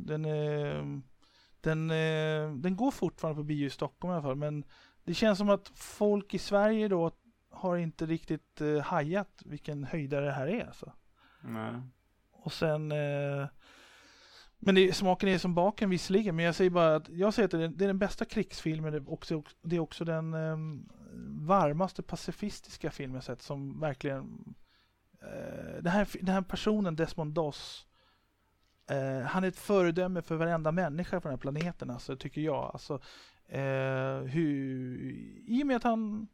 den går fortfarande på bio i Stockholm i alla fall. Men det känns som att folk i Sverige då har inte riktigt hajat vilken höjdare det här är alltså. Nej. Och sen men smaken är som baken visserligen, men jag säger bara att det är den bästa krigsfilmen, det är också den varmaste pacifistiska filmen sett, som verkligen den här personen Desmond Doss, han är ett föredöme för varenda människa på den här planeten alltså, tycker jag alltså, i och med att han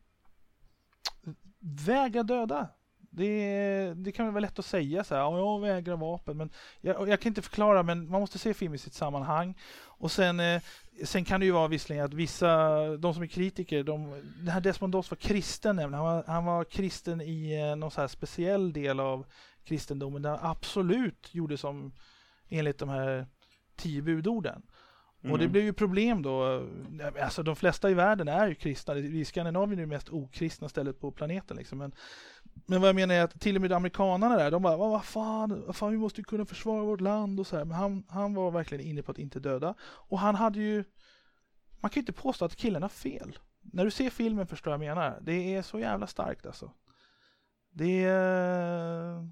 vägrar döda. Det kan väl vara lätt att säga så här, jag vägrar vapen, men jag kan inte förklara, men man måste se film i sitt sammanhang. Och sen kan det ju vara visserligen att de som är kritiker, den här Desmond Doss var kristen nämligen. Han var kristen i någon så här speciell del av kristendomen där han absolut gjorde som enligt de här 10 budorden. Och det blev ju problem då. Alltså de flesta i världen är ju kristna. I Skandinavien är det mest okristna stället på planeten liksom. Men vad jag menar är att till och med amerikanerna där, de bara, vad fan, vi måste ju kunna försvara vårt land och så här. Men han var verkligen inne på att inte döda. Och han hade ju, man kan ju inte påstå att killen har fel. När du ser filmen förstår jag menar. Det är så jävla starkt alltså. Det är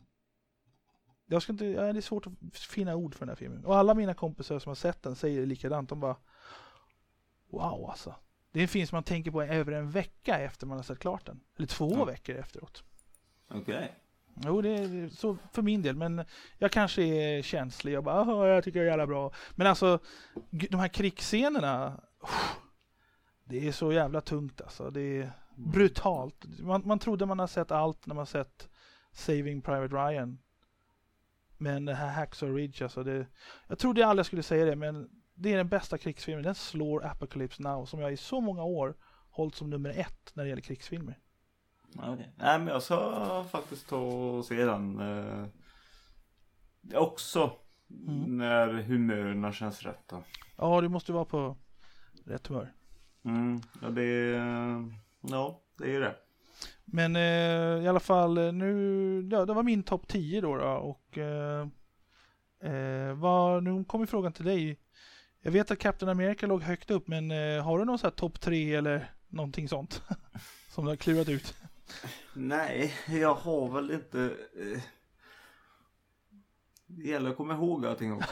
svårt att finna ord för den här filmen. Och alla mina kompisar som har sett den säger likadant. De bara, wow alltså. Det är en film som man tänker på över en vecka efter man har sett klart den. Eller 2 veckor efteråt. Okej. Jo, det är så för min del. Men jag kanske är känslig. Jag bara, jag tycker det är jävla bra. Men alltså, de här krigsscenerna, det är så jävla tungt alltså. Det är brutalt. Man trodde man har sett allt när man sett Saving Private Ryan. Men det här Hacksaw Ridge alltså, jag trodde jag aldrig skulle säga det, men det är den bästa krigsfilmen. Den slår Apocalypse Now, som jag i så många år hållit som nummer 1 när det gäller krigsfilmer. Okay. Nej, men jag ska faktiskt ta och se den. Också När humörerna känns rätt då. Ja, du måste vara på rätt humör. Ja, det är ju det. Men i alla fall nu, det var min topp 10 då och nu kommer frågan till dig. Jag vet att Captain America låg högt upp, men har du någon sån här topp 3 eller någonting sånt som du har klurat ut? Nej, jag har väl inte... Det gäller att komma ihåg allting också.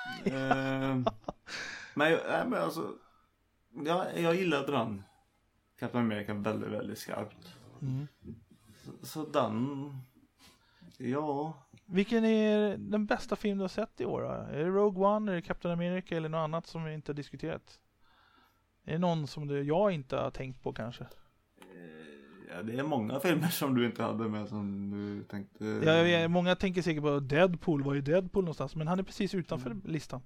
Men alltså... Jag gillade den Captain America väldigt, väldigt skarpt. Så den... Ja... Vilken är den bästa film du har sett i år då? Är det Rogue One, är det Captain America eller något annat som vi inte har diskuterat? Är det någon som jag inte har tänkt på kanske? Ja, det är många filmer som du inte hade med som du tänkte... Ja, många tänker säkert på Deadpool. Var är Deadpool någonstans? Men han är precis utanför listan.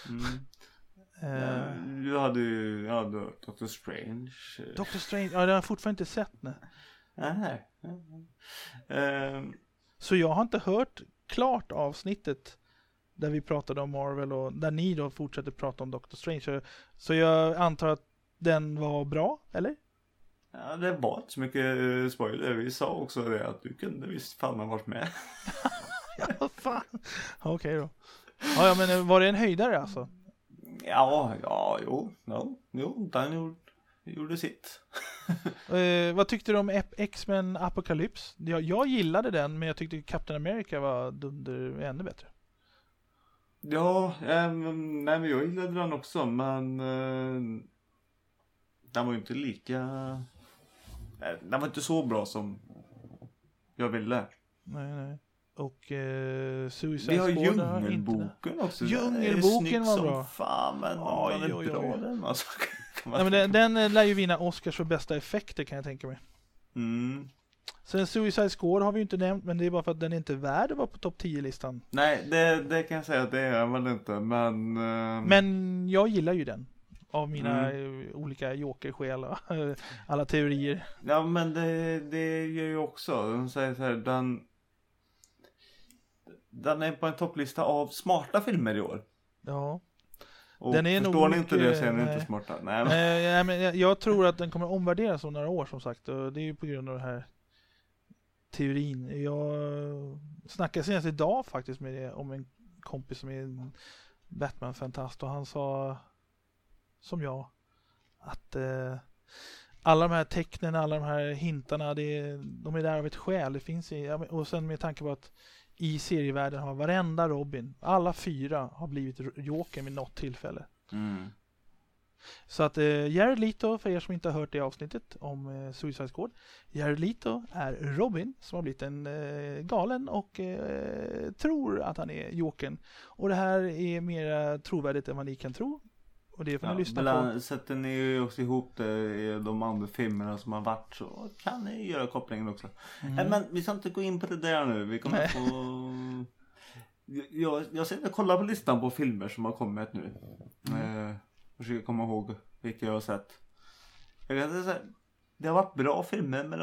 Du hade ju Doctor Strange. Doctor Strange, ja, det har jag fortfarande inte sett. Nej. Så jag har inte hört klart avsnittet där vi pratade om Marvel och där ni då fortsätter prata om Doctor Strange. Så jag antar att den var bra, eller? Ja, det var inte så mycket spoiler. Vi sa också det att du kunde visst fan ha varit med. Ja, fan. Okej då. Ja, men var det en höjdare alltså? Jo, den gjorde sitt. Vad tyckte du om X-Men Apocalypse? Jag gillade den, men jag tyckte Captain America var ännu bättre. Ja, men jag gillade den också, men den var ju inte lika... Den var inte så bra som jag ville. Nej. Och Suicide Squad. Vi har Djungelboken också. Djungelboken var bra. Fan, men den är bra den. Alltså, nej, men den lär ju vinna Oscars för bästa effekter, kan jag tänka mig. Sen Suicide Squad har vi ju inte nämnt, men det är bara för att den är inte värd att vara på topp 10-listan. Nej, det kan jag säga att det är väl inte, men... Men jag gillar ju den. Av mina olika jokerskäl och alla teorier. Ja, men det gör ju också. De säger så här, den är på en topplista av smarta filmer i år. Ja. Och den är förstår ni inte det så är ni inte smarta. Nej, men jag tror att den kommer omvärderas om några år, som sagt. Och det är ju på grund av den här teorin. Jag snackade senast idag faktiskt om en kompis som är en Batman-fantast. Och han sa, som jag, att alla de här tecknen, alla de här hintarna, de är där av ett skäl. Det finns och sen med tanke på att i serievärlden har varenda Robin, alla 4 har blivit Joker vid något tillfälle. Så att Jared Leto, för er som inte har hört det avsnittet om Suicide Squad, Jared Leto är Robin som har blivit en galen och tror att han är Jokern. Och det här är mer trovärdigt än vad ni kan tro. Och det får ni lyssna på. Sätter ni ju också ihop det i de andra filmerna som har varit, så kan ni göra kopplingen också. Men vi ska inte gå in på det där nu. Vi kommer få... Jag ska kolla på listan på filmer som har kommit nu. Försöker komma ihåg vilka jag har sett. Jag kan säga, det har varit bra filmer, men det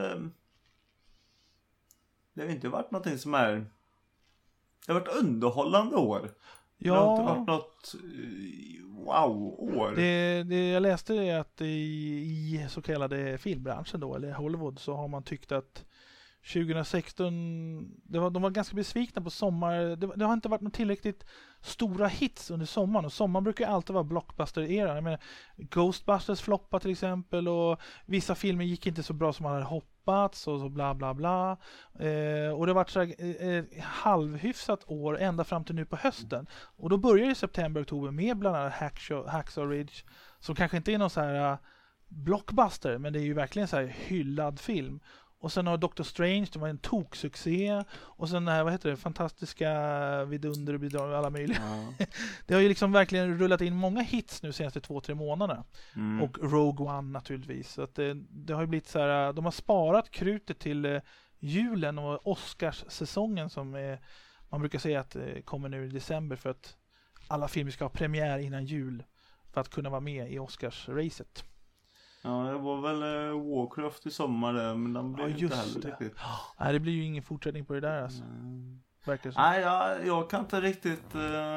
har inte varit någonting som är... Det har varit underhållande år. Ja. Det har inte varit något wow-år. Det jag läste är att i så kallade filmbranschen då, eller Hollywood, så har man tyckt att 2016, de var ganska besvikna på sommar. Det har inte varit något tillräckligt stora hits under sommaren. Och sommaren brukar alltid vara blockbuster-eran. Jag menar, Ghostbusters floppade till exempel, och vissa filmer gick inte så bra som man hade hoppats och så bla bla bla. Och det har varit så här, halvhyfsat år ända fram till nu på hösten. Och då börjar ju september-oktober med bland annat Hacksaw Ridge, som kanske inte är någon så här blockbuster, men det är ju verkligen så här hyllad film. Och sen har Doctor Strange, det var en toksuccé. Och sen vad heter det, fantastiska vidunder och bidrag och alla möjliga. Ja. Det har ju liksom verkligen rullat in många hits nu senaste 2-3 månaderna. Och Rogue One naturligtvis. Så att det har ju blivit så här, de har sparat krutet till julen och Oscars-säsongen som man brukar säga att kommer nu i december, för att alla filmer ska ha premiär innan jul för att kunna vara med i Oscars-racet. Ja, det var väl Warcraft i sommar där, men den blev inte heller riktigt. Nej, det blir ju ingen fortsättning på det där alltså. verkar det som. Nej, jag kan inte riktigt...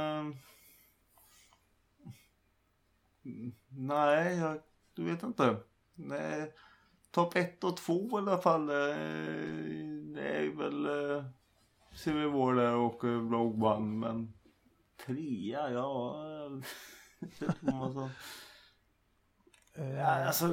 Nej, du vet inte. Nej, topp 1 och 2 i alla fall. Det är väl Civil War där och Rogue One. Men 3, ja... det tror man så. Alltså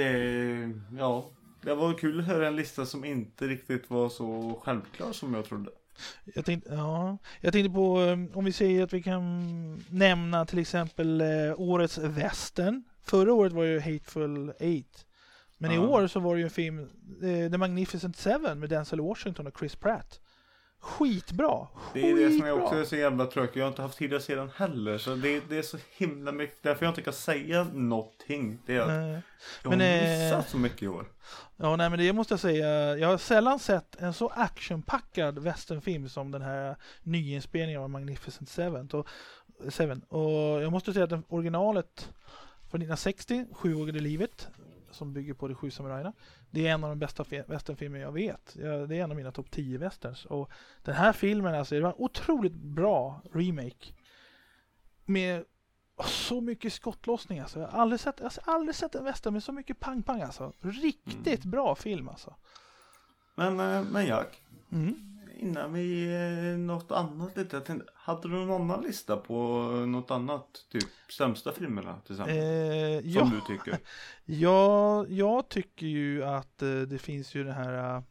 det var kul att höra en lista som inte riktigt var så självklar som jag trodde. Jag tänkte på om vi säger att vi kan nämna till exempel årets western. Förra året var ju Hateful Eight. Men i år så var det ju en film, The Magnificent Seven med Denzel Washington och Chris Pratt. Skitbra. Det är det som jag också är så jävla tråkig. Jag har inte haft tid att se den heller. Så det är så himla mycket. Därför jag inte kan säga någonting. Det är att jag har missat så mycket i år. Ja, nej, men det måste jag säga. Jag har sällan sett en så actionpackad westernfilm som den här nyinspelningen av Magnificent Seven. Och jag måste säga att originalet från 1960, Sjuågade livet, som bygger på De 7 samurajerna. Det är en av de bästa westernfilmer jag vet. Det är en av mina topp 10 westerns. Och den här filmen, alltså, det var en otroligt bra remake. Med så mycket skottlossning. Alltså. Jag har aldrig sett en western med så mycket pang-pang. Alltså. Riktigt bra film. Alltså. Men Jack, innan vi något annat lite. Jag tänkte, hade du någon annan lista på något annat? Typ sämsta filmerna till exempel? Som du tycker? Ja, jag tycker ju att det finns ju det här...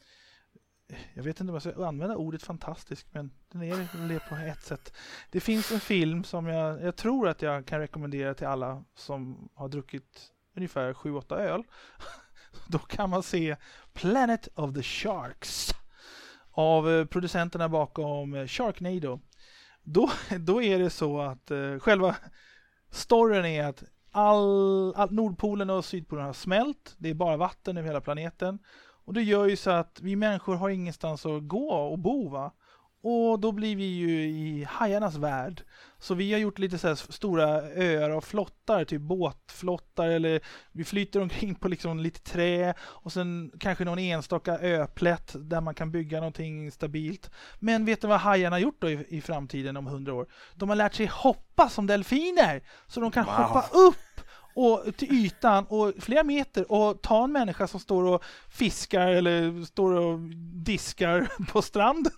jag vet inte om jag ska använda ordet fantastisk, men den är på ett sätt. Det finns en film som jag tror att jag kan rekommendera till alla som har druckit ungefär 7-8 öl. Då kan man se Planet of the Sharks av producenterna bakom Sharknado. Då är det så att själva storyn är att all Nordpolen och Sydpolen har smält. Det är bara vatten över hela planeten. Och det gör ju så att vi människor har ingenstans att gå och bo, va? Och då blir vi ju i hajarnas värld. Så vi har gjort lite så här stora öar och flottar, typ båtflottar, eller vi flyter omkring på liksom lite trä och sen kanske någon enstaka öplätt där man kan bygga någonting stabilt. Men vet du vad hajarna har gjort då i framtiden om 100 år? De har lärt sig hoppa som delfiner, så de kan hoppa upp och till ytan och flera meter och ta en människa som står och fiskar eller står och diskar på stranden.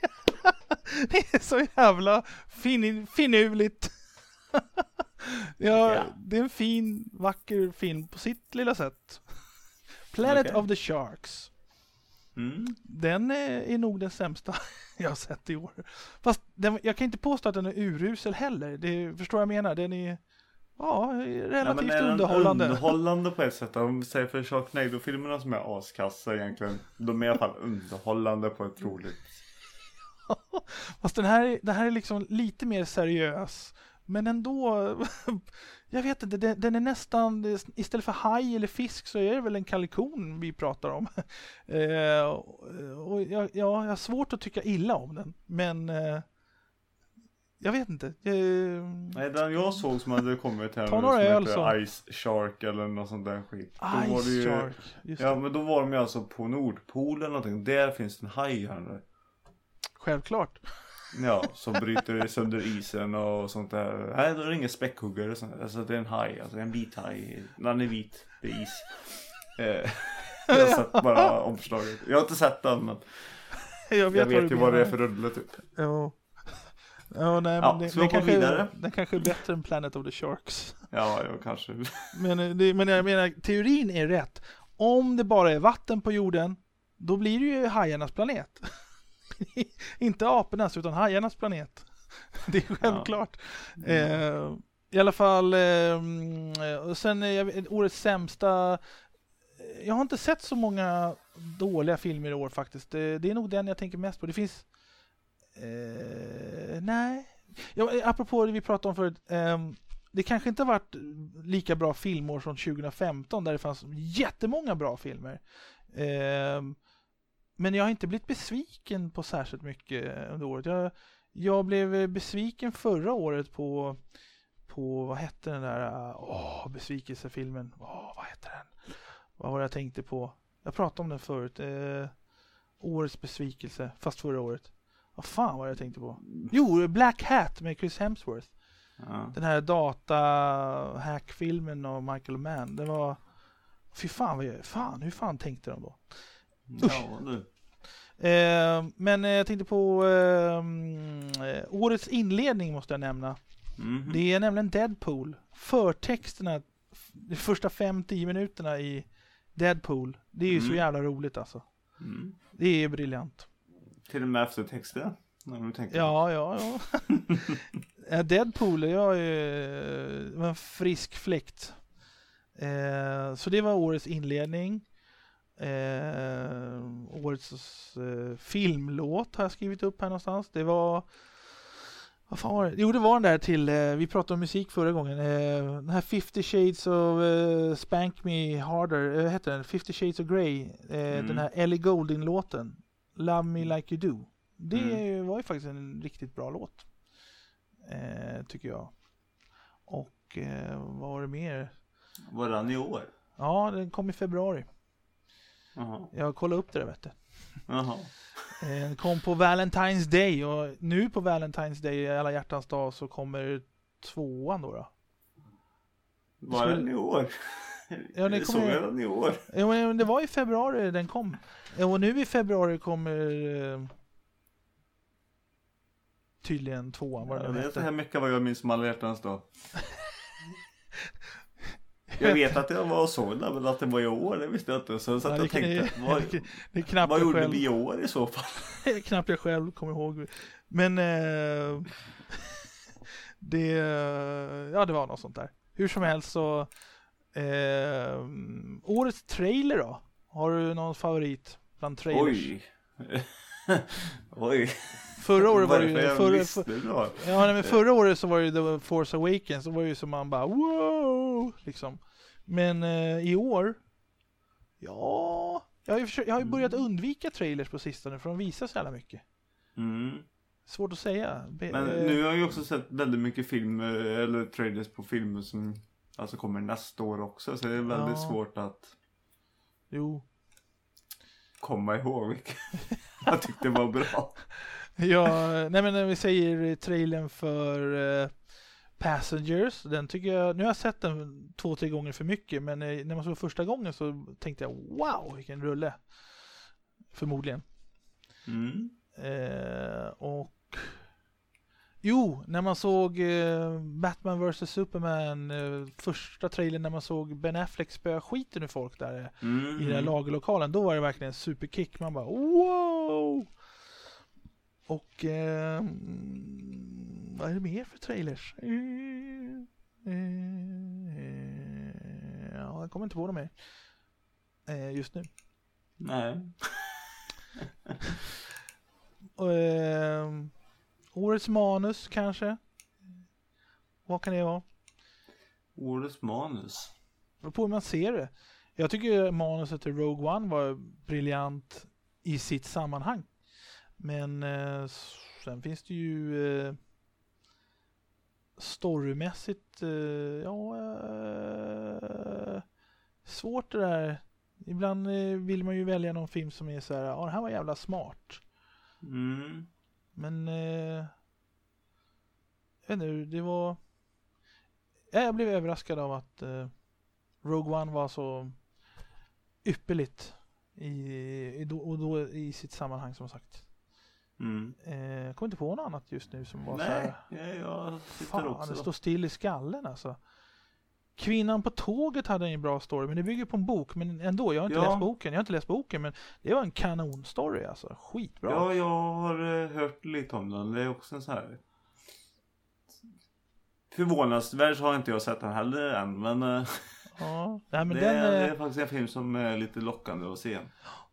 Det är så jävla finurligt. Ja, det är en fin, vacker film på sitt lilla sätt. Planet of the Sharks. Den är nog den sämsta jag har sett i år. Fast jag kan inte påstå att den är urusel heller. Det förstår jag menar. Den är relativt underhållande. Underhållande på ett sätt. Om vi säger för Sharknado-filmerna som är askassa egentligen. De är i alla fall underhållande på ett roligt. Fast det här är liksom lite mer seriös. Men ändå, jag vet inte, den är nästan, istället för haj eller fisk så är det väl en kalikon vi pratar om. Och jag har svårt att tycka illa om den. Men jag vet inte. Nej, den jag såg som hade kommit här ta några öl så. Ice Shark eller något sånt där skit. Ice Shark, just det. Ja, men då var de ju alltså på Nordpolen eller någonting. Där finns en haj här nu. Självklart. Ja, som bryter sönder isen och sånt där. Nej, då är det ingen späckhuggare. Alltså det är en haj, alltså en vit haj. Den är vit, det är is. Jag har sett bara omslaget. Jag har inte sett den, men jag vet ju vad det är för rulle typ. Ja. Ja, nej, men den kanske är bättre än Planet of the Sharks. Ja, kanske. Men jag menar, teorin är rätt. Om det bara är vatten på jorden, då blir det ju hajarnas planet. Inte apornas, utan hajarnas planet. Det är självklart. I alla fall sen årets sämsta. Jag har inte sett så många dåliga filmer i år faktiskt. Det är nog den jag tänker mest på. Det finns nej. Apropå det vi pratade om förut, det kanske inte har varit lika bra filmår som 2015 där det fanns jättemånga bra filmer. Men jag har inte blivit besviken på särskilt mycket under året. Jag blev besviken förra året på vad hette den där besvikelsefilmen. Vad hette den? Vad var det jag tänkte på? Jag pratade om den förut. Årets besvikelse, fast förra året. Vad fan var det jag tänkte på? Jo, Black Hat med Chris Hemsworth. Ja. Den här data-hack-filmen av Michael Mann. Det var... Fy fan, hur fan tänkte de då? Ja, du. Men jag tänkte på årets inledning måste jag nämna. Mhm. Det är nämligen Deadpool. Förtexterna, de första 5-10 minuterna i Deadpool. Det är ju så jävla roligt alltså. Mm. Det är briljant. Till och med eftertexter. När du tänker. Ja. Deadpool, jag var en frisk fläkt. Så det var årets inledning. Årets filmlåt har jag skrivit upp här någonstans. Det var... Vad fan var det? Jo, det var den där till... vi pratade om musik förra gången. Den här 50 Shades of Spank Me Harder. Heter den? 50 Shades of Grey. Den här Ellie Goulding-låten. Love Me Like You Do. Det var ju faktiskt en riktigt bra låt. Tycker jag. Och vad var det mer? Var den i år? Ja, den kom i februari. Jaha. Jag kollade upp det där, vet du. Jaha. Den kom på Valentine's Day. Och nu på Valentine's Day, alla hjärtans dag, så kommer 2:an då. Var den i år? Ja, den Såg jag den i år? Ja, men det var i februari den kom. Och nu i februari kommer tydligen 2:an. Vad Ja, den det är heter. så här mycket vad jag minns som alla hjärtans dag. Jag vet att jag var och såg det, men att det var i år, det visste jag inte. Så att jag tänkte, det är knappt vad jag gjorde själv, vi i år i så fall? knappt jag själv kommer ihåg. Men det var något sånt där. Hur som helst så årets trailer då? Har du någon favorit bland trailers? Oj. Förra året var det ju men förra året så var det The Force Awakens, så var det ju som man bara wow liksom. Men i år jag har ju börjat undvika trailers på sistone för de visar så jävla mycket. Svårt att säga. Men nu har jag ju också sett väldigt mycket filmer eller trailers på filmer som alltså kommer nästa år också, så det är väldigt svårt att komma ihåg vilka jag tyckte var bra. Ja, nej men när vi säger trailern för Passengers, den tycker jag, nu har jag sett den 2-3 gånger för mycket, men när man såg första gången så tänkte jag wow, vilken rulle. Förmodligen. Och när man såg Batman vs Superman, första trailern när man såg Ben Affleck spöa skiten ur folk där i den här lagerlokalen, då var det verkligen en superkick. Man bara wow! Och vad är det mer för trailers? Jag kommer inte på dem mer just nu. Nej. Årets manus kanske? Vad kan det vara? Årets manus? På hur man ser det. Jag tycker manuset till Rogue One var briljant i sitt sammanhang. Men sen finns det ju storymässigt svårt det där. Ibland vill man ju välja någon film som är så här, det här var jävla smart. Men jag vet inte, det var jag blev överraskad av att Rogue One var så ypperligt i sitt sammanhang, som sagt. Jag kommer inte på något annat just nu som var så här. Jag sitter också. Det står still i skallen alltså. Kvinnan på tåget hade en bra story, men det bygger på en bok, men ändå, jag har inte läst boken, men det var en kanonstory alltså, skitbra. Ja, jag har hört lite om den. Det är också en så här förvånansvärt har inte jag sett den heller än, men men det är faktiskt en film som är lite lockande att se.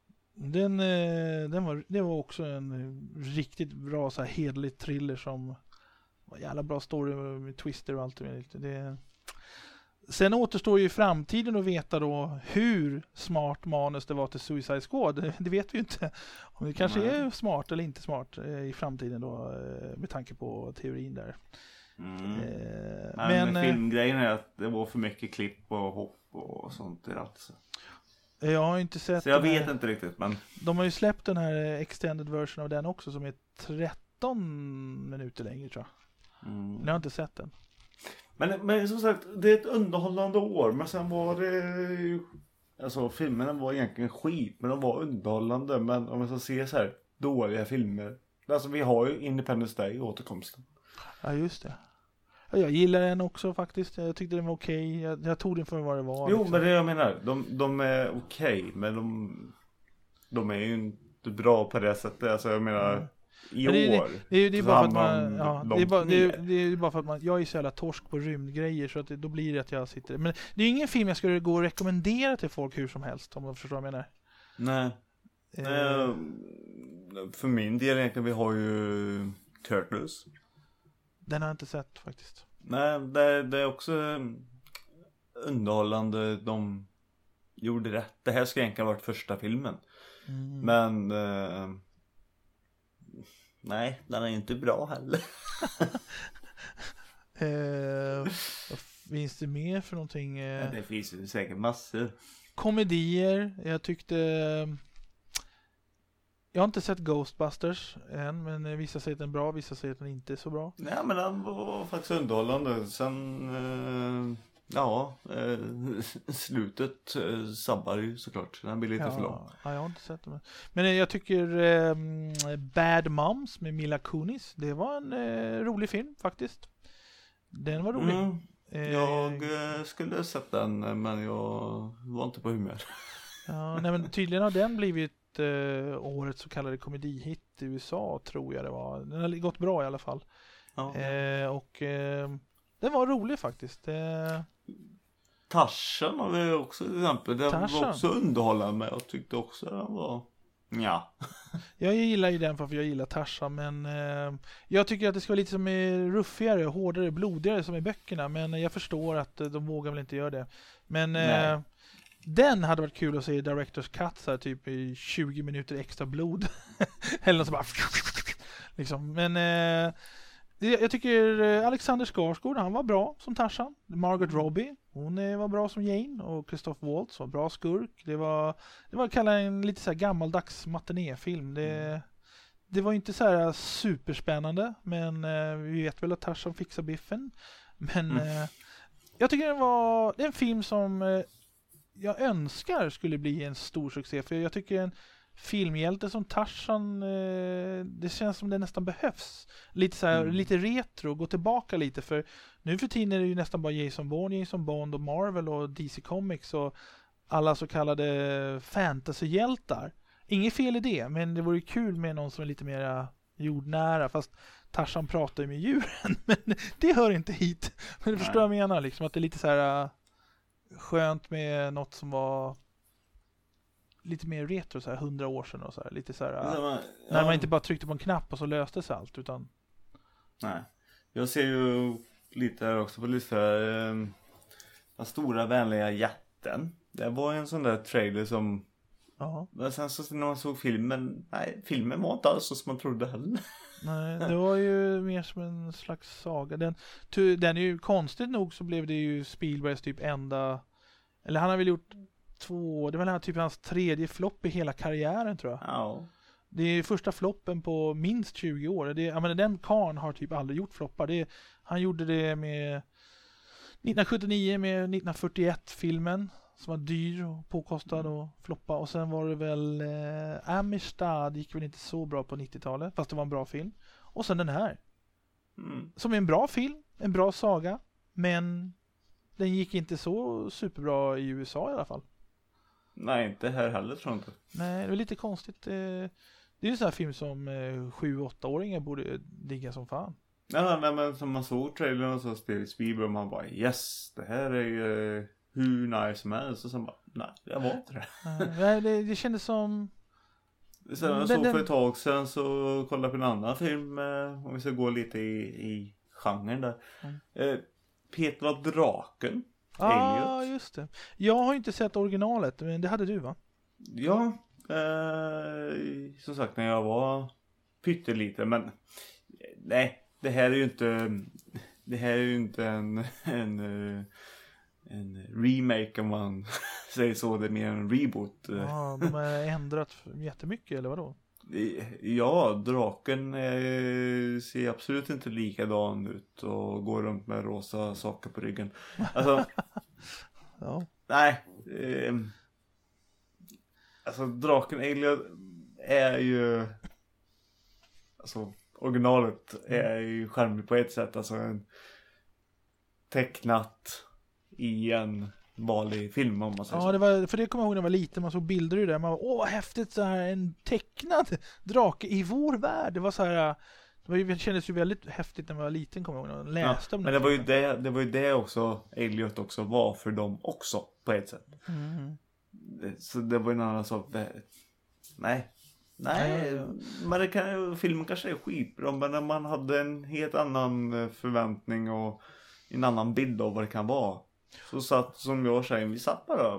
Det var också en riktigt bra så här hederlig thriller som var jävla bra story med twister och allt det. Sen återstår ju i framtiden att veta då hur smart manus det var till Suicide Squad. Det vet vi ju inte. Om det kanske är smart eller inte smart i framtiden då, med tanke på teorin där. Men filmgrejen är att det var för mycket klipp och hopp och sånt där alltså. Jag har inte sett. Så jag vet inte riktigt, men de har ju släppt den här extended version av den också som är 13 minuter längre, tror jag. Jag har inte sett den. Men som sagt, det är ett underhållande år. Men sen var det ju, alltså filmerna var egentligen skit, men de var underhållande. Men om man ska se så här dåliga filmer, alltså vi har ju Independence Day, återkomsten. Ja, just det. Ja, jag gillar den också faktiskt. Jag tyckte den var okej. Jag tog den för vad det var. Jo, liksom. men det jag menar, de är okej, men de är ju inte bra på det sättet. Alltså jag menar, i år. Det är bara för att man, det är bara för att man, jag är så jävla torsk på rymdgrejer, så att då blir det att jag sitter. Men det är ingen film jag skulle gå och rekommendera till folk hur som helst, om de förstår vad jag menar. Nej. För min del egentligen, vi har ju Turtles. Den har jag inte sett faktiskt. Nej, det är också underhållande. De gjorde rätt. Det här ska egentligen ha varit första filmen. Men nej, den är inte bra heller. Vad finns det mer för någonting? Det finns ju säkert massor. Komedier. Jag tyckte... Jag har inte sett Ghostbusters än, men vissa säger att den är bra, vissa säger att den inte är så bra. Nej, men den var faktiskt underhållande. Sen, slutet sabbar ju såklart. Den blir lite för lång. Ja, jag har inte sett den. Men jag tycker Bad Moms med Mila Kunis, det var en rolig film faktiskt. Den var rolig. Jag skulle sett den, men jag var inte på humör. Ja, nej, men tydligen har den blivit årets så kallade komedihit i USA, tror jag det var. Den har gått bra i alla fall. Ja. Den var rolig faktiskt. Tarzan har vi också till exempel. Den Tarzan var också underhållande, men jag tyckte också den var... Ja. Jag gillar ju den för att jag gillar Tarzan, men jag tycker att det ska vara lite som är ruffigare, hårdare, blodigare som i böckerna, men jag förstår att de vågar väl inte göra det. Men den hade varit kul att se i Director's Cut, så här, typ i 20 minuter extra blod. Eller något så bara... liksom. Men jag tycker Alexander Skarsgård, han var bra som Tarzan. Margot Robbie, hon var bra som Jane. Och Christoph Waltz var bra skurk. Det var kallat en lite så här gammaldags matinéfilm. Det var inte så här superspännande, men vi vet väl att Tarzan fixar biffen. Men jag tycker det är en film som jag önskar skulle bli en stor succé. För jag tycker en filmhjälte som Tarzan, det känns som det nästan behövs. Lite så här, lite retro, gå tillbaka lite, för nu för tiden är det ju nästan bara Jason Bond och Marvel och DC Comics och alla så kallade fantasyhjältar. Inget fel i det, men det vore kul med någon som är lite mer jordnära, fast Tarzan pratar ju med djuren, men det hör inte hit. Men du förstår vad jag menar, liksom, att det är lite så här skönt med något som var lite mer retro, så här 100 år sedan och så här, lite så här, när man inte bara tryckte på en knapp och så löste sig allt, utan nej. Jag ser ju lite här också på listan, den stora vänliga jätten. Det var en sån där trailer som men sen så när man såg filmen, nej, filmen var inte alls så som man trodde heller. Nej, det var ju mer som en slags saga. Den är ju, konstigt nog så blev det ju Spielbergs typ enda, eller han har väl gjort 2, det var väl typ hans 3:e flopp i hela karriären, tror jag. Ja. Det är första floppen på minst 20 år. Jag menar, den karn har typ aldrig gjort floppar. Han gjorde det med 1979 med 1941-filmen som var dyr och påkostad och floppa. Och sen var det väl Amistad, gick väl inte så bra på 90-talet, fast det var en bra film. Och sen den här. Som är en bra film, en bra saga, men den gick inte så superbra i USA i alla fall. Nej, inte här heller, tror jag inte. Nej, det är lite konstigt. Det är ju en sån här film som 7-8-åringar borde digga som fan. Nej, men som man såg trailern och så Steven Spielberg och man bara, yes, det här är ju hur nice som helst. Och sen bara, nej, jag var inte det. Nej, det kändes som... Sen jag såg för ett tag sedan så kollade på en annan film, om vi ska gå lite i genren där. Petra Draken. Ja, just det. Jag har inte sett originalet, men det hade du, va? Ja, som sagt när jag var pytteliten, men nej, det här är ju inte en en remake om man säger så. Det är mer en reboot. Ja, de har ändrat jättemycket, eller vadå? Ja, draken ser absolut inte likadan ut och går runt med rosa saker på ryggen. Alltså, Ja. nej. Alltså, draken Elliot är ju... Alltså, originalet är ju charmig på ett sätt. Alltså, en tecknat i en vanlig film, om man säger så. Ja, det var, för det kommer jag ihåg när jag var liten, man såg bilder i det. Man var, åh vad häftigt, så här, en tecknad drake i vår värld. Det var så här, det kändes ju väldigt häftigt när man var liten, kommer jag ihåg, när man läste om men det var ju det också Elliot också var för dem också, på ett sätt. Så det var en annan sak. Nej. Men filmen kanske är skitbra, men när man hade en helt annan förväntning och en annan bild av vad det kan vara. Så satt, som jag säger, vi satt bara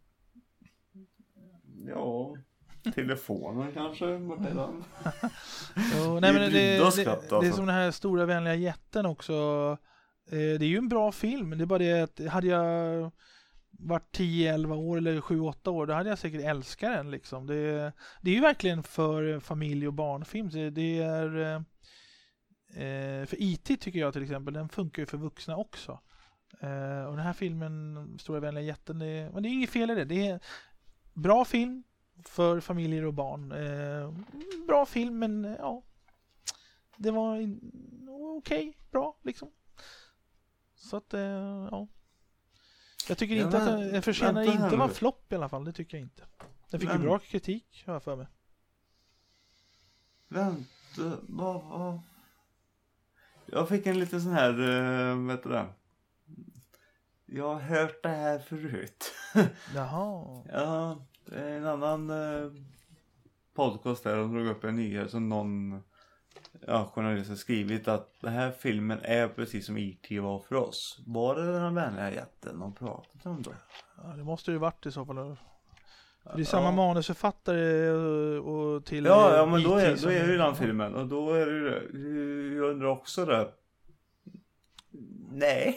ja, telefonen kanske vart är den? Nej, men det är alltså. som den här stora vänliga jätten också. Det är ju en bra film, det är bara det att hade jag varit 10-11 år eller 7-8 år, då hade jag säkert älskat den liksom. Det är ju verkligen för familj- och barnfilm. Det är för E.T. tycker jag till exempel, den funkar ju för vuxna också. Och den här filmen, Stora vänliga jätten, men det är inget fel i det. Det är bra film för familjer och barn. Bra film, men ja, det var okej, bra liksom. Så att, ja. Jag tycker inte att den förtjänar inte vara flopp i alla fall, det tycker jag inte. Den fick ju bra kritik, har jag för mig. Vänta, vad? Jag fick en lite sån här, vet du det? Jag har hört det här förut. Jaha. Ja, det är en annan podcast där de drog upp en nyhet som någon journalist har skrivit att den här filmen är precis som E.T. var för oss. Var det den vänliga jätten de pratade om då? Ja, det måste ju varit i så fall. Det är samma manusförfattare och till... Ja, men då är det ju den filmen. Och då är det jag undrar också det. Nej.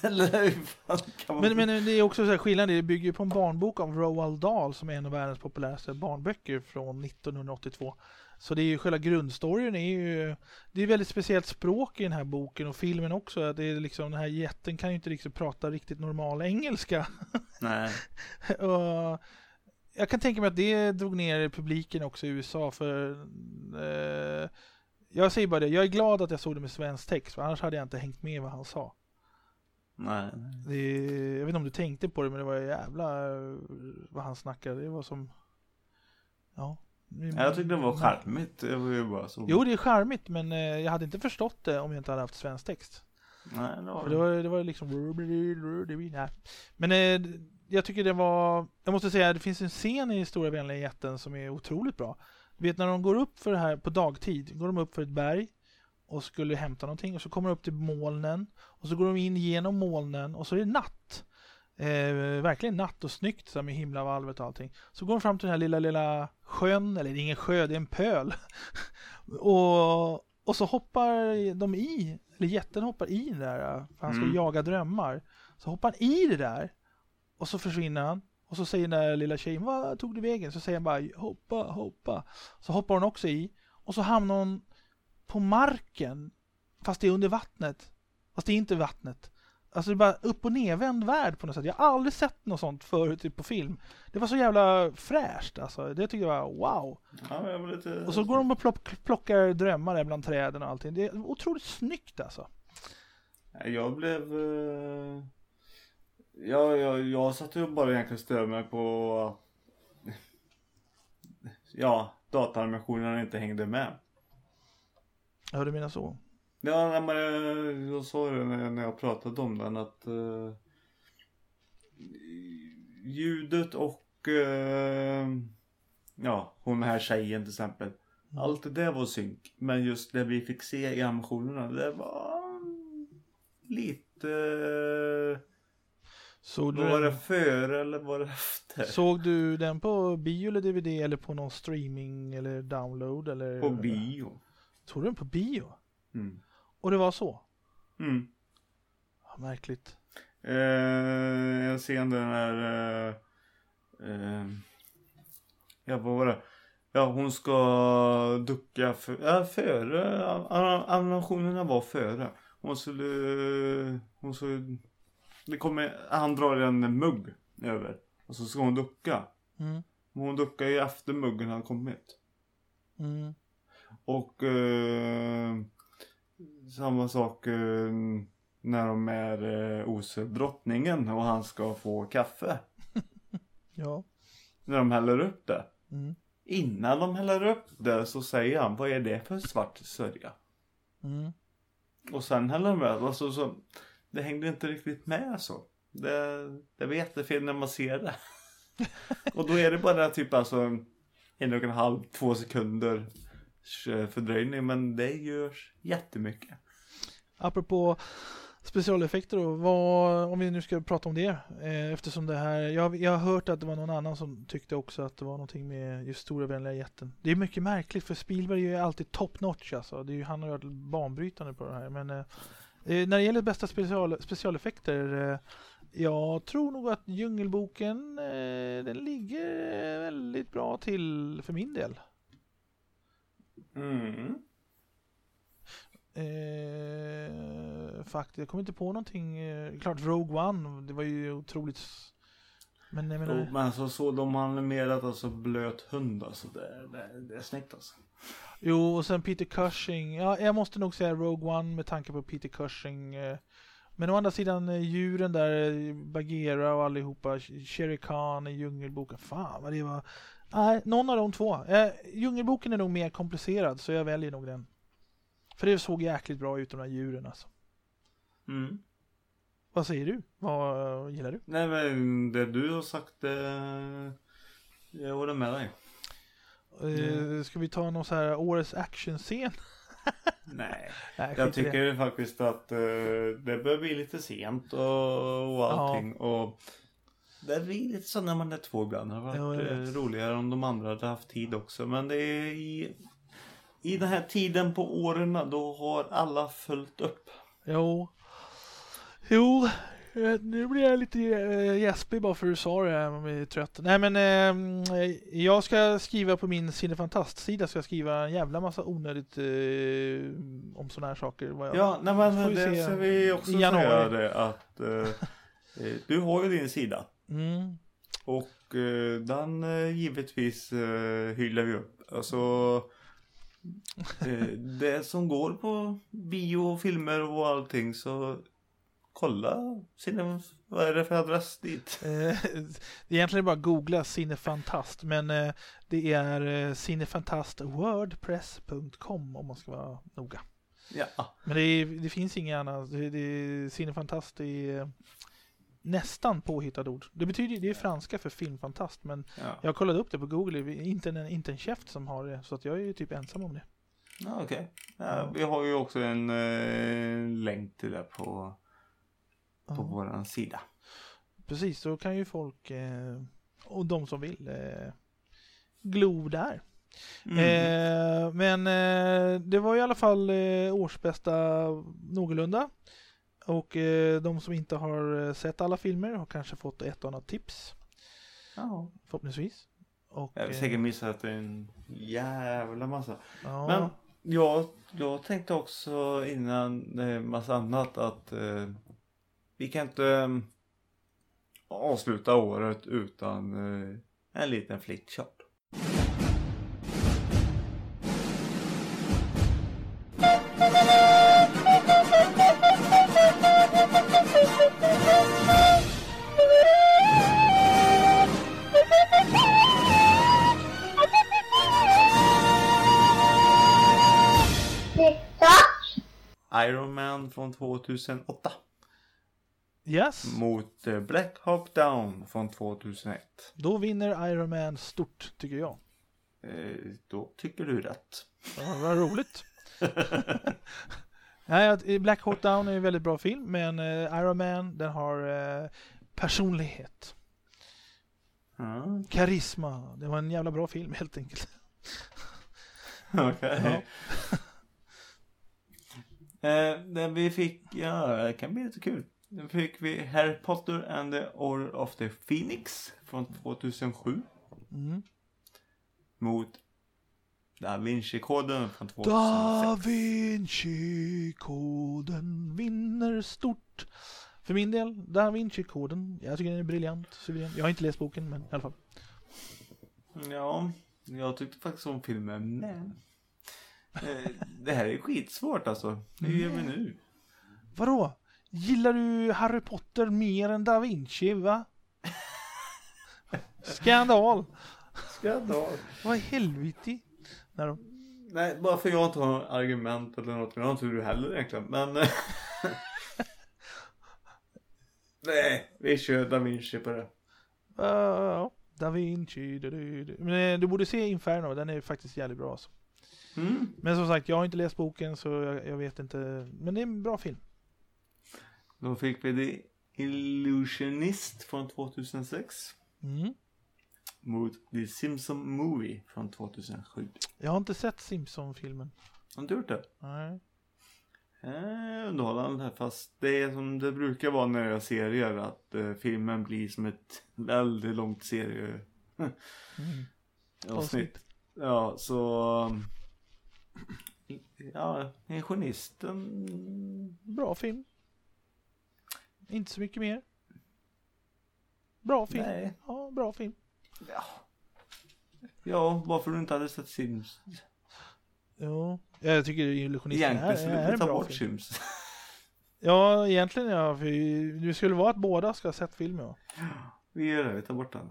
Men det är också så här skillnad. Det bygger på en barnbok av Roald Dahl som är en av världens populäraste barnböcker från 1982. Så det är ju själva grundstoryn är ju... Det är väldigt speciellt språk i den här boken och filmen också. Det är liksom, den här jätten kan ju inte riktigt prata riktigt normal engelska. Nej. Och jag kan tänka mig att det drog ner publiken också i USA för... jag säger bara det, jag är glad att jag såg det med svensk text, för annars hade jag inte hängt med vad han sa. Nej. Jag vet inte om du tänkte på det, men det var jävla vad han snackade. Det var som... Ja. Jag tyckte det var charmigt. Det var ju bara så. Jo, det är charmigt, men jag hade inte förstått det om jag inte hade haft svensk text. Nej, det var liksom... Men jag tycker det var... Jag måste säga, det finns en scen i Stora vänliga jätten som är otroligt bra. Du vet, när de går upp för det här på dagtid, går de upp för ett berg och skulle hämta någonting, och så kommer de upp till molnen och så går de in genom molnen och så är det natt. Verkligen natt och snyggt så med himlavalvet och allting. Så går de fram till den här lilla sjön, eller det är ingen sjö, det är en pöl. och så hoppar de i, eller jätten hoppar i där, för han ska jaga drömmar. Så hoppar han i det där och så försvinner han. Och så säger den där lilla tjejen, vad tog du vägen? Så säger han bara, hoppa. Så hoppar hon också i. Och så hamnar hon på marken. Fast det är under vattnet. Fast det är inte vattnet. Alltså det är bara upp- och nedvänd värld på något sätt. Jag har aldrig sett något sånt förut typ på film. Det var så jävla fräscht. Alltså. Det tycker jag var wow. Ja, jag var lite... Och så går de och plockar drömmar där bland träden och allting. Det är otroligt snyggt alltså. Jag blev... Jag satt ju bara egentligen stöd mig på... Ja, datanimationerna inte hängde med. Ja, du menar så? Ja, men jag sa det när jag pratade om den att ljudet och hon här tjejen till exempel. Allt det där var synk. Men just det vi fick se i animationerna, det var lite... Var det före eller var det efter? Såg du den på bio eller DVD eller på någon streaming eller download? Eller... På bio. Såg du den på bio? Mm. Och det var så? Mm. Ja, märkligt. En scen där vad var det? Ja, hon ska ducka före. Animationerna var före. Han drar en mugg över. Och så ska hon ducka. Mm. Hon duckar ju efter muggen har kommit. Mm. Och samma sak när de är hos drottningen och han ska få kaffe. Ja. När de häller upp det. Mm. Innan de häller upp det så säger han, vad är det för svart sörja? Mm. Och sen häller de med. Alltså, så, det hängde inte riktigt med så. Det var jättefel när man ser det. Och då är det bara typ alltså 1,5-2 sekunder fördröjning. Men det görs jättemycket. Apropå specialeffekter då, om vi nu ska prata om det, eftersom det här, jag har hört att det var någon annan som tyckte också att det var någonting med just stora vänliga jätten. Det är mycket märkligt för Spielberg är ju alltid top notch alltså. Det är ju, han har varit banbrytande på det här, men när det gäller bästa specialeffekter, jag tror nog att Djungelboken den ligger väldigt bra till för min del. Mm. Faktiskt, jag kommer inte på någonting. Klart Rogue One, det var ju otroligt. Men jag menar... Men så de har animerat alltså blöt hund alltså. Det är snyggt alltså. Jo, och sen Peter Cushing. Ja, jag måste nog säga Rogue One med tanke på Peter Cushing. Men å andra sidan djuren där, Bagheera och allihopa, Shere Khan i Djungelboken. Fan vad det var. Nej, någon av de två. Djungelboken är nog mer komplicerad så jag väljer nog den. För det såg jäkligt bra ut de här djuren alltså. Mm. Vad säger du? Vad gillar du? Nej men det du har sagt jag håller med dig. Ska vi ta någon så här årets actionscen? Nej, Nej, jag tycker faktiskt att det börjar bli lite sent och allting. Ja. Och det blir lite så när man är två ibland. Det har varit roligare om de andra hade haft tid också. Men det är i den här tiden på åren då har alla följt upp. Jo, nu blir jag lite gäspig bara för att du sa det här, man är trött. Nej men jag ska skriva på min Cinefantast-sida, ska jag skriva en jävla massa onödigt om sådana här saker. Ja, nej men det ska vi också säga det att du har ju din sida. Mm. Och den givetvis hyllar vi upp. Alltså det som går på bio och filmer och allting, så kolla vad är det för adress dit? Egentligen bara googla Cinefantast, men det är cinefantastwordpress.com om man ska vara noga. Ja. Men det finns inga annat. Cinefantast är nästan påhittad ord. Det betyder, det är franska för filmfantast, men jag kollade upp det på Google. Det är inte en chef som har det, så att jag är ju typ ensam om det. Ja, okej. Ja, vi har ju också en länk till det på våran sida. Precis, så kan ju folk och de som vill glo där. Men det var i alla fall årsbästa någorlunda. Och de som inte har sett alla filmer har kanske fått ett och annat tips. Ja. Förhoppningsvis. Och, jag har säkert missat en jävla massa. Ja. Men jag tänkte också innan massa annat att vi kan inte avsluta året utan en liten flickshot. Iron Man från 2008. Yes. Mot Black Hawk Down från 2001. Då vinner Iron Man stort, tycker jag. Då tycker du rätt. Ja, vad roligt. Nej, Black Hawk Down är en väldigt bra film, men Iron Man, den har personlighet. Karisma. Det var en jävla bra film helt enkelt. Okej. Det vi fick, det kan bli lite kul. Då fick vi Harry Potter and the Order of the Phoenix från 2007. Mot Da Vinci-koden från 2006. Da Vinci-koden vinner stort. För min del, Da Vinci-koden. Jag tycker den är briljant. Suverän. Jag har inte läst boken, men i alla fall. Ja, jag tyckte faktiskt om filmen, men det här är skitsvårt alltså. Hur gör vi nu? Vadå? Gillar du Harry Potter mer än Da Vinci, va? Skandal. Vad i helvete? Nej, bara för jag inte har något argument eller något. Jag har inte du heller egentligen, men nej, vi kör Da Vinci på det. Da Vinci. Men du borde se Inferno, den är faktiskt jävligt bra alltså. Men som sagt, jag har inte läst boken så jag vet inte. Men det är en bra film. Då fick vi The Illusionist från 2006. Mot The Simpson Movie från 2007. Jag har inte sett Simpson-filmen. Har du inte gjort det? Nej. Underhållande här, fast det är som det brukar vara när jag serier, att filmen blir som ett väldigt långt serie avsnitt. Ja, så ja, Illusionisten, bra film. Inte så mycket mer. Bra film. Nej. Ja, bra film. Ja, varför du inte hade sett Sims? Ja, jag tycker Illusionisten egentligen skulle är vi en ta bra bort film. Sims. Ja, egentligen ja. För det skulle vara att båda ska ha sett filmen. Ja. Vi gör det, vi tar bort den.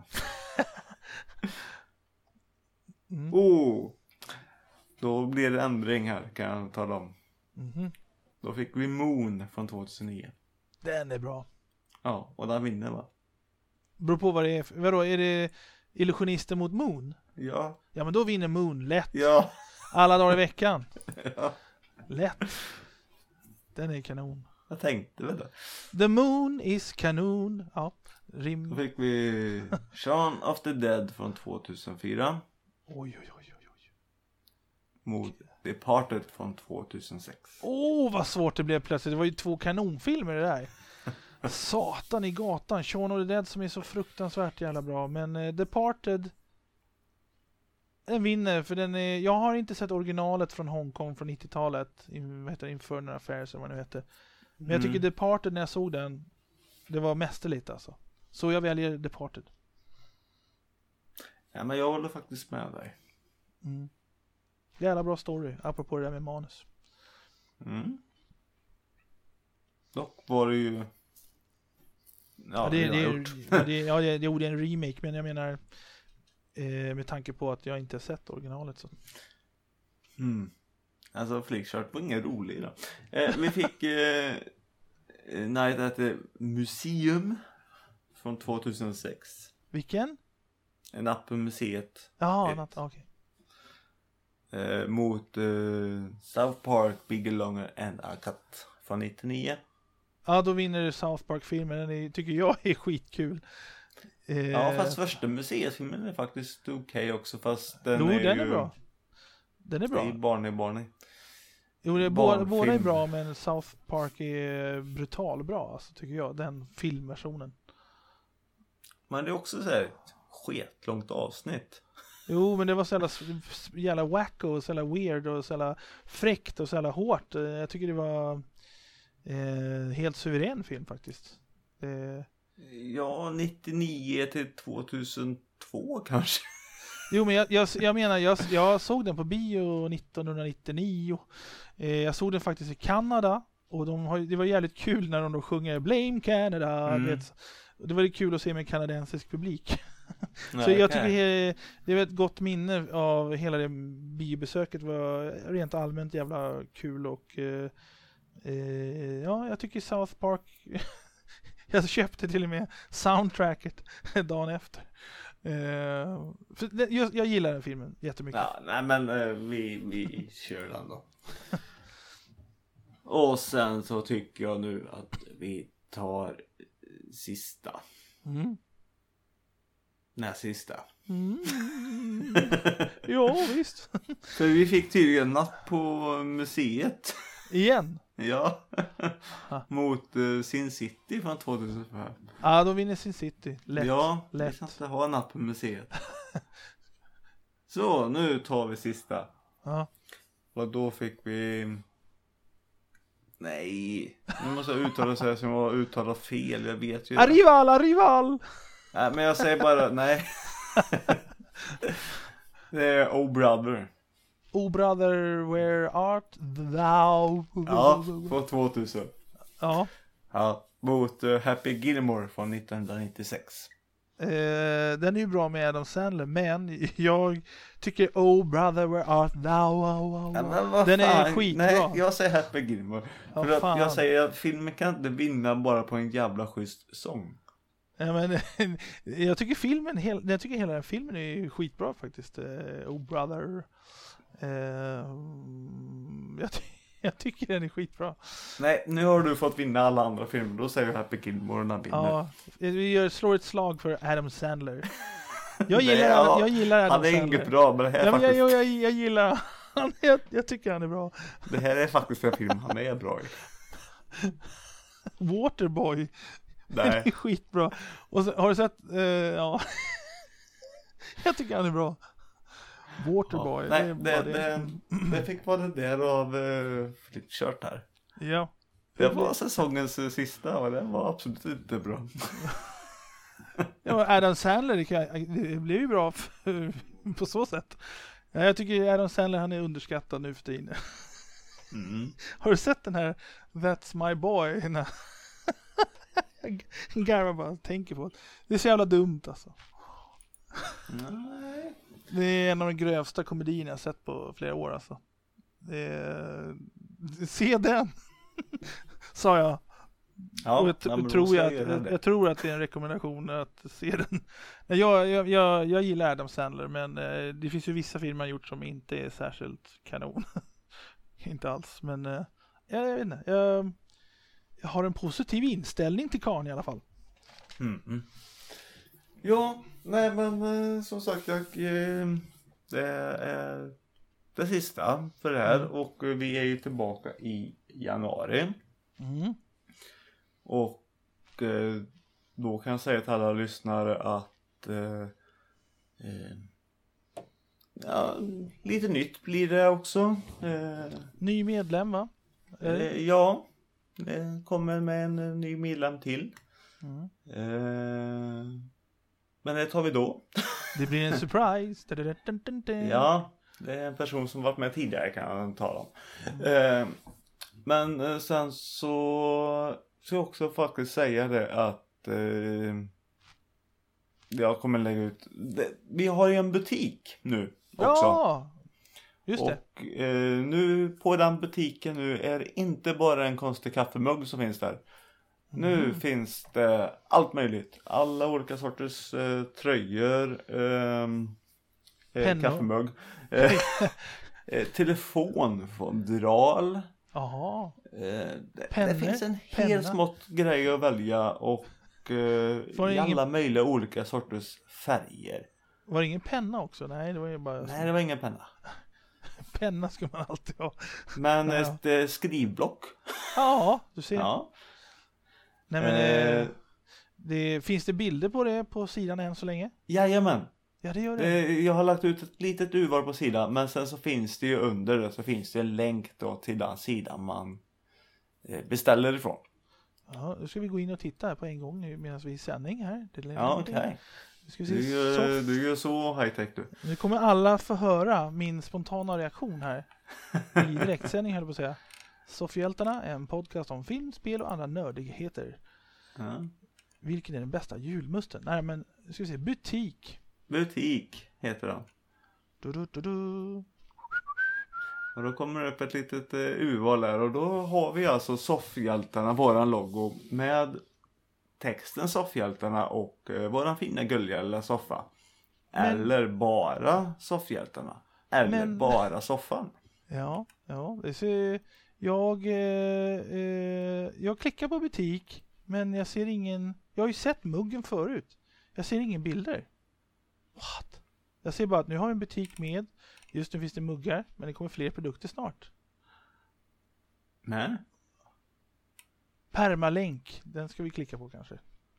Mm. Oh, då blir det ändring här, kan jag tala om. Mhm. Då fick vi Moon från 2009. Den är bra. Ja, och den vinner, va? Beror på vad det är. Vadå, är det Illusionisten mot Moon? Ja. Ja, men då vinner Moon lätt. Ja. Alla dagar i veckan. Ja. Lätt. Den är kanon. Jag tänkte väl det. The Moon is kanon. Ja, Då rim. fick vi Shaun of the Dead från 2004. Oj. Mot Departed från 2006. Vad svårt det blev plötsligt. Det var ju 2 kanonfilmer det där. Satan i gatan. Shaun of the Dead som är så fruktansvärt jävla bra. Men Departed, den vinner. För den är, jag har inte sett originalet från Hongkong från 90-talet. Vad heter det? Infernal Affairs eller vad det nu heter. Men jag tycker Departed, när jag såg den, det var mästerligt alltså. Så jag väljer Departed. Ja, men jag håller faktiskt med dig. Jävla bra story, apropå det där med manus. Dock var det ju... Ja, det gjorde en remake, men jag menar med tanke på att jag inte har sett originalet så. Alltså Flickchart var ingen rolig då. Vi fick Night at the Museum från 2006. Vilken? En app på museet. Jaha, okej. Mot South Park, Bigger Longer and a Cut från 99. Ja, då vinner South Park-filmen. Den tycker jag är skitkul. Ja, fast första museifilmen är faktiskt okej också, fast den är bra. Den är bra. Det är Barney. Jo, båda är bra, men South Park är brutal bra, alltså, tycker jag. Den filmversionen. Men det är också så här skitlångt avsnitt. Jo, men det var så jävla wacko och så jävla weird och så jävla fräckt och så jävla hårt. Jag tycker det var helt suverän film faktiskt. Ja, 99 till 2002 kanske. Jo, men jag menar, jag såg den på bio 1999. Jag såg den faktiskt i Kanada. Och det var jävligt kul när de då sjunger Blame Canada. Det var kul att se med kanadensisk publik. Så jag tycker det var ett gott minne av hela det biobesöket. Var rent allmänt jävla kul. Och ja, jag tycker South Park... Jag köpte till och med soundtracket dagen efter. För jag gillar den filmen jättemycket. Ja, nej men vi kör den då. Och sen så tycker jag nu att vi tar sista. Näst sista. Ja, visst. För vi fick tydligen natt på museet. Igen? Ja. Mot Sin City från 2005. Ja, då vinner Sin City. Lätt. Ja, lätt. vi ska inte ha en app på museet. Så, nu tar vi sista. Ja. Och då fick vi... Nej, nu måste jag uttala sig som jag uttalat fel. Jag vet ju. Arrival! Nej, men jag säger bara nej. Det är Oh Brother. Oh brother, where art thou? Ja, från 2000. Ja. Ja, mot Happy Gilmore från 1996. Den är ju bra med Adam Sandler, men jag tycker Oh brother, where art thou? Ja, men vad Den är fan? skitbra. Nej, jag säger Happy Gilmore. Ja, För att fan. jag säger att filmen kan inte vinna bara på en jävla schysst sång. Ja, men, jag tycker hela den filmen är skitbra faktiskt. Oh brother. Jag tycker den är skitbra. Nej, nu har du fått vinna alla andra filmer. Då säger jag Happy Gilmore när han vinner. Ja, vi slår ett slag för Adam Sandler. Jag Nej, gillar ja, Adam han är Sandler. inget bra, men det här är Ja, men faktiskt... jag gillar han. Jag tycker han är bra. Det här är faktiskt en film han är bra i. Waterboy. Den Nej. är skitbra. Och så, har du sett... ja. Jag tycker han är bra. Waterboy. Ja, nej, är bara det fick vara det där av Flickchart här. Ja. Det var säsongens sista och det var absolut inte bra. Ja, Adam Sandler, det blev ju bra på så sätt. Ja, jag tycker Adam Sandler, han är underskattad nu för tiden. Mm. Har du sett den här That's My Boy? Jag garvar bara tänker på det. Det är så jävla dumt alltså. Nej. Det är en av de grövsta komedierna jag sett på flera år alltså. Se den! Sa jag. Ja, Och jag tror att det är en rekommendation att se den. Jag gillar Adam Sandler, men det finns ju vissa filmer han gjort som inte är särskilt kanon. Inte alls, men jag vet inte. Jag har en positiv inställning till Karn i alla fall. Mm. Ja, nej men som sagt det är det sista för det här och vi är ju tillbaka i januari. Mm. Och då kan jag säga till alla lyssnare att ja, lite nytt blir det också. Ny medlem, va? Ja, det kommer med en ny medlem till. Mm. Men det tar vi då. Det blir en surprise. Ja, det är en person som varit med tidigare kan jag tala om. Men sen så ska jag också faktiskt säga det att jag kommer lägga ut vi har ju en butik nu också. Ja, just det. Och nu på den butiken nu är det inte bara en konstig kaffemugg som finns där. Nu finns det allt möjligt. Alla olika sorters tröjor, kaffemugg, telefonfodral. Jaha. Det finns en hel smått grej att välja och i alla möjliga olika sorters färger. Var det ingen penna också? Nej, det var ju bara... Nej, det var ingen penna. Penna ska man alltid ha. Men ett skrivblock. Ja, du ser. Ja. Nej, men finns det bilder på det på sidan än så länge? Jajamän. Ja, det gör det. Jag har lagt ut ett litet urval på sidan, men sen så finns det ju under det så finns det en länk då till den sidan man beställer ifrån. Ja, nu ska vi gå in och titta här på en gång nu medan vi är i sändning här. Ja, okej. Du gör så high-tech du. Nu kommer alla få höra min spontana reaktion här i direktsändning, höll jag på att säga. Soffhjältarna är en podcast om film, spel och andra nördigheter. Ja. Vilken är den bästa julmusten? Nej, men ska vi se, Butik heter den. Du. Och då kommer det upp ett litet urval där och då har vi alltså Soffhjältarna, våran logo med texten Soffhjältarna och våran fina gulliga lilla soffa. Eller bara Soffhjältarna. Eller bara soffan. Ja, det ser jag klickar på butik, men jag ser ingen. Jag har ju sett muggen förut. Jag ser ingen bilder. What? Jag ser bara att nu har vi en butik med. Just nu finns det muggar, men det kommer fler produkter snart. Nej. Permalänk. Den ska vi klicka på kanske.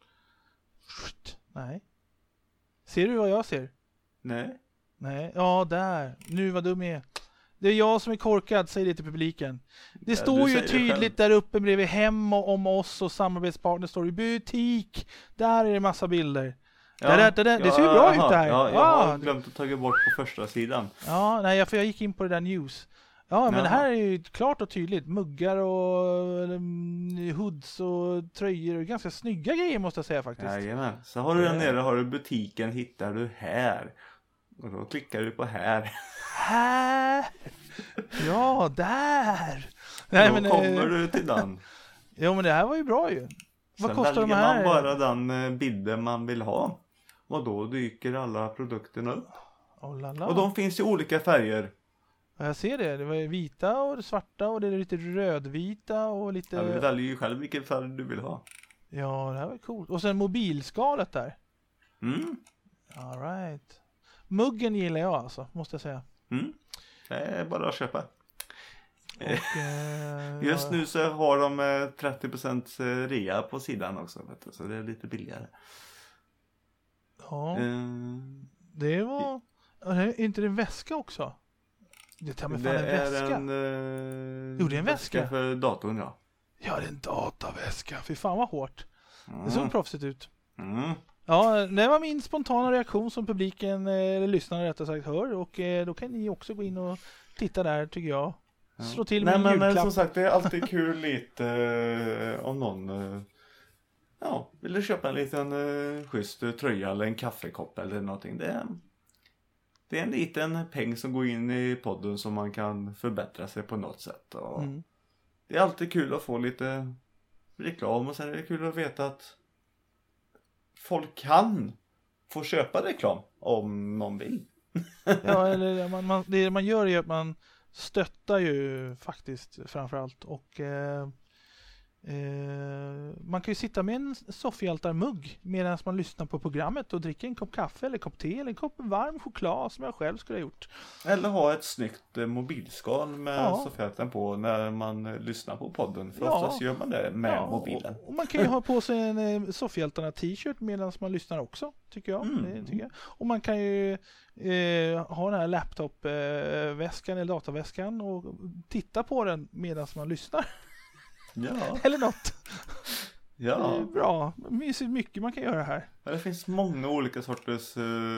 Nej. Ser du vad jag ser? Nej. Nej. Ja, där. Nu vad dum jag är. Det är jag som är korkad, säger det till publiken. Det står ju tydligt där uppe bredvid hem och om oss och samarbetspartner står det butik. Där är det massa bilder. Ja, det ser ju bra ut där. Ja, jag har glömt att ta bort på första sidan. Ja, nej, för jag gick in på det där news. Ja, men det här är ju klart och tydligt. Muggar och hoods och tröjor. Ganska snygga grejer måste jag säga faktiskt. Jajamän. Så har du där nere, har du butiken, hittar du här. Och då klickar du på här. Här! Ja, där! Nej, då kommer du till den. Jo, men det här var ju bra ju. Vad sen kostar de väljer här? man bara den bilden man vill ha. Och då dyker alla produkterna upp. Och de finns i olika färger. Ja, jag ser det. Det var vita och svarta och det är lite rödvita och lite... Ja, du väljer ju själv vilken färg du vill ha. Ja, det här var coolt. Och sen mobilskalet där. All right. Muggen gillar jag alltså, måste jag säga. Det är bara att köpa. Just nu så har de 30% rea på sidan också, vet du, så det är lite billigare. Ja. Det var... Är inte det en väska också? Det tar mig fan en väska. Jo, det är en väska för datorn, ja. Ja, det är en dataväska. Fy fan vad hårt. Det såg proffsigt ut. Ja, det var min spontana reaktion som publiken, eller lyssnarna rättare sagt, hör. Och då kan ni också gå in och titta där, tycker jag. Slå till med en julklapp. Men som sagt, det är alltid kul lite om någon vill du köpa en liten schysst tröja eller en kaffekopp eller någonting. Det är en liten peng som går in i podden som man kan förbättra sig på något sätt. Och det är alltid kul att få lite reklam, och sen är det kul att veta att folk kan få köpa reklam om någon vill. Ja, eller det man gör är att man stöttar ju faktiskt framförallt, och man kan ju sitta med en soffhjältar-mugg medan man lyssnar på programmet och dricker en kopp kaffe eller en kopp te eller en kopp varm choklad som jag själv skulle ha gjort. Eller ha ett snyggt mobilskal med soffhjälten på när man lyssnar på podden. För oftast gör man det med mobilen. Och man kan ju ha på sig en soffhjältarna t-shirt medan man lyssnar också, tycker jag. Tycker jag. Och man kan ju ha den här laptopväskan eller dataväskan och titta på den medan man lyssnar. Ja. Eller något. Ja. Det är bra. Mysigt mycket man kan göra här. Ja, det finns många olika sorters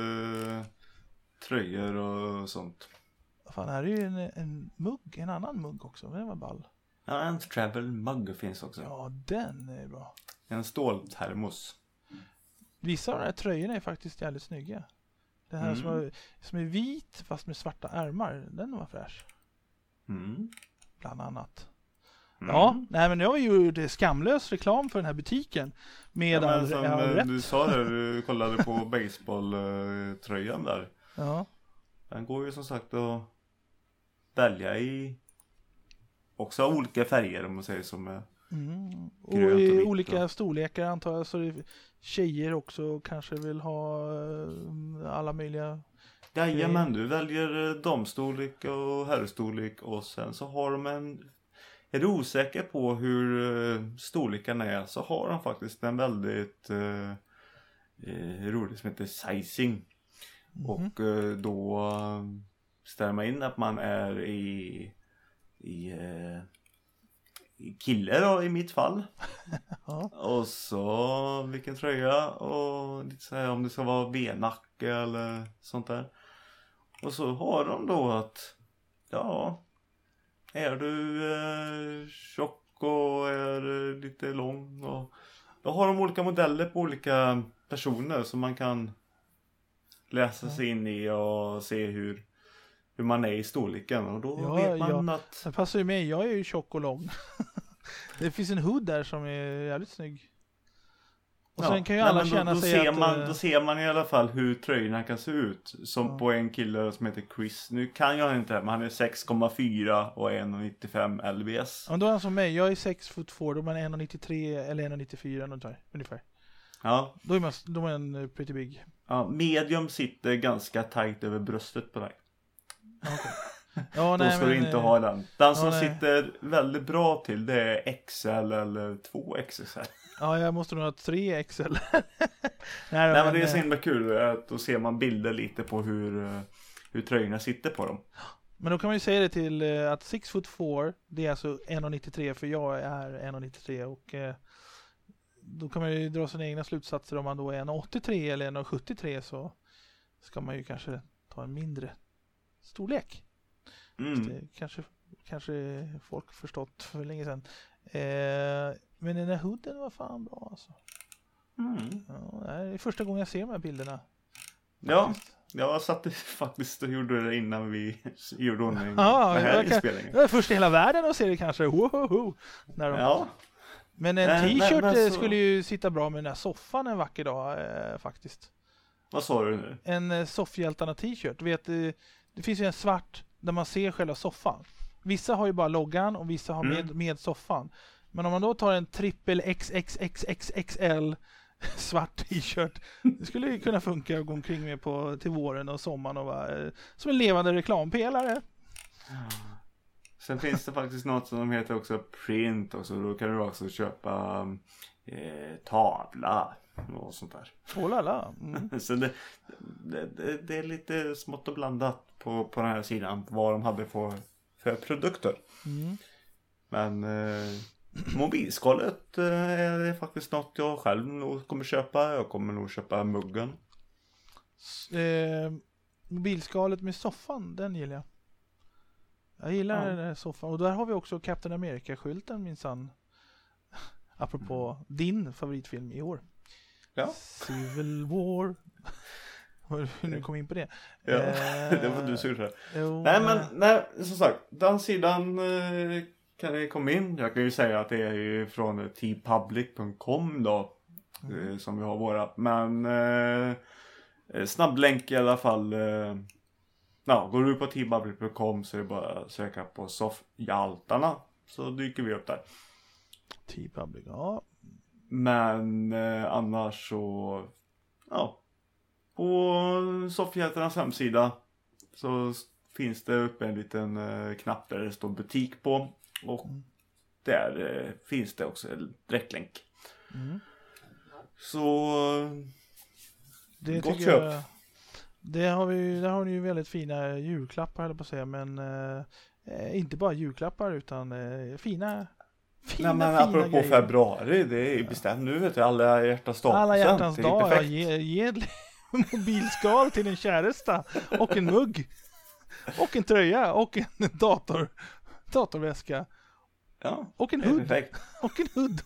tröjor och sånt. Fan, här är ju en mugg. En annan mugg också. Det var ball. Ja, en travel mugg finns också. Ja, den är bra. En ståltermos. Vissa av de här tröjorna är faktiskt jävligt snygga. Den här som är vit fast med svarta ärmar. Den var fräsch. Bland annat. Ja, nej, men nu har vi ju skamlös reklam för den här butiken. Med som du sa där, du kollade på baseballtröjan där. Ja. Den går ju som sagt att välja i också olika färger, om man säger, som är och i olika storlekar antar jag, så det tjejer också kanske vill ha alla möjliga. Jajamän, du väljer damstorlek och herrstorlek, och sen så har de är du osäker på hur storlekarna är, så har de faktiskt en väldigt rolig som heter sizing. Och då ställer man in att man är i kille då, i mitt fall. Och så vilken tröja och lite så här, om det ska vara V-nacke eller sånt där. Och så har de då att är du tjock och är lite lång, och då har de olika modeller på olika personer som man kan läsa sig in i och se hur man är i storleken, och då vet man att det passar ju mig, jag är ju tjock och lång. Det finns en hood där som är jävligt snygg. Och sen kan ju alla känna sig då ser man i alla fall hur tröjorna kan se ut. Som på en kille som heter Chris. Nu kan jag inte, men han är 6,4 och 1,95 lbs. Ja, då är han som mig. Jag är 6'4", då är man 1,93 eller 1,94 ungefär. Ja. Då är man pretty big. Ja, medium sitter ganska tajt över bröstet på dig. Okay. Ja, Då ska du inte ha den. Den som sitter väldigt bra till, det är XL eller 2XL. Ja, jag måste nog ha 3XL. Nej, men det är så himla kul att då ser man bilder lite på hur tröjorna sitter på dem. Men då kan man ju säga det till att 6'4", det är alltså 1,93, för jag är 1,93 och då kan man ju dra sina egna slutsatser. Om man då är 1,83 eller 1,73 så ska man ju kanske ta en mindre storlek. Det kanske folk förstått för länge sedan. Men den här hooden var fan bra alltså. Ja, det är första gången jag ser de här bilderna. Ja, jag satt faktiskt och gjorde det innan vi gjorde ordning den här inspelningen. Jag är först i hela världen och ser det kanske. Ja. Men en t-shirt skulle ju sitta bra med den här soffan en vacker dag faktiskt. Vad sa du nu? En soffhjältarna t-shirt. Du vet, det finns ju en svart där man ser själva soffan. Vissa har ju bara loggan och vissa har med soffan. Men om man då tar en trippel XXXXL svart t-shirt, det skulle ju kunna funka att gå omkring med till våren och sommaren och vara som en levande reklampelare. Sen finns det faktiskt något som heter också print och så då kan du också köpa tavla och sånt där. Så det är lite smått och blandat på den här sidan vad de hade för produkter. Men mobilskalet är faktiskt något jag själv nog kommer köpa. Jag kommer nog köpa muggen. Mobilskalet med soffan, den gillar jag. Jag gillar den här soffan. Och där har vi också Captain America-skylten minsann. Apropå din favoritfilm i år. Ja. Civil War. Hur nu kom in på det. Ja, det var du sur. Nej, som sagt, den sidan kan ni komma in. Jag kan ju säga att det är ju från tpublic.com då. Som vi har våra. Men snabblänk i alla fall. Går du på tpublic.com så är det bara att söka på soffhjältarna. Så dyker vi upp där. Tpublic, ja. Men annars så på soffhjältarnas hemsida så finns det uppe en liten knapp där det står butik på. Och där finns det också en direktlänk. Så det gott köp. Där har ni ju väldigt fina julklappar, höll på att säga, men inte bara julklappar utan fina apropå grejer. Februari, det är ju bestämt nu, vet du, alla hjärtans dag. Alla hjärtans dag, ge mobilskal till en käresta och en mugg och en tröja och en datorväska. Ja, och en hood. Och en hood.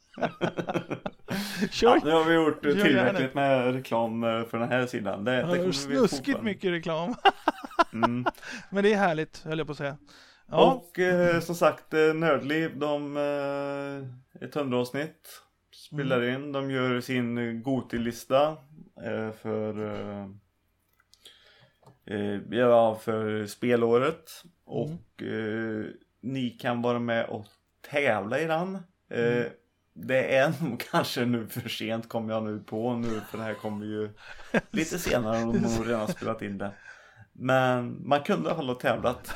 Nu har vi gjort tillräckligt med reklam för den här sidan. Det kommer snuskigt mycket reklam. Men det är härligt, höll jag på att säga. Ja. Och som sagt, Nördliv, de ett 100-avsnitt spelar in. De gör sin Goti-lista för spelåret. Och ni kan vara med och tävla i den. Det är nog kanske nu för sent, kommer jag nu på nu, för det här kommer ju lite senare om de har redan spelat in det. Men man kunde i alla fall ha tävlat.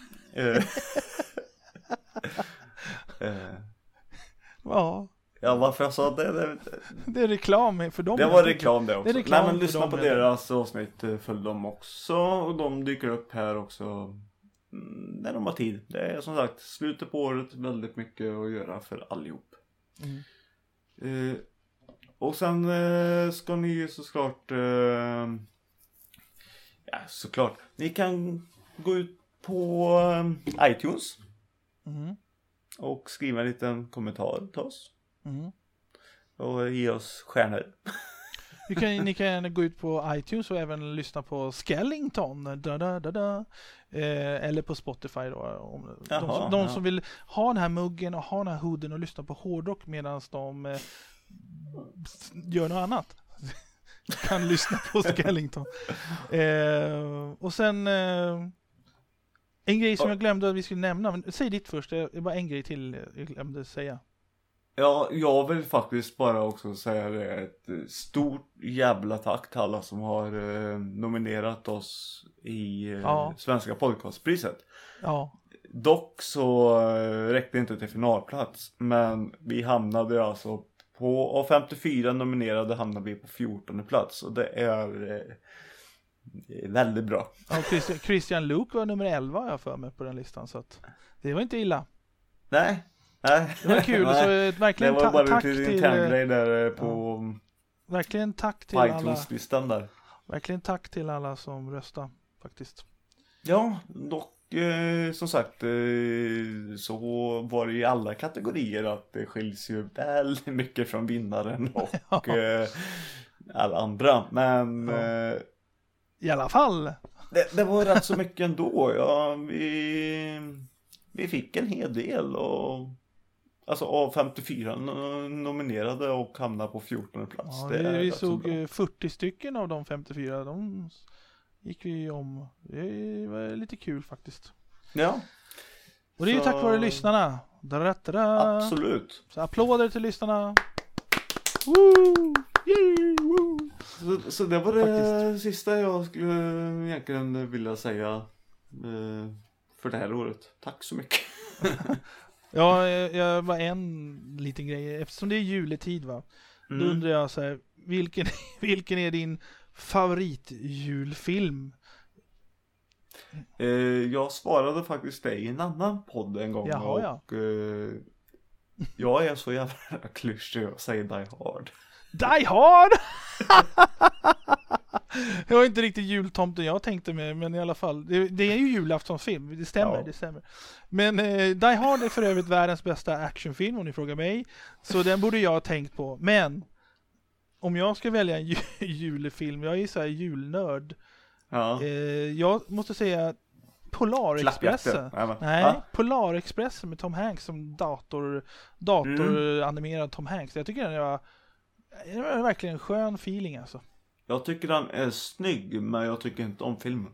Ja, varför jag sa det? Det är reklam för dem. Det var reklam det också. Det är reklam. Nej, men lyssna på deras avsnitt, följ dem också. Och de dyker upp här också när de har tid. Det är som sagt slutet på året, väldigt mycket att göra för allihop. Och sen ska ni såklart ni kan gå ut på iTunes och skriva en liten kommentar till oss och ge oss stjärnor. Ni kan gå ut på iTunes och även lyssna på Skellington eller på Spotify då. De som vill ha den här muggen och ha den här hooden och lyssna på hårdrock medan de gör något annat kan lyssna på Skellington. Och sen en grej som jag glömde att vi skulle nämna, men säg ditt först, det är bara en grej till jag glömde säga. Ja, jag vill faktiskt bara också säga det. Ett stort jävla tack till alla som har nominerat oss i Svenska podcastpriset. Ja. Dock så räckte det inte till finalplats. Men vi hamnade alltså av 54 nominerade hamnade vi på 14:e plats. Och det är väldigt bra. Ja, Christian Luke var nummer 11 har jag för mig på den listan. Så att det var inte illa. Nej. Det var kul. Så verkligen det var bara tack lite till interngrej där på verkligen tack till alla. iTunes-listan där. Verkligen tack till alla som röstar faktiskt. Ja, dock som sagt så var det i alla kategorier att det skiljs ju väldigt mycket från vinnaren och alla andra. Men i alla fall. Det var rätt så mycket ändå. Ja, vi fick en hel del och alltså av 54 nominerade och hamnade på 14:e plats. Ja, vi såg 40 stycken av de 54. De gick vi om. Det var lite kul faktiskt. Ja. Och det är ju tack vare lyssnarna. Absolut. Så applåder till lyssnarna. Woo! Yay! Woo! Så det var det sista jag skulle egentligen vilja säga för det här året. Tack så mycket. Ja, jag var en liten grej. Eftersom det är juletid va. Då undrar jag så här, vilken är din favoritjulfilm? Jag svarade faktiskt det i en annan podd en gång. Jaha, och jag är så jävla klyschig och säger Die Hard. Die Hard! Det var inte riktigt jultomten jag tänkte med, men i alla fall. Det är ju julaftonsfilm, det stämmer, Ja. det stämmer. Men Die Hard är för övrigt världens bästa actionfilm om ni frågar mig. Så den borde jag ha tänkt på. Men om jag ska välja en julfilm, jag är så här julnörd. Ja. Jag måste säga Polarexpressen. Nej, Polarexpressen med Tom Hanks som datoranimerad Tom Hanks. Jag tycker det var verkligen en skön feeling alltså. Jag tycker han är snygg, men jag tycker inte om filmen.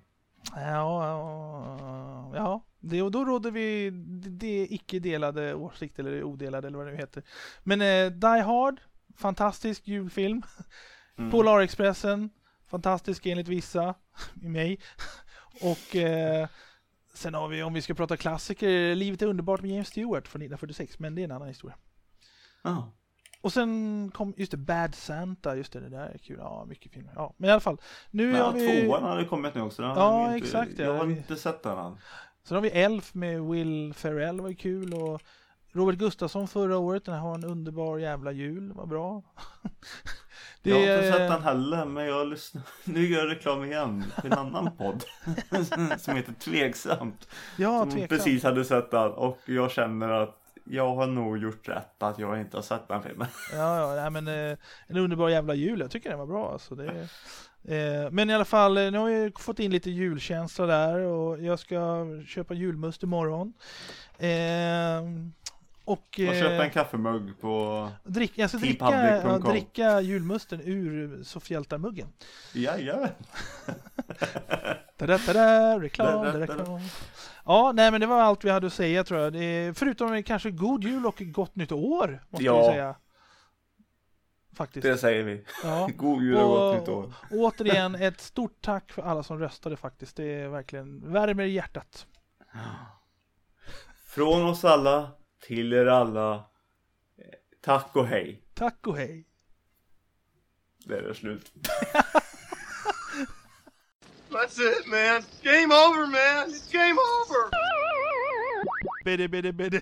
Ja. Och då råder vi det icke delade åsikt eller odelade eller vad det nu heter. Men Die Hard, fantastisk julfilm. Polarexpressen, fantastisk enligt vissa, i mig. Och sen har vi, om vi ska prata klassiker, Livet är underbart med James Stewart från 1946, men det är en annan historia. Och sen kom just det, Bad Santa, just det där är kul. Ja, mycket filmer. Ja, men i alla fall. Nu har vi... Tvåan hade kommit nu också. Ja, exakt. Jag har inte sett den än. Sen har vi Elf med Will Ferrell, var kul. Och Robert Gustafsson förra året, den här har en underbar jävla jul, var bra. Jag har inte sett den heller, men jag lyssnar. Nu gör jag reklam igen för en annan podd som heter Tveksamt. Ja, som Tveksamt. Precis hade sett den och jag känner att jag har nog gjort rätt att jag inte har sett den filmen. Ja, men en underbar jävla jul. Jag tycker den var bra alltså. Men i alla fall, nu har jag fått in lite julkänsla där och jag ska köpa julmust imorgon. Och köpa en kaffemugg på jag ska dricka julmusten ur Sofielta-muggen. Ja. Reklam. Ja, nej men det var allt vi hade att säga tror jag. Förutom kanske god jul och gott nytt år måste vi säga. Faktiskt. Det säger vi. Ja. God jul och gott nytt år. Och återigen ett stort tack för alla som röstade faktiskt. Det är verkligen värmer i hjärtat. Från oss alla till er alla. Tack och hej. Tack och hej. Det är slut. That's it, man. Game over, man. It's game over. Biddy.